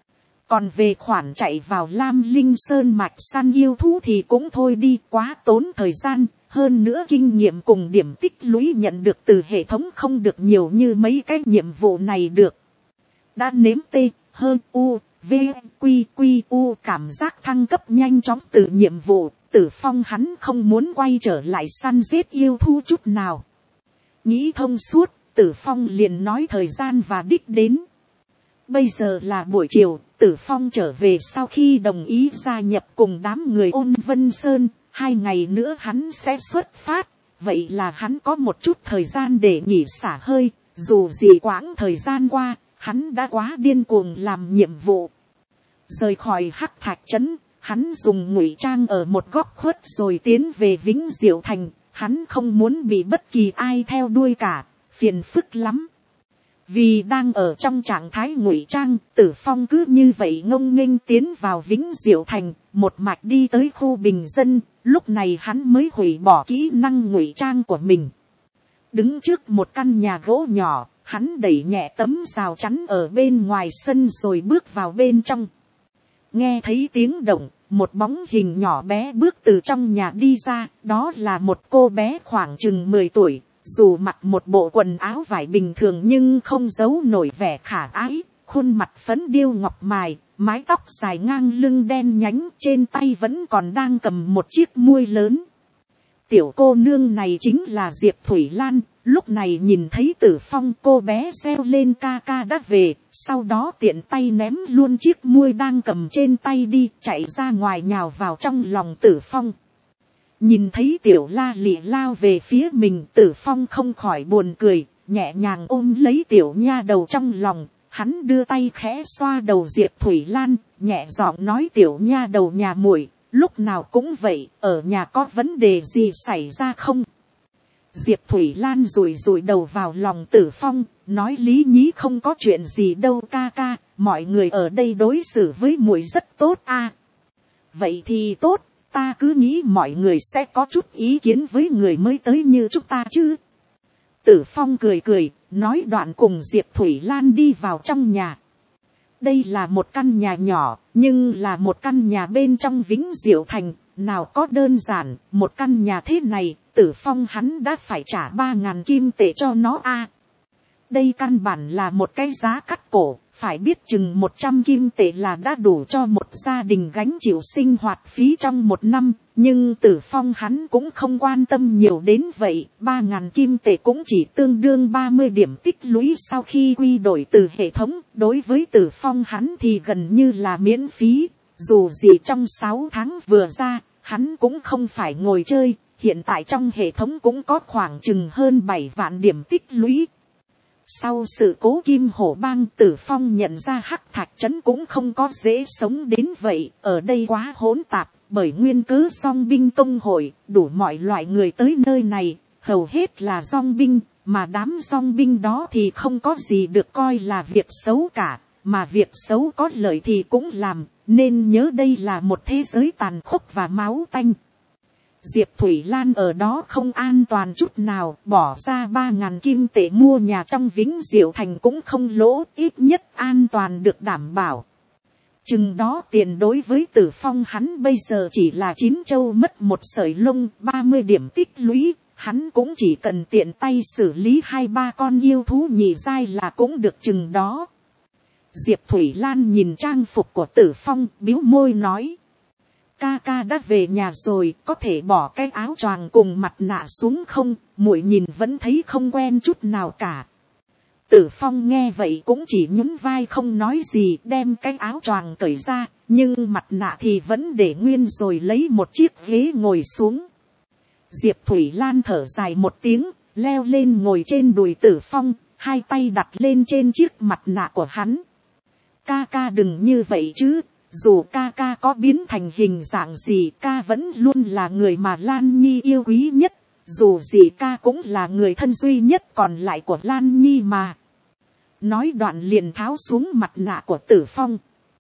Còn về khoản chạy vào Lam Linh Sơn Mạch săn yêu thú thì cũng thôi đi, quá tốn thời gian. Hơn nữa kinh nghiệm cùng điểm tích lũy nhận được từ hệ thống không được nhiều như mấy cái nhiệm vụ này được. Đã nếm tê, hơn u, v, quy quy u cảm giác thăng cấp nhanh chóng từ nhiệm vụ, Tử Phong hắn không muốn quay trở lại săn giết yêu thú chút nào. Nghĩ thông suốt, Tử Phong liền nói thời gian và đích đến. Bây giờ là buổi chiều, Tử Phong trở về sau khi đồng ý gia nhập cùng đám người Ôn Vân Sơn, hai ngày nữa hắn sẽ xuất phát, vậy là hắn có một chút thời gian để nghỉ xả hơi, dù gì quãng thời gian qua, hắn đã quá điên cuồng làm nhiệm vụ. Rời khỏi Hắc Thạch Trấn, hắn dùng ngụy trang ở một góc khuất rồi tiến về Vĩnh Diệu Thành, hắn không muốn bị bất kỳ ai theo đuôi cả, phiền phức lắm. Vì đang ở trong trạng thái ngụy trang, Tử Phong cứ như vậy ngông nghênh tiến vào Vĩnh Diệu Thành, một mạch đi tới khu bình dân, lúc này hắn mới hủy bỏ kỹ năng ngụy trang của mình. Đứng trước một căn nhà gỗ nhỏ, hắn đẩy nhẹ tấm rào chắn ở bên ngoài sân rồi bước vào bên trong. Nghe thấy tiếng động, một bóng hình nhỏ bé bước từ trong nhà đi ra, đó là một cô bé khoảng chừng mười tuổi. Dù mặc một bộ quần áo vải bình thường nhưng không giấu nổi vẻ khả ái, khuôn mặt phấn điêu ngọc mài, mái tóc dài ngang lưng đen nhánh, trên tay vẫn còn đang cầm một chiếc muôi lớn. Tiểu cô nương này chính là Diệp Thủy Lan, lúc này nhìn thấy Tử Phong, cô bé reo lên ca ca đã về, sau đó tiện tay ném luôn chiếc muôi đang cầm trên tay đi, chạy ra ngoài nhào vào trong lòng Tử Phong. Nhìn thấy tiểu la lị lao về phía mình, Tử Phong không khỏi buồn cười, nhẹ nhàng ôm lấy tiểu nha đầu trong lòng, hắn đưa tay khẽ xoa đầu Diệp Thủy Lan, nhẹ giọng nói tiểu nha đầu nhà muội, lúc nào cũng vậy, ở nhà có vấn đề gì xảy ra không? Diệp Thủy Lan rủi rủi đầu vào lòng Tử Phong, nói lý nhí không có chuyện gì đâu ca ca, mọi người ở đây đối xử với muội rất tốt a. À, vậy thì tốt. Ta cứ nghĩ mọi người sẽ có chút ý kiến với người mới tới như chúng ta chứ. Tử Phong cười cười, nói đoạn cùng Diệp Thủy Lan đi vào trong nhà. Đây là một căn nhà nhỏ, nhưng là một căn nhà bên trong Vĩnh Diệu Thành, nào có đơn giản, một căn nhà thế này, Tử Phong hắn đã phải trả ba ngàn kim tệ cho nó a. À, đây căn bản là một cái giá cắt cổ, phải biết chừng một trăm kim tệ là đã đủ cho một gia đình gánh chịu sinh hoạt phí trong một năm, nhưng Tử Phong hắn cũng không quan tâm nhiều đến vậy, ba ngàn kim tệ cũng chỉ tương đương ba mươi điểm tích lũy sau khi quy đổi từ hệ thống, đối với Tử Phong hắn thì gần như là miễn phí, dù gì trong sáu tháng vừa ra, hắn cũng không phải ngồi chơi, hiện tại trong hệ thống cũng có khoảng chừng hơn bảy vạn điểm tích lũy. Sau sự cố Kim Hổ Bang, Tử Phong nhận ra Hắc Thạch Trấn cũng không có dễ sống đến vậy, ở đây quá hỗn tạp, bởi nguyên cớ dong binh công hội, đủ mọi loại người tới nơi này, hầu hết là dong binh, mà đám dong binh đó thì không có gì được coi là việc xấu cả, mà việc xấu có lợi thì cũng làm, nên nhớ đây là một thế giới tàn khốc và máu tanh. Diệp Thủy Lan ở đó không an toàn chút nào, bỏ ra ba ngàn kim tệ mua nhà trong Vĩnh Diệu Thành cũng không lỗ, ít nhất an toàn được đảm bảo. Chừng đó tiền đối với Tử Phong hắn bây giờ chỉ là chín châu mất một sợi lông, ba mươi điểm tích lũy, hắn cũng chỉ cần tiện tay xử lý hai ba con yêu thú nhị giai là cũng được chừng đó. Diệp Thủy Lan nhìn trang phục của Tử Phong, bĩu môi nói. Ca ca đã về nhà rồi, có thể bỏ cái áo choàng cùng mặt nạ xuống không, muội nhìn vẫn thấy không quen chút nào cả. Tử Phong nghe vậy cũng chỉ nhún vai không nói gì, đem cái áo choàng cởi ra, nhưng mặt nạ thì vẫn để nguyên rồi lấy một chiếc ghế ngồi xuống. Diệp Thủy Lan thở dài một tiếng, leo lên ngồi trên đùi Tử Phong, hai tay đặt lên trên chiếc mặt nạ của hắn. Ca ca đừng như vậy chứ. Dù ca ca có biến thành hình dạng gì, ca vẫn luôn là người mà Lan Nhi yêu quý nhất. Dù gì ca cũng là người thân duy nhất còn lại của Lan Nhi mà. Nói đoạn liền tháo xuống mặt nạ của Tử Phong.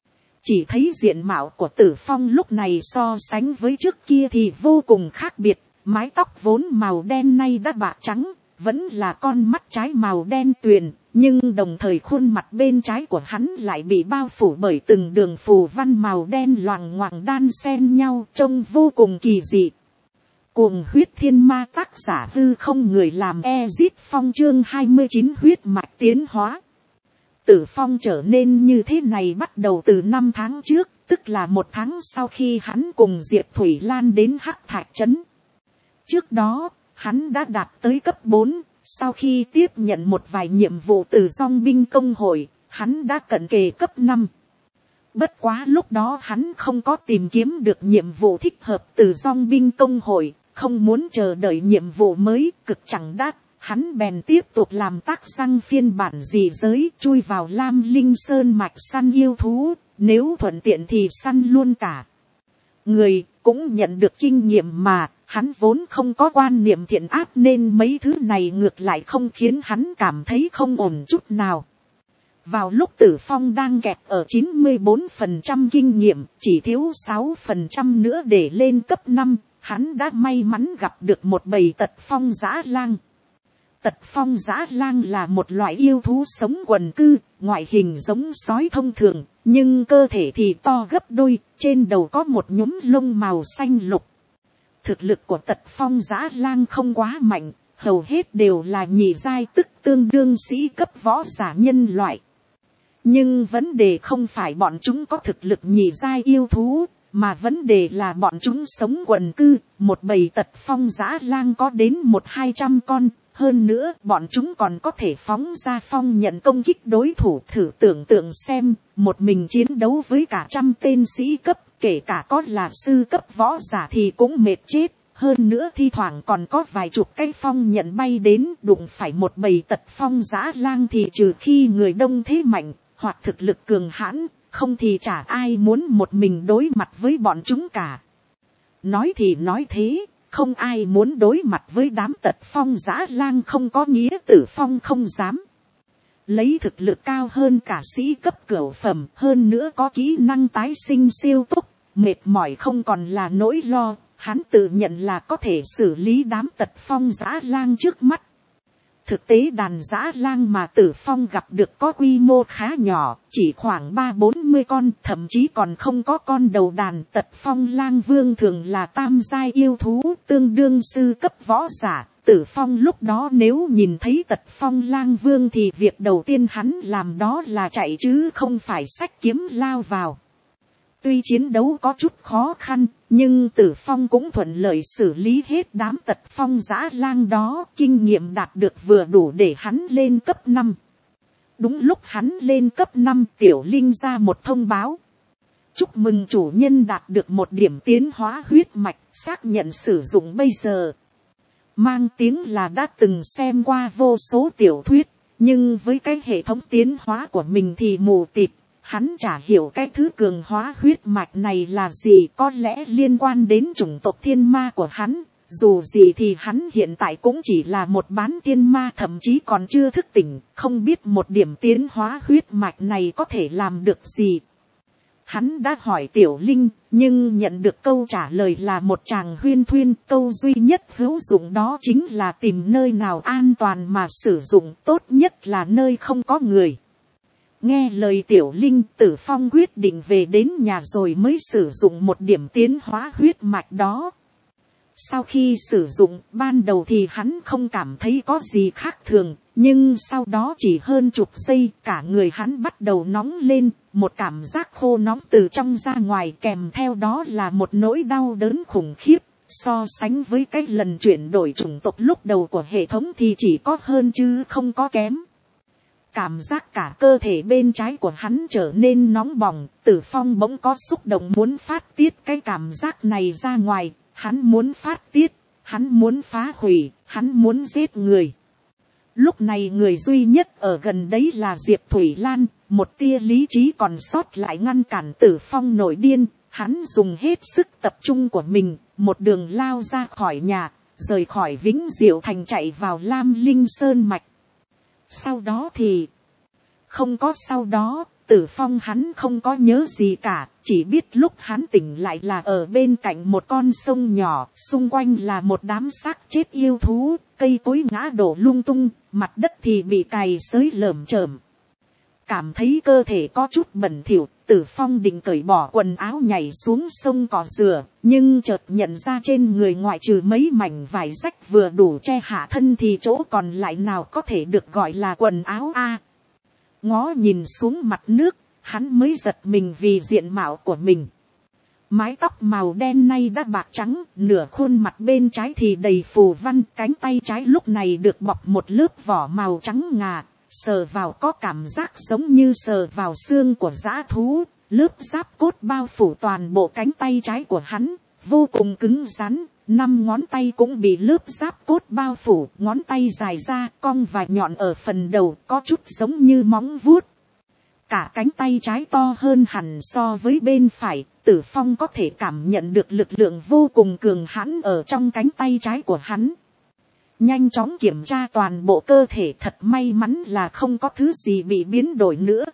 Chỉ thấy diện mạo của Tử Phong lúc này so sánh với trước kia thì vô cùng khác biệt. Mái tóc vốn màu đen nay đã bạc trắng, vẫn là con mắt trái màu đen tuyền. Nhưng đồng thời khuôn mặt bên trái của hắn lại bị bao phủ bởi từng đường phù văn màu đen loằng ngoằng đan xen nhau, trông vô cùng kỳ dị. Cuồng huyết thiên ma, tác giả hư không người làm, Ezit Phong chương hai mươi chín huyết mạch tiến hóa. Tử Phong trở nên như thế này bắt đầu từ năm tháng trước, tức là một tháng sau khi hắn cùng Diệp Thủy Lan đến Hắc Thạch Trấn. Trước đó, hắn đã đạt tới cấp bốn. Sau khi tiếp nhận một vài nhiệm vụ từ dong binh công hội, hắn đã cận kề cấp năm. Bất quá lúc đó hắn không có tìm kiếm được nhiệm vụ thích hợp từ dòng binh công hội, không muốn chờ đợi nhiệm vụ mới cực chẳng đắt. Hắn bèn tiếp tục làm tác răng phiên bản dị giới, chui vào Lam Linh Sơn mạch săn yêu thú, nếu thuận tiện thì săn luôn cả người, cũng nhận được kinh nghiệm mà. Hắn vốn không có quan niệm thiện ác nên mấy thứ này ngược lại không khiến hắn cảm thấy không ổn chút nào. Vào lúc Tử Phong đang kẹt ở chín mươi bốn phần trăm kinh nghiệm, chỉ thiếu sáu phần trăm nữa để lên cấp năm, hắn đã may mắn gặp được một bầy tật phong dã lang. Tật phong dã lang là một loại yêu thú sống quần cư, ngoại hình giống sói thông thường, nhưng cơ thể thì to gấp đôi, trên đầu có một nhúm lông màu xanh lục. Thực lực của tật phong dã lang không quá mạnh, hầu hết đều là nhị giai, tức tương đương sĩ cấp võ giả nhân loại. Nhưng vấn đề không phải bọn chúng có thực lực nhị giai yêu thú, mà vấn đề là bọn chúng sống quần cư. Một bầy tật phong dã lang có đến một hai trăm con, hơn nữa bọn chúng còn có thể phóng ra phong nhận công kích đối thủ. Thử tưởng tượng xem, một mình chiến đấu với cả trăm tên sĩ cấp, kể cả có là sư cấp võ giả thì cũng mệt chết. Hơn nữa thi thoảng còn có vài chục cái phong nhận bay đến, đụng phải một bầy tật phong dã lang thì trừ khi người đông thế mạnh, hoặc thực lực cường hãn, không thì chả ai muốn một mình đối mặt với bọn chúng cả. Nói thì nói thế, không ai muốn đối mặt với đám tật phong dã lang không có nghĩa Tử Phong không dám. Lấy thực lực cao hơn cả sĩ cấp cửu phẩm, hơn nữa có kỹ năng tái sinh siêu tốc, mệt mỏi không còn là nỗi lo, hắn tự nhận là có thể xử lý đám tật phong dã lang trước mắt. Thực tế đàn dã lang mà Tử Phong gặp được có quy mô khá nhỏ, chỉ khoảng ba bốn mươi con, thậm chí còn không có con đầu đàn. Tật phong lang vương thường là tam giai yêu thú, tương đương sư cấp võ giả. Tử Phong lúc đó nếu nhìn thấy tật phong lang vương thì việc đầu tiên hắn làm đó là chạy chứ không phải xách kiếm lao vào. Tuy chiến đấu có chút khó khăn, nhưng Tử Phong cũng thuận lợi xử lý hết đám tật phong dã lang đó, kinh nghiệm đạt được vừa đủ để hắn lên cấp năm. Đúng lúc hắn lên cấp năm, Tiểu Linh ra một thông báo. Chúc mừng chủ nhân đạt được một điểm tiến hóa huyết mạch, xác nhận sử dụng bây giờ. Mang tiếng là đã từng xem qua vô số tiểu thuyết, nhưng với cái hệ thống tiến hóa của mình thì mù tịt. Hắn chả hiểu cái thứ cường hóa huyết mạch này là gì, có lẽ liên quan đến chủng tộc thiên ma của hắn. Dù gì thì hắn hiện tại cũng chỉ là một bán thiên ma, thậm chí còn chưa thức tỉnh, không biết một điểm tiến hóa huyết mạch này có thể làm được gì. Hắn đã hỏi Tiểu Linh, nhưng nhận được câu trả lời là một tràng huyên thuyên. Câu duy nhất hữu dụng đó chính là tìm nơi nào an toàn mà sử dụng, tốt nhất là nơi không có người. Nghe lời Tiểu Linh, Tử Phong quyết định về đến nhà rồi mới sử dụng một điểm tiến hóa huyết mạch đó. Sau khi sử dụng, ban đầu thì hắn không cảm thấy có gì khác thường, nhưng sau đó chỉ hơn chục giây, cả người hắn bắt đầu nóng lên, một cảm giác khô nóng từ trong ra ngoài, kèm theo đó là một nỗi đau đớn khủng khiếp. So sánh với cái lần chuyển đổi chủng tộc lúc đầu của hệ thống thì chỉ có hơn chứ không có kém. Cảm giác cả cơ thể bên trái của hắn trở nên nóng bỏng, Tử Phong bỗng có xúc động muốn phát tiết cái cảm giác này ra ngoài. Hắn muốn phát tiết, hắn muốn phá hủy, hắn muốn giết người. Lúc này người duy nhất ở gần đấy là Diệp Thủy Lan, một tia lý trí còn sót lại ngăn cản Tử Phong nổi điên. Hắn dùng hết sức tập trung của mình, một đường lao ra khỏi nhà, rời khỏi Vĩnh Diệu Thành chạy vào Lam Linh Sơn Mạch. Sau đó thì, không có sau đó, Tử Phong hắn không có nhớ gì cả, chỉ biết lúc hắn tỉnh lại là ở bên cạnh một con sông nhỏ, xung quanh là một đám xác chết yêu thú, cây cối ngã đổ lung tung, mặt đất thì bị cày xới lởm chởm. Cảm thấy cơ thể có chút bẩn thỉu, Tử Phong định cởi bỏ quần áo nhảy xuống sông cỏ rửa, nhưng chợt nhận ra trên người ngoại trừ mấy mảnh vải rách vừa đủ che hạ thân thì chỗ còn lại nào có thể được gọi là quần áo a. Ngó nhìn xuống mặt nước, hắn mới giật mình vì diện mạo của mình. Mái tóc màu đen nay đã bạc trắng, nửa khuôn mặt bên trái thì đầy phù văn, cánh tay trái lúc này được bọc một lớp vỏ màu trắng ngà, sờ vào có cảm giác giống như sờ vào xương của dã thú, lớp giáp cốt bao phủ toàn bộ cánh tay trái của hắn, vô cùng cứng rắn, năm ngón tay cũng bị lớp giáp cốt bao phủ, ngón tay dài ra, cong và nhọn ở phần đầu, có chút giống như móng vuốt. Cả cánh tay trái to hơn hẳn so với bên phải, Tử Phong có thể cảm nhận được lực lượng vô cùng cường hãn ở trong cánh tay trái của hắn. Nhanh chóng kiểm tra toàn bộ cơ thể, thật may mắn là không có thứ gì bị biến đổi nữa.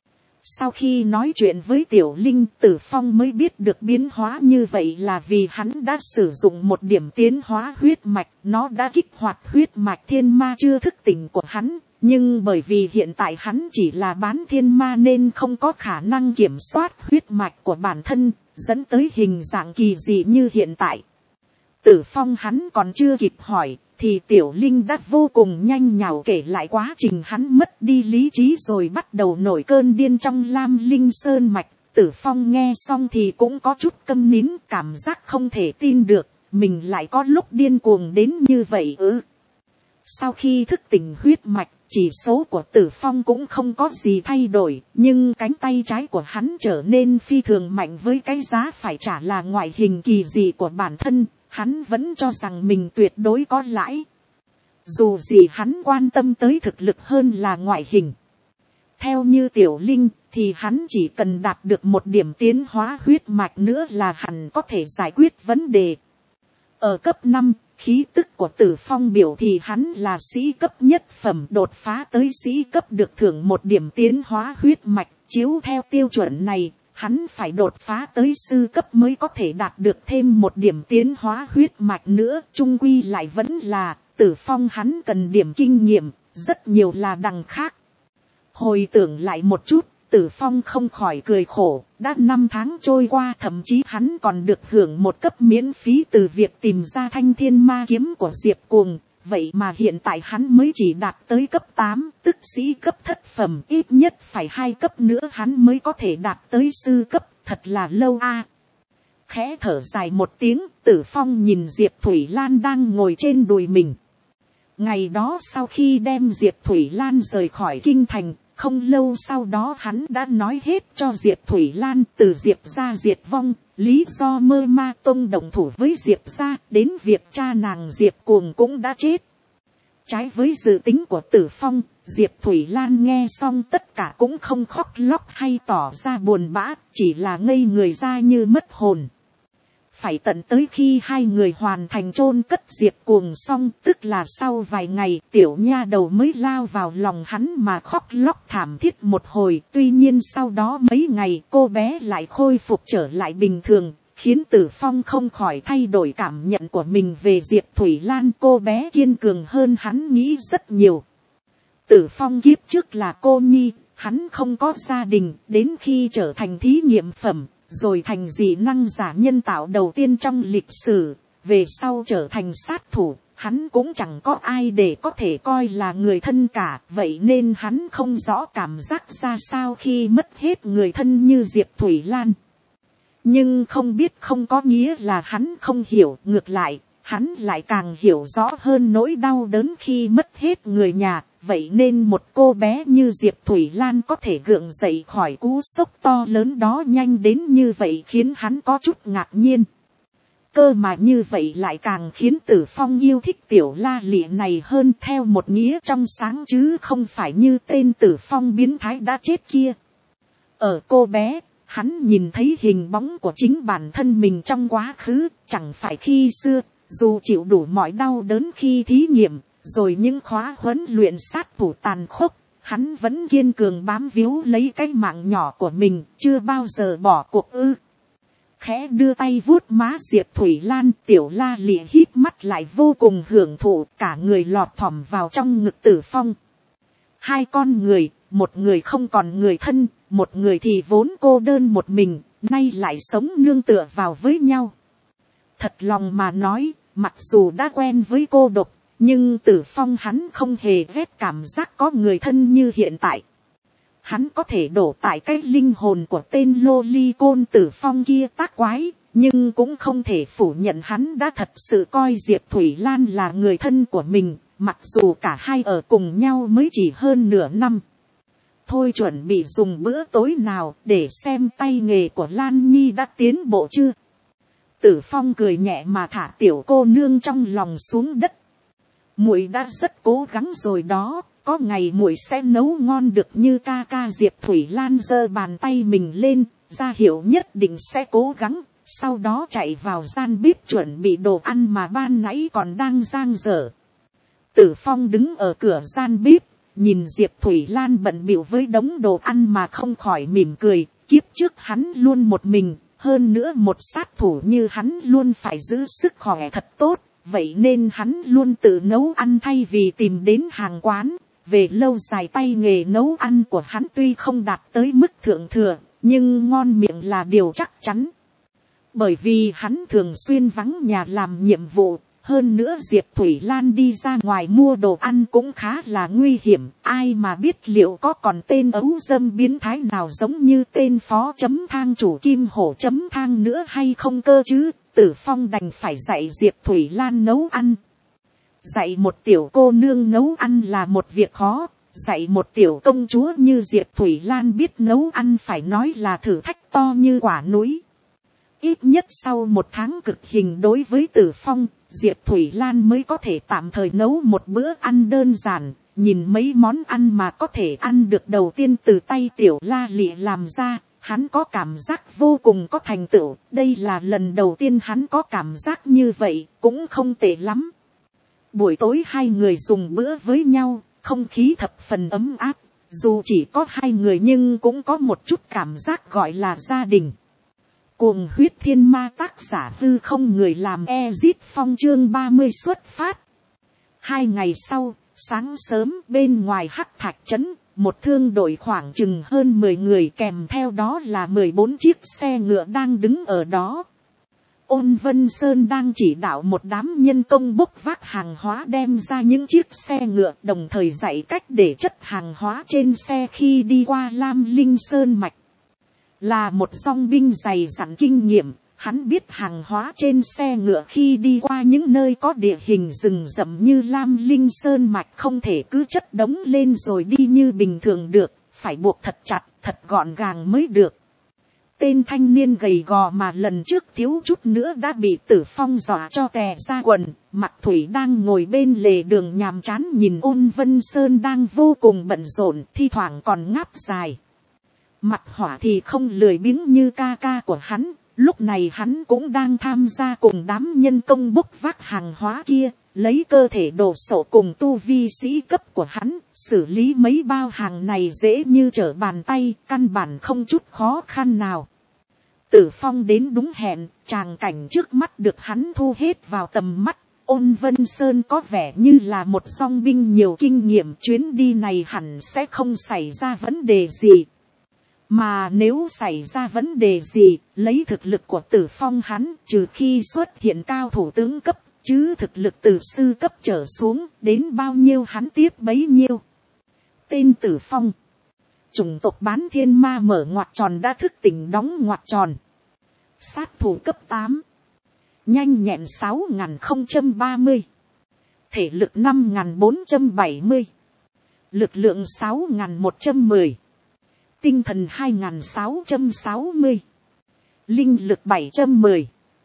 Sau khi nói chuyện với Tiểu Linh, Tử Phong mới biết được biến hóa như vậy là vì hắn đã sử dụng một điểm tiến hóa huyết mạch, nó đã kích hoạt huyết mạch thiên ma chưa thức tỉnh của hắn. Nhưng bởi vì hiện tại hắn chỉ là bán thiên ma nên không có khả năng kiểm soát huyết mạch của bản thân, dẫn tới hình dạng kỳ dị như hiện tại. Tử Phong hắn còn chưa kịp hỏi, thì Tiểu Linh đã vô cùng nhanh nhảu kể lại quá trình hắn mất đi lý trí rồi bắt đầu nổi cơn điên trong Lam Linh Sơn Mạch. Tử Phong nghe xong thì cũng có chút câm nín, cảm giác không thể tin được, mình lại có lúc điên cuồng đến như vậy ư. Sau khi thức tỉnh huyết mạch, chỉ số của Tử Phong cũng không có gì thay đổi, nhưng cánh tay trái của hắn trở nên phi thường mạnh với cái giá phải trả là ngoại hình kỳ dị của bản thân, hắn vẫn cho rằng mình tuyệt đối có lãi. Dù gì hắn quan tâm tới thực lực hơn là ngoại hình. Theo như Tiểu Linh, thì hắn chỉ cần đạt được một điểm tiến hóa huyết mạch nữa là hẳn có thể giải quyết vấn đề. Ở cấp năm, khí tức của Tử Phong biểu thì hắn là sĩ cấp nhất phẩm, đột phá tới sĩ cấp được thưởng một điểm tiến hóa huyết mạch. Chiếu theo tiêu chuẩn này, hắn phải đột phá tới sư cấp mới có thể đạt được thêm một điểm tiến hóa huyết mạch nữa. Chung quy lại vẫn là, Tử Phong hắn cần điểm kinh nghiệm, rất nhiều là đằng khác. Hồi tưởng lại một chút, Tử Phong không khỏi cười khổ, đã năm tháng trôi qua, thậm chí hắn còn được hưởng một cấp miễn phí từ việc tìm ra thanh thiên ma kiếm của Diệp Cuồng. Vậy mà hiện tại hắn mới chỉ đạt tới cấp tám, tức sĩ cấp thất phẩm, ít nhất phải hai cấp nữa hắn mới có thể đạt tới sư cấp, thật là lâu a. À. Khẽ thở dài một tiếng, Tử Phong nhìn Diệp Thủy Lan đang ngồi trên đùi mình. Ngày đó sau khi đem Diệp Thủy Lan rời khỏi kinh thành, không lâu sau đó hắn đã nói hết cho Diệp Thủy Lan, từ Diệp gia diệt vong, lý do Mơ Ma Tông đồng thủ với Diệp gia, đến việc cha nàng Diệp Cuồng cũng đã chết. Trái với dự tính của Tử Phong, Diệp Thủy Lan nghe xong tất cả cũng không khóc lóc hay tỏ ra buồn bã, chỉ là ngây người ra như mất hồn. Phải tận tới khi hai người hoàn thành chôn cất Diệp Cuồng xong, tức là sau vài ngày, tiểu nha đầu mới lao vào lòng hắn mà khóc lóc thảm thiết một hồi. Tuy nhiên sau đó mấy ngày cô bé lại khôi phục trở lại bình thường, khiến Tử Phong không khỏi thay đổi cảm nhận của mình về Diệp Thủy Lan. Cô bé kiên cường hơn hắn nghĩ rất nhiều. Tử Phong kiếp trước là cô nhi, hắn không có gia đình, đến khi trở thành thí nghiệm phẩm, rồi thành dị năng giả nhân tạo đầu tiên trong lịch sử, về sau trở thành sát thủ, hắn cũng chẳng có ai để có thể coi là người thân cả, vậy nên hắn không rõ cảm giác ra sao khi mất hết người thân như Diệp Thủy Lan. Nhưng không biết không có nghĩa là hắn không hiểu, ngược lại, hắn lại càng hiểu rõ hơn nỗi đau đớn khi mất hết người nhà. Vậy nên một cô bé như Diệp Thủy Lan có thể gượng dậy khỏi cú sốc to lớn đó nhanh đến như vậy khiến hắn có chút ngạc nhiên. Cơ mà như vậy lại càng khiến Tử Phong yêu thích tiểu la lị này hơn, theo một nghĩa trong sáng chứ không phải như tên Tử Phong biến thái đã chết kia. Ở cô bé, hắn nhìn thấy hình bóng của chính bản thân mình trong quá khứ, chẳng phải khi xưa, dù chịu đủ mọi đau đớn khi thí nghiệm, rồi những khóa huấn luyện sát thủ tàn khốc, hắn vẫn kiên cường bám víu lấy cái mạng nhỏ của mình, chưa bao giờ bỏ cuộc ư. Khẽ đưa tay vuốt má Diệp Thủy Lan, tiểu la lị hít mắt lại vô cùng hưởng thụ, cả người lọt thỏm vào trong ngực Tử Phong. Hai con người, một người không còn người thân, một người thì vốn cô đơn một mình, nay lại sống nương tựa vào với nhau. Thật lòng mà nói, mặc dù đã quen với cô độc, nhưng Tử Phong hắn không hề ghét cảm giác có người thân như hiện tại. Hắn có thể đổ tại cái linh hồn của tên lô ly côn Tử Phong kia tác quái, nhưng cũng không thể phủ nhận hắn đã thật sự coi Diệp Thủy Lan là người thân của mình, mặc dù cả hai ở cùng nhau mới chỉ hơn nửa năm. thôi chuẩn bị dùng bữa tối nào để xem tay nghề của Lan Nhi đã tiến bộ chưa. Tử Phong cười nhẹ mà thả tiểu cô nương trong lòng xuống đất. Muội đã rất cố gắng rồi đó, có ngày muội sẽ nấu ngon được như ca ca. Diệp Thủy Lan giơ bàn tay mình lên, ra hiệu nhất định sẽ cố gắng, sau đó chạy vào gian bếp chuẩn bị đồ ăn mà ban nãy còn đang dang dở. Tử Phong đứng ở cửa gian bếp, nhìn Diệp Thủy Lan bận bịu với đống đồ ăn mà không khỏi mỉm cười. Kiếp trước hắn luôn một mình, hơn nữa một sát thủ như hắn luôn phải giữ sức khỏe thật tốt, vậy nên hắn luôn tự nấu ăn thay vì tìm đến hàng quán. Về lâu dài tay nghề nấu ăn của hắn tuy không đạt tới mức thượng thừa, nhưng ngon miệng là điều chắc chắn. Bởi vì hắn thường xuyên vắng nhà làm nhiệm vụ, hơn nữa Diệp Thủy Lan đi ra ngoài mua đồ ăn cũng khá là nguy hiểm. Ai mà biết liệu có còn tên ấu dâm biến thái nào giống như tên phó chấm thang chủ Kim Hổ chấm thang nữa hay không cơ chứ. Tử Phong đành phải dạy Diệp Thủy Lan nấu ăn. Dạy một tiểu cô nương nấu ăn là một việc khó, dạy một tiểu công chúa như Diệp Thủy Lan biết nấu ăn phải nói là thử thách to như quả núi. Ít nhất sau một tháng cực hình đối với Tử Phong, Diệp Thủy Lan mới có thể tạm thời nấu một bữa ăn đơn giản. Nhìn mấy món ăn mà có thể ăn được đầu tiên từ tay tiểu La Lị làm ra, hắn có cảm giác vô cùng có thành tựu. Đây là lần đầu tiên hắn có cảm giác như vậy, cũng không tệ lắm. Buổi tối hai người dùng bữa với nhau, không khí thập phần ấm áp. Dù chỉ có hai người nhưng cũng có một chút cảm giác gọi là gia đình. Cuồng huyết thiên ma tác giả Hư Không Người làm Ezit Phong chương ba mươi xuất phát. Hai ngày sau, sáng sớm bên ngoài Hắc Thạch trấn, một thương đội khoảng chừng hơn mười người kèm theo đó là mười bốn chiếc xe ngựa đang đứng ở đó. Ôn Vân Sơn đang chỉ đạo một đám nhân công bốc vác hàng hóa đem ra những chiếc xe ngựa, đồng thời dạy cách để chất hàng hóa trên xe khi đi qua Lam Linh Sơn Mạch. Là một dòng binh dày dặn kinh nghiệm, hắn biết hàng hóa trên xe ngựa khi đi qua những nơi có địa hình rừng rậm như Lam Linh Sơn Mạch không thể cứ chất đống lên rồi đi như bình thường được, phải buộc thật chặt, thật gọn gàng mới được. Tên thanh niên gầy gò mà lần trước thiếu chút nữa đã bị Tử Phong dọa cho tè ra quần, Mặt Thủy đang ngồi bên lề đường nhàm chán nhìn Ôn Vân Sơn đang vô cùng bận rộn, thi thoảng còn ngáp dài. Mặt Hỏa thì không lười biếng như ca ca của hắn, lúc này hắn cũng đang tham gia cùng đám nhân công bốc vác hàng hóa kia, lấy cơ thể đồ sộ cùng tu vi sĩ cấp của hắn, xử lý mấy bao hàng này dễ như trở bàn tay, căn bản không chút khó khăn nào. Tử Phong đến đúng hẹn, tràng cảnh trước mắt được hắn thu hết vào tầm mắt. Ôn Vân Sơn có vẻ như là một dòng binh nhiều kinh nghiệm, chuyến đi này hẳn sẽ không xảy ra vấn đề gì. Mà nếu xảy ra vấn đề gì, lấy thực lực của Tử Phong hắn, trừ khi xuất hiện cao thủ tướng cấp, chứ thực lực từ sư cấp trở xuống, đến bao nhiêu hắn tiếp bấy nhiêu. Tên Tử Phong. Chủng tộc bán thiên ma mở ngoặc tròn đã thức tỉnh đóng ngoặc tròn. Sát thủ cấp tám. Nhanh nhẹn sáu nghìn không trăm ba mươi. Thể lực năm nghìn bốn trăm bảy mươi. Lực lượng sáu nghìn một trăm mười. Tinh thần hai nghìn sáu trăm sáu mươi. Linh lực bảy trăm mười.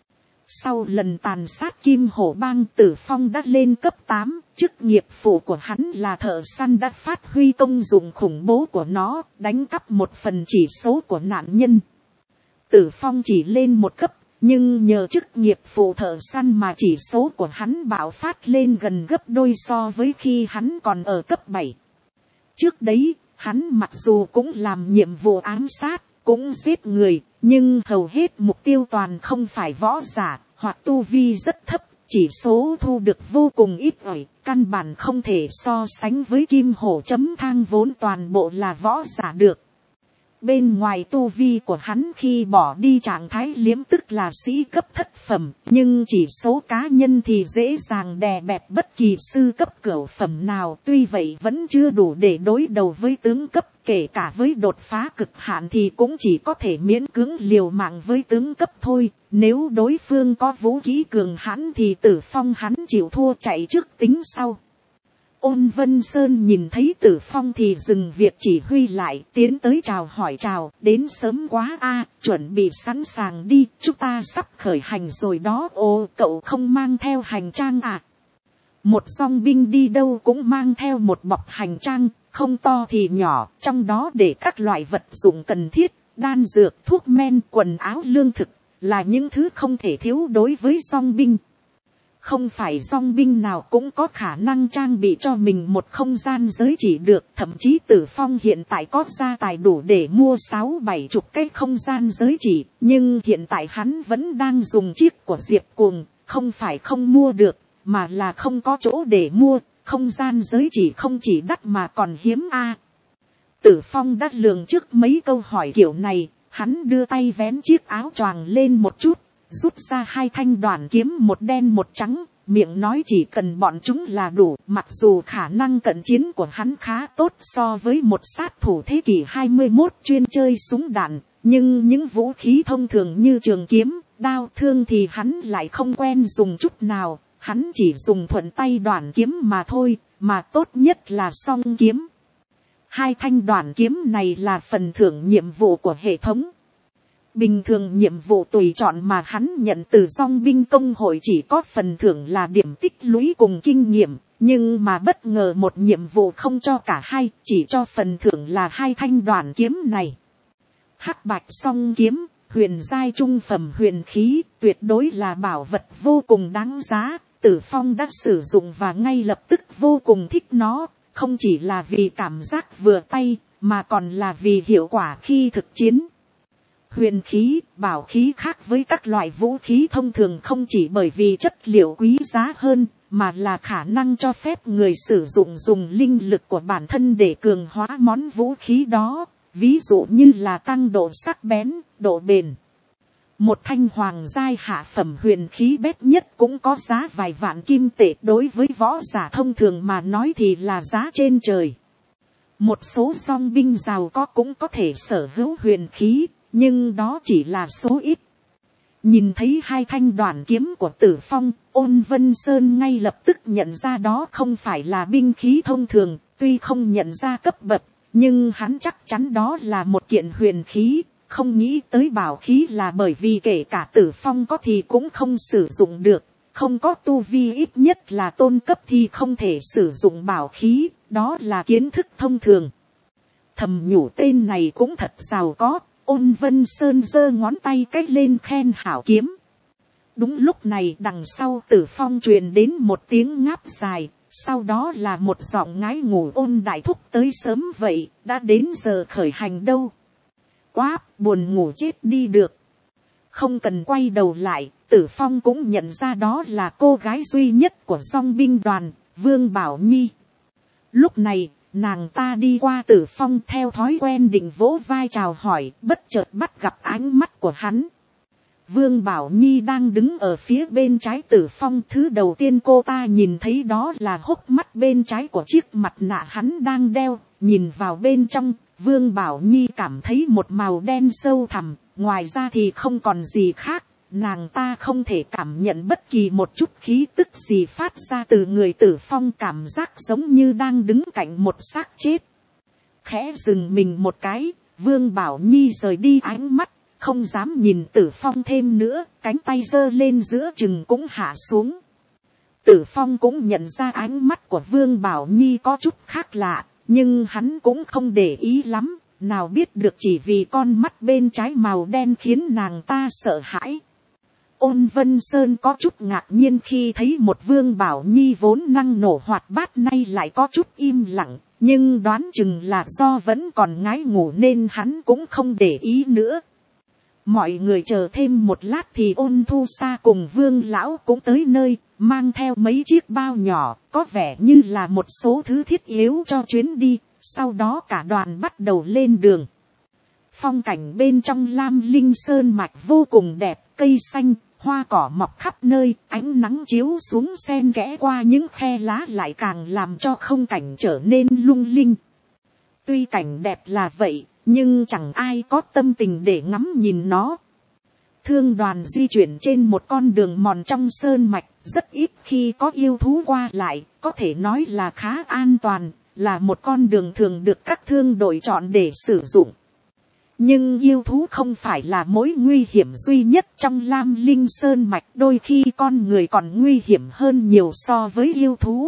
Sau lần tàn sát Kim Hổ Bang, Tử Phong đã lên cấp tám, chức nghiệp phụ của hắn là thợ săn đã phát huy công dụng khủng bố của nó, đánh cắp một phần chỉ số của nạn nhân. Tử Phong chỉ lên một cấp, nhưng nhờ chức nghiệp phụ thợ săn mà chỉ số của hắn bạo phát lên gần gấp đôi so với khi hắn còn ở cấp bảy. Trước đấy, hắn mặc dù cũng làm nhiệm vụ ám sát, cũng giết người, nhưng hầu hết mục tiêu toàn không phải võ giả, hoặc tu vi rất thấp, chỉ số thu được vô cùng ít ỏi, căn bản không thể so sánh với Kim Hổ chấm thang vốn toàn bộ là võ giả được. Bên ngoài tu vi của hắn khi bỏ đi trạng thái liếm tức là sĩ cấp thất phẩm, nhưng chỉ số cá nhân thì dễ dàng đè bẹp bất kỳ sư cấp cửu phẩm nào, tuy vậy vẫn chưa đủ để đối đầu với tướng cấp, kể cả với đột phá cực hạn thì cũng chỉ có thể miễn cưỡng liều mạng với tướng cấp thôi, nếu đối phương có vũ khí cường hãn thì Tử Phong hắn chịu thua chạy trước tính sau. Ôn Vân Sơn nhìn thấy Tử Phong thì dừng việc chỉ huy lại, tiến tới chào hỏi. Chào, đến sớm quá a, chuẩn bị sẵn sàng đi, chúng ta sắp khởi hành rồi đó. Ồ, cậu không mang theo hành trang à? Một dòng binh đi đâu cũng mang theo một bọc hành trang, không to thì nhỏ, trong đó để các loại vật dụng cần thiết, đan dược, thuốc men, quần áo, lương thực, là những thứ không thể thiếu đối với dòng binh. Không phải dòng binh nào cũng có khả năng trang bị cho mình một không gian giới chỉ được. Thậm chí Tử Phong hiện tại có gia tài đủ để mua sáu bảy chục cái không gian giới chỉ. Nhưng hiện tại hắn vẫn đang dùng chiếc của Diệp Cuồng. Không phải không mua được, mà là không có chỗ để mua. Không gian giới chỉ không chỉ đắt mà còn hiếm a. À, Tử Phong đã lường trước mấy câu hỏi kiểu này. Hắn đưa tay vén chiếc áo choàng lên một chút, rút ra hai thanh đoàn kiếm, một đen một trắng, miệng nói chỉ cần bọn chúng là đủ. Mặc dù khả năng cận chiến của hắn khá tốt so với một sát thủ thế kỷ hai mươi mốt chuyên chơi súng đạn, nhưng những vũ khí thông thường như trường kiếm, đao thương thì hắn lại không quen dùng chút nào. Hắn chỉ dùng thuận tay đoàn kiếm mà thôi, mà tốt nhất là song kiếm. Hai thanh đoàn kiếm này là phần thưởng nhiệm vụ của hệ thống. Bình thường nhiệm vụ tùy chọn mà hắn nhận từ dòng binh công hội chỉ có phần thưởng là điểm tích lũy cùng kinh nghiệm, nhưng mà bất ngờ một nhiệm vụ không cho cả hai, chỉ cho phần thưởng là hai thanh đoàn kiếm này. Hắc bạch song kiếm, huyền giai trung phẩm huyền khí, tuyệt đối là bảo vật vô cùng đáng giá. Tử Phong đã sử dụng và ngay lập tức vô cùng thích nó, không chỉ là vì cảm giác vừa tay, mà còn là vì hiệu quả khi thực chiến. Huyền khí, bảo khí khác với các loại vũ khí thông thường không chỉ bởi vì chất liệu quý giá hơn, mà là khả năng cho phép người sử dụng dùng linh lực của bản thân để cường hóa món vũ khí đó, ví dụ như là tăng độ sắc bén, độ bền. Một thanh hoàng giai hạ phẩm huyền khí bét nhất cũng có giá vài vạn kim tệ, đối với võ giả thông thường mà nói thì là giá trên trời. Một số dòng binh giàu có cũng có thể sở hữu huyền khí, nhưng đó chỉ là số ít. Nhìn thấy hai thanh đoàn kiếm của Tử Phong, Ôn Vân Sơn ngay lập tức nhận ra đó không phải là binh khí thông thường, tuy không nhận ra cấp bậc, nhưng hắn chắc chắn đó là một kiện huyền khí. Không nghĩ tới bảo khí là bởi vì kể cả Tử Phong có thì cũng không sử dụng được, không có tu vi ít nhất là tôn cấp thì không thể sử dụng bảo khí, đó là kiến thức thông thường. Thầm nhủ tên này cũng thật giàu có. Ôn Vân Sơn giơ ngón tay cách lên khen hảo kiếm. Đúng lúc này đằng sau Tử Phong truyền đến một tiếng ngáp dài, sau đó là một giọng ngái ngủ. Ôn đại thúc tới sớm vậy, đã đến giờ khởi hành đâu. Quá, buồn ngủ chết đi được. Không cần quay đầu lại, Tử Phong cũng nhận ra đó là cô gái duy nhất của dòng binh đoàn, Vương Bảo Nhi. Lúc này, nàng ta đi qua Tử Phong theo thói quen định vỗ vai chào hỏi, bất chợt bắt gặp ánh mắt của hắn. Vương Bảo Nhi đang đứng ở phía bên trái Tử Phong, thứ đầu tiên cô ta nhìn thấy đó là hốc mắt bên trái của chiếc mặt nạ hắn đang đeo. Nhìn vào bên trong, Vương Bảo Nhi cảm thấy một màu đen sâu thẳm, ngoài ra thì không còn gì khác. Nàng ta không thể cảm nhận bất kỳ một chút khí tức gì phát ra từ người Tử Phong, cảm giác giống như đang đứng cạnh một xác chết. Khẽ dừng mình một cái, Vương Bảo Nhi rời đi ánh mắt, không dám nhìn Tử Phong thêm nữa, cánh tay giơ lên giữa chừng cũng hạ xuống. Tử Phong cũng nhận ra ánh mắt của Vương Bảo Nhi có chút khác lạ, nhưng hắn cũng không để ý lắm, nào biết được chỉ vì con mắt bên trái màu đen khiến nàng ta sợ hãi. Ôn Vân Sơn có chút ngạc nhiên khi thấy một Vương Bảo Nhi vốn năng nổ hoạt bát nay lại có chút im lặng, nhưng đoán chừng là do vẫn còn ngái ngủ nên hắn cũng không để ý nữa. Mọi người chờ thêm một lát thì Ôn Thu Sa cùng Vương Lão cũng tới nơi, mang theo mấy chiếc bao nhỏ, có vẻ như là một số thứ thiết yếu cho chuyến đi, sau đó cả đoàn bắt đầu lên đường. Phong cảnh bên trong Lam Linh Sơn mạch vô cùng đẹp, cây xanh, hoa cỏ mọc khắp nơi, ánh nắng chiếu xuống xen kẽ qua những khe lá lại càng làm cho không cảnh trở nên lung linh. Tuy cảnh đẹp là vậy, nhưng chẳng ai có tâm tình để ngắm nhìn nó. thương đoàn di chuyển trên một con đường mòn trong sơn mạch, rất ít khi có yêu thú qua lại, có thể nói là khá an toàn, là một con đường thường được các thương đội chọn để sử dụng. Nhưng yêu thú không phải là mối nguy hiểm duy nhất trong Lam Linh Sơn Mạch, đôi khi con người còn nguy hiểm hơn nhiều so với yêu thú.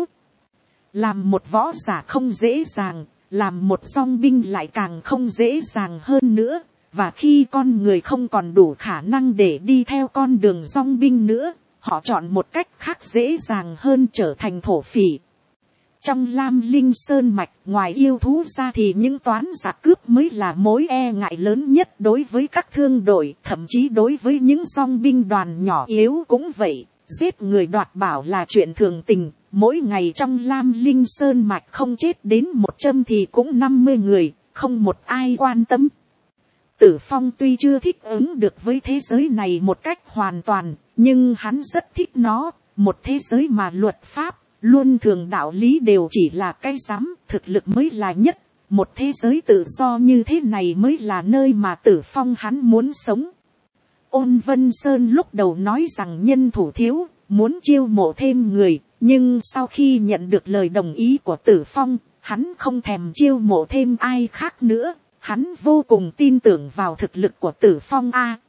Làm một võ giả không dễ dàng, làm một dòng binh lại càng không dễ dàng hơn nữa, và khi con người không còn đủ khả năng để đi theo con đường dòng binh nữa, họ chọn một cách khác dễ dàng hơn, trở thành thổ phỉ. Trong Lam Linh Sơn Mạch, ngoài yêu thú ra thì những toán giặc cướp mới là mối e ngại lớn nhất đối với các thương đội, thậm chí đối với những dòng binh đoàn nhỏ yếu cũng vậy. Giết người đoạt bảo là chuyện thường tình, mỗi ngày trong Lam Linh Sơn Mạch không chết đến một trăm thì cũng năm mươi người, không một ai quan tâm. Tử Phong tuy chưa thích ứng được với thế giới này một cách hoàn toàn, nhưng hắn rất thích nó, một thế giới mà luật pháp, luôn thường đạo lý đều chỉ là cái rắm, thực lực mới là nhất. Một thế giới tự do như thế này mới là nơi mà Tử Phong hắn muốn sống. Ôn Vân Sơn lúc đầu nói rằng nhân thủ thiếu, muốn chiêu mộ thêm người, nhưng sau khi nhận được lời đồng ý của Tử Phong, hắn không thèm chiêu mộ thêm ai khác nữa. Hắn vô cùng tin tưởng vào thực lực của Tử Phong a.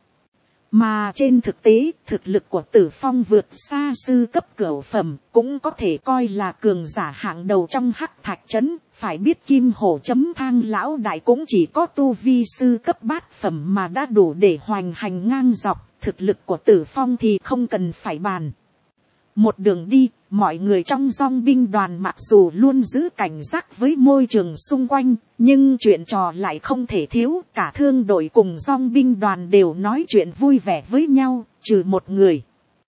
Mà trên thực tế, thực lực của Tử Phong vượt xa sư cấp cửu phẩm, cũng có thể coi là cường giả hạng đầu trong Hắc Thạch Trấn. Phải biết Kim Hổ chấm thang lão đại cũng chỉ có tu vi sư cấp bát phẩm mà đã đủ để hoành hành ngang dọc, thực lực của Tử Phong thì không cần phải bàn. Một đường đi, mọi người trong dòng binh đoàn mặc dù luôn giữ cảnh giác với môi trường xung quanh, nhưng chuyện trò lại không thể thiếu. Cả thương đội cùng dòng binh đoàn đều nói chuyện vui vẻ với nhau, trừ một người.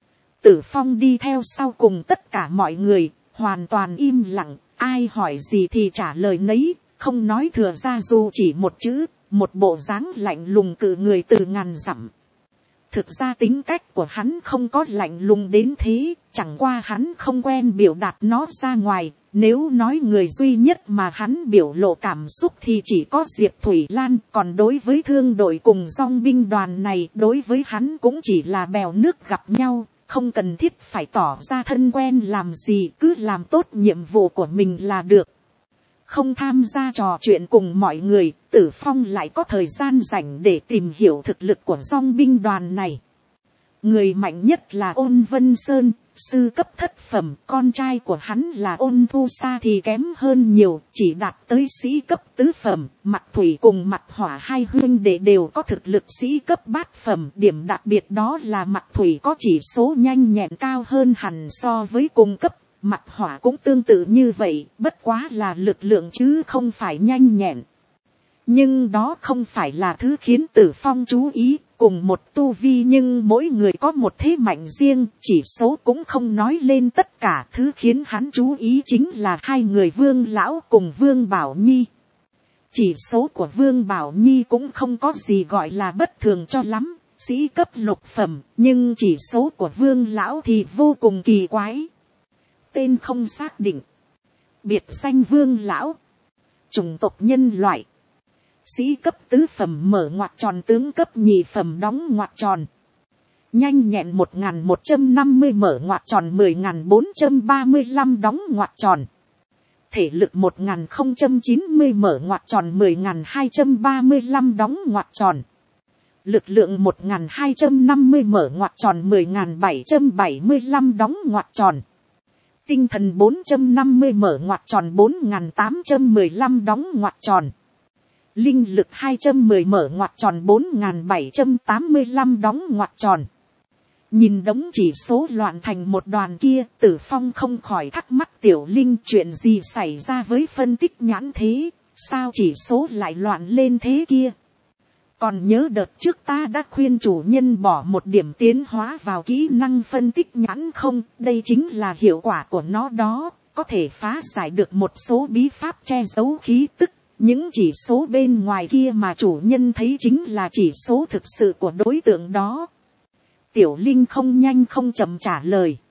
Tử Phong đi theo sau cùng tất cả mọi người, hoàn toàn im lặng, ai hỏi gì thì trả lời nấy, không nói thừa ra dù chỉ một chữ, một bộ dáng lạnh lùng cự người từ ngàn dặm. Thực ra tính cách của hắn không có lạnh lùng đến thế, chẳng qua hắn không quen biểu đạt nó ra ngoài. Nếu nói người duy nhất mà hắn biểu lộ cảm xúc thì chỉ có Diệp Thủy Lan, còn đối với thương đội cùng dòng binh đoàn này, đối với hắn cũng chỉ là bèo nước gặp nhau, không cần thiết phải tỏ ra thân quen làm gì, cứ làm tốt nhiệm vụ của mình là được. Không tham gia trò chuyện cùng mọi người, Tử Phong lại có thời gian rảnh để tìm hiểu thực lực của dòng binh đoàn này. Người mạnh nhất là Ôn Vân Sơn, sư cấp thất phẩm, con trai của hắn là Ôn Thu Sa thì kém hơn nhiều, chỉ đạt tới sĩ cấp tứ phẩm. Mặt Thủy cùng Mặt Hỏa hai huynh đệ đều có thực lực sĩ cấp bát phẩm, điểm đặc biệt đó là Mặt Thủy có chỉ số nhanh nhẹn cao hơn hẳn so với cùng cấp. Mặt Hỏa cũng tương tự như vậy, bất quá là lực lượng chứ không phải nhanh nhẹn. Nhưng đó không phải là thứ khiến Tử Phong chú ý, cùng một tu vi nhưng mỗi người có một thế mạnh riêng, chỉ số cũng không nói lên tất cả. Thứ khiến hắn chú ý chính là hai người Vương Lão cùng Vương Bảo Nhi. Chỉ số của Vương Bảo Nhi cũng không có gì gọi là bất thường cho lắm, sĩ cấp lục phẩm, nhưng chỉ số của Vương Lão thì vô cùng kỳ quái. Tên không xác định, biệt danh Vương Lão, chủng tộc nhân loại, sĩ cấp tứ phẩm mở ngoặc tròn, tướng cấp nhị phẩm đóng ngoặc tròn, nhanh nhẹn một nghìn một trăm năm mươi mở ngoặc tròn, mười nghìn bốn trăm ba mươi lăm đóng ngoặc tròn, thể lực một nghìn không trăm chín mươi mở ngoặc tròn, mười nghìn hai trăm ba mươi lăm đóng ngoặc tròn, lực lượng một nghìn hai trăm năm mươi mở ngoặc tròn, mười nghìn bảy trăm bảy mươi lăm đóng ngoặc tròn, tinh thần bốn trăm năm mươi mở ngoặc tròn, bốn nghìn tám trăm mười lăm đóng ngoặc tròn, linh lực hai trăm mười mở ngoặc tròn, bốn nghìn bảy trăm tám mươi lăm đóng ngoặc tròn. Nhìn đống chỉ số loạn thành một đoàn kia, Tử Phong không khỏi thắc mắc Tiểu Linh chuyện gì xảy ra với phân tích nhãn thế, sao chỉ số lại loạn lên thế kia. Còn nhớ đợt trước ta đã khuyên chủ nhân bỏ một điểm tiến hóa vào kỹ năng phân tích nhãn không, đây chính là hiệu quả của nó đó, có thể phá giải được một số bí pháp che giấu khí tức. Những chỉ số bên ngoài kia mà chủ nhân thấy chính là chỉ số thực sự của đối tượng đó. Tiểu Linh không nhanh không chậm trả lời.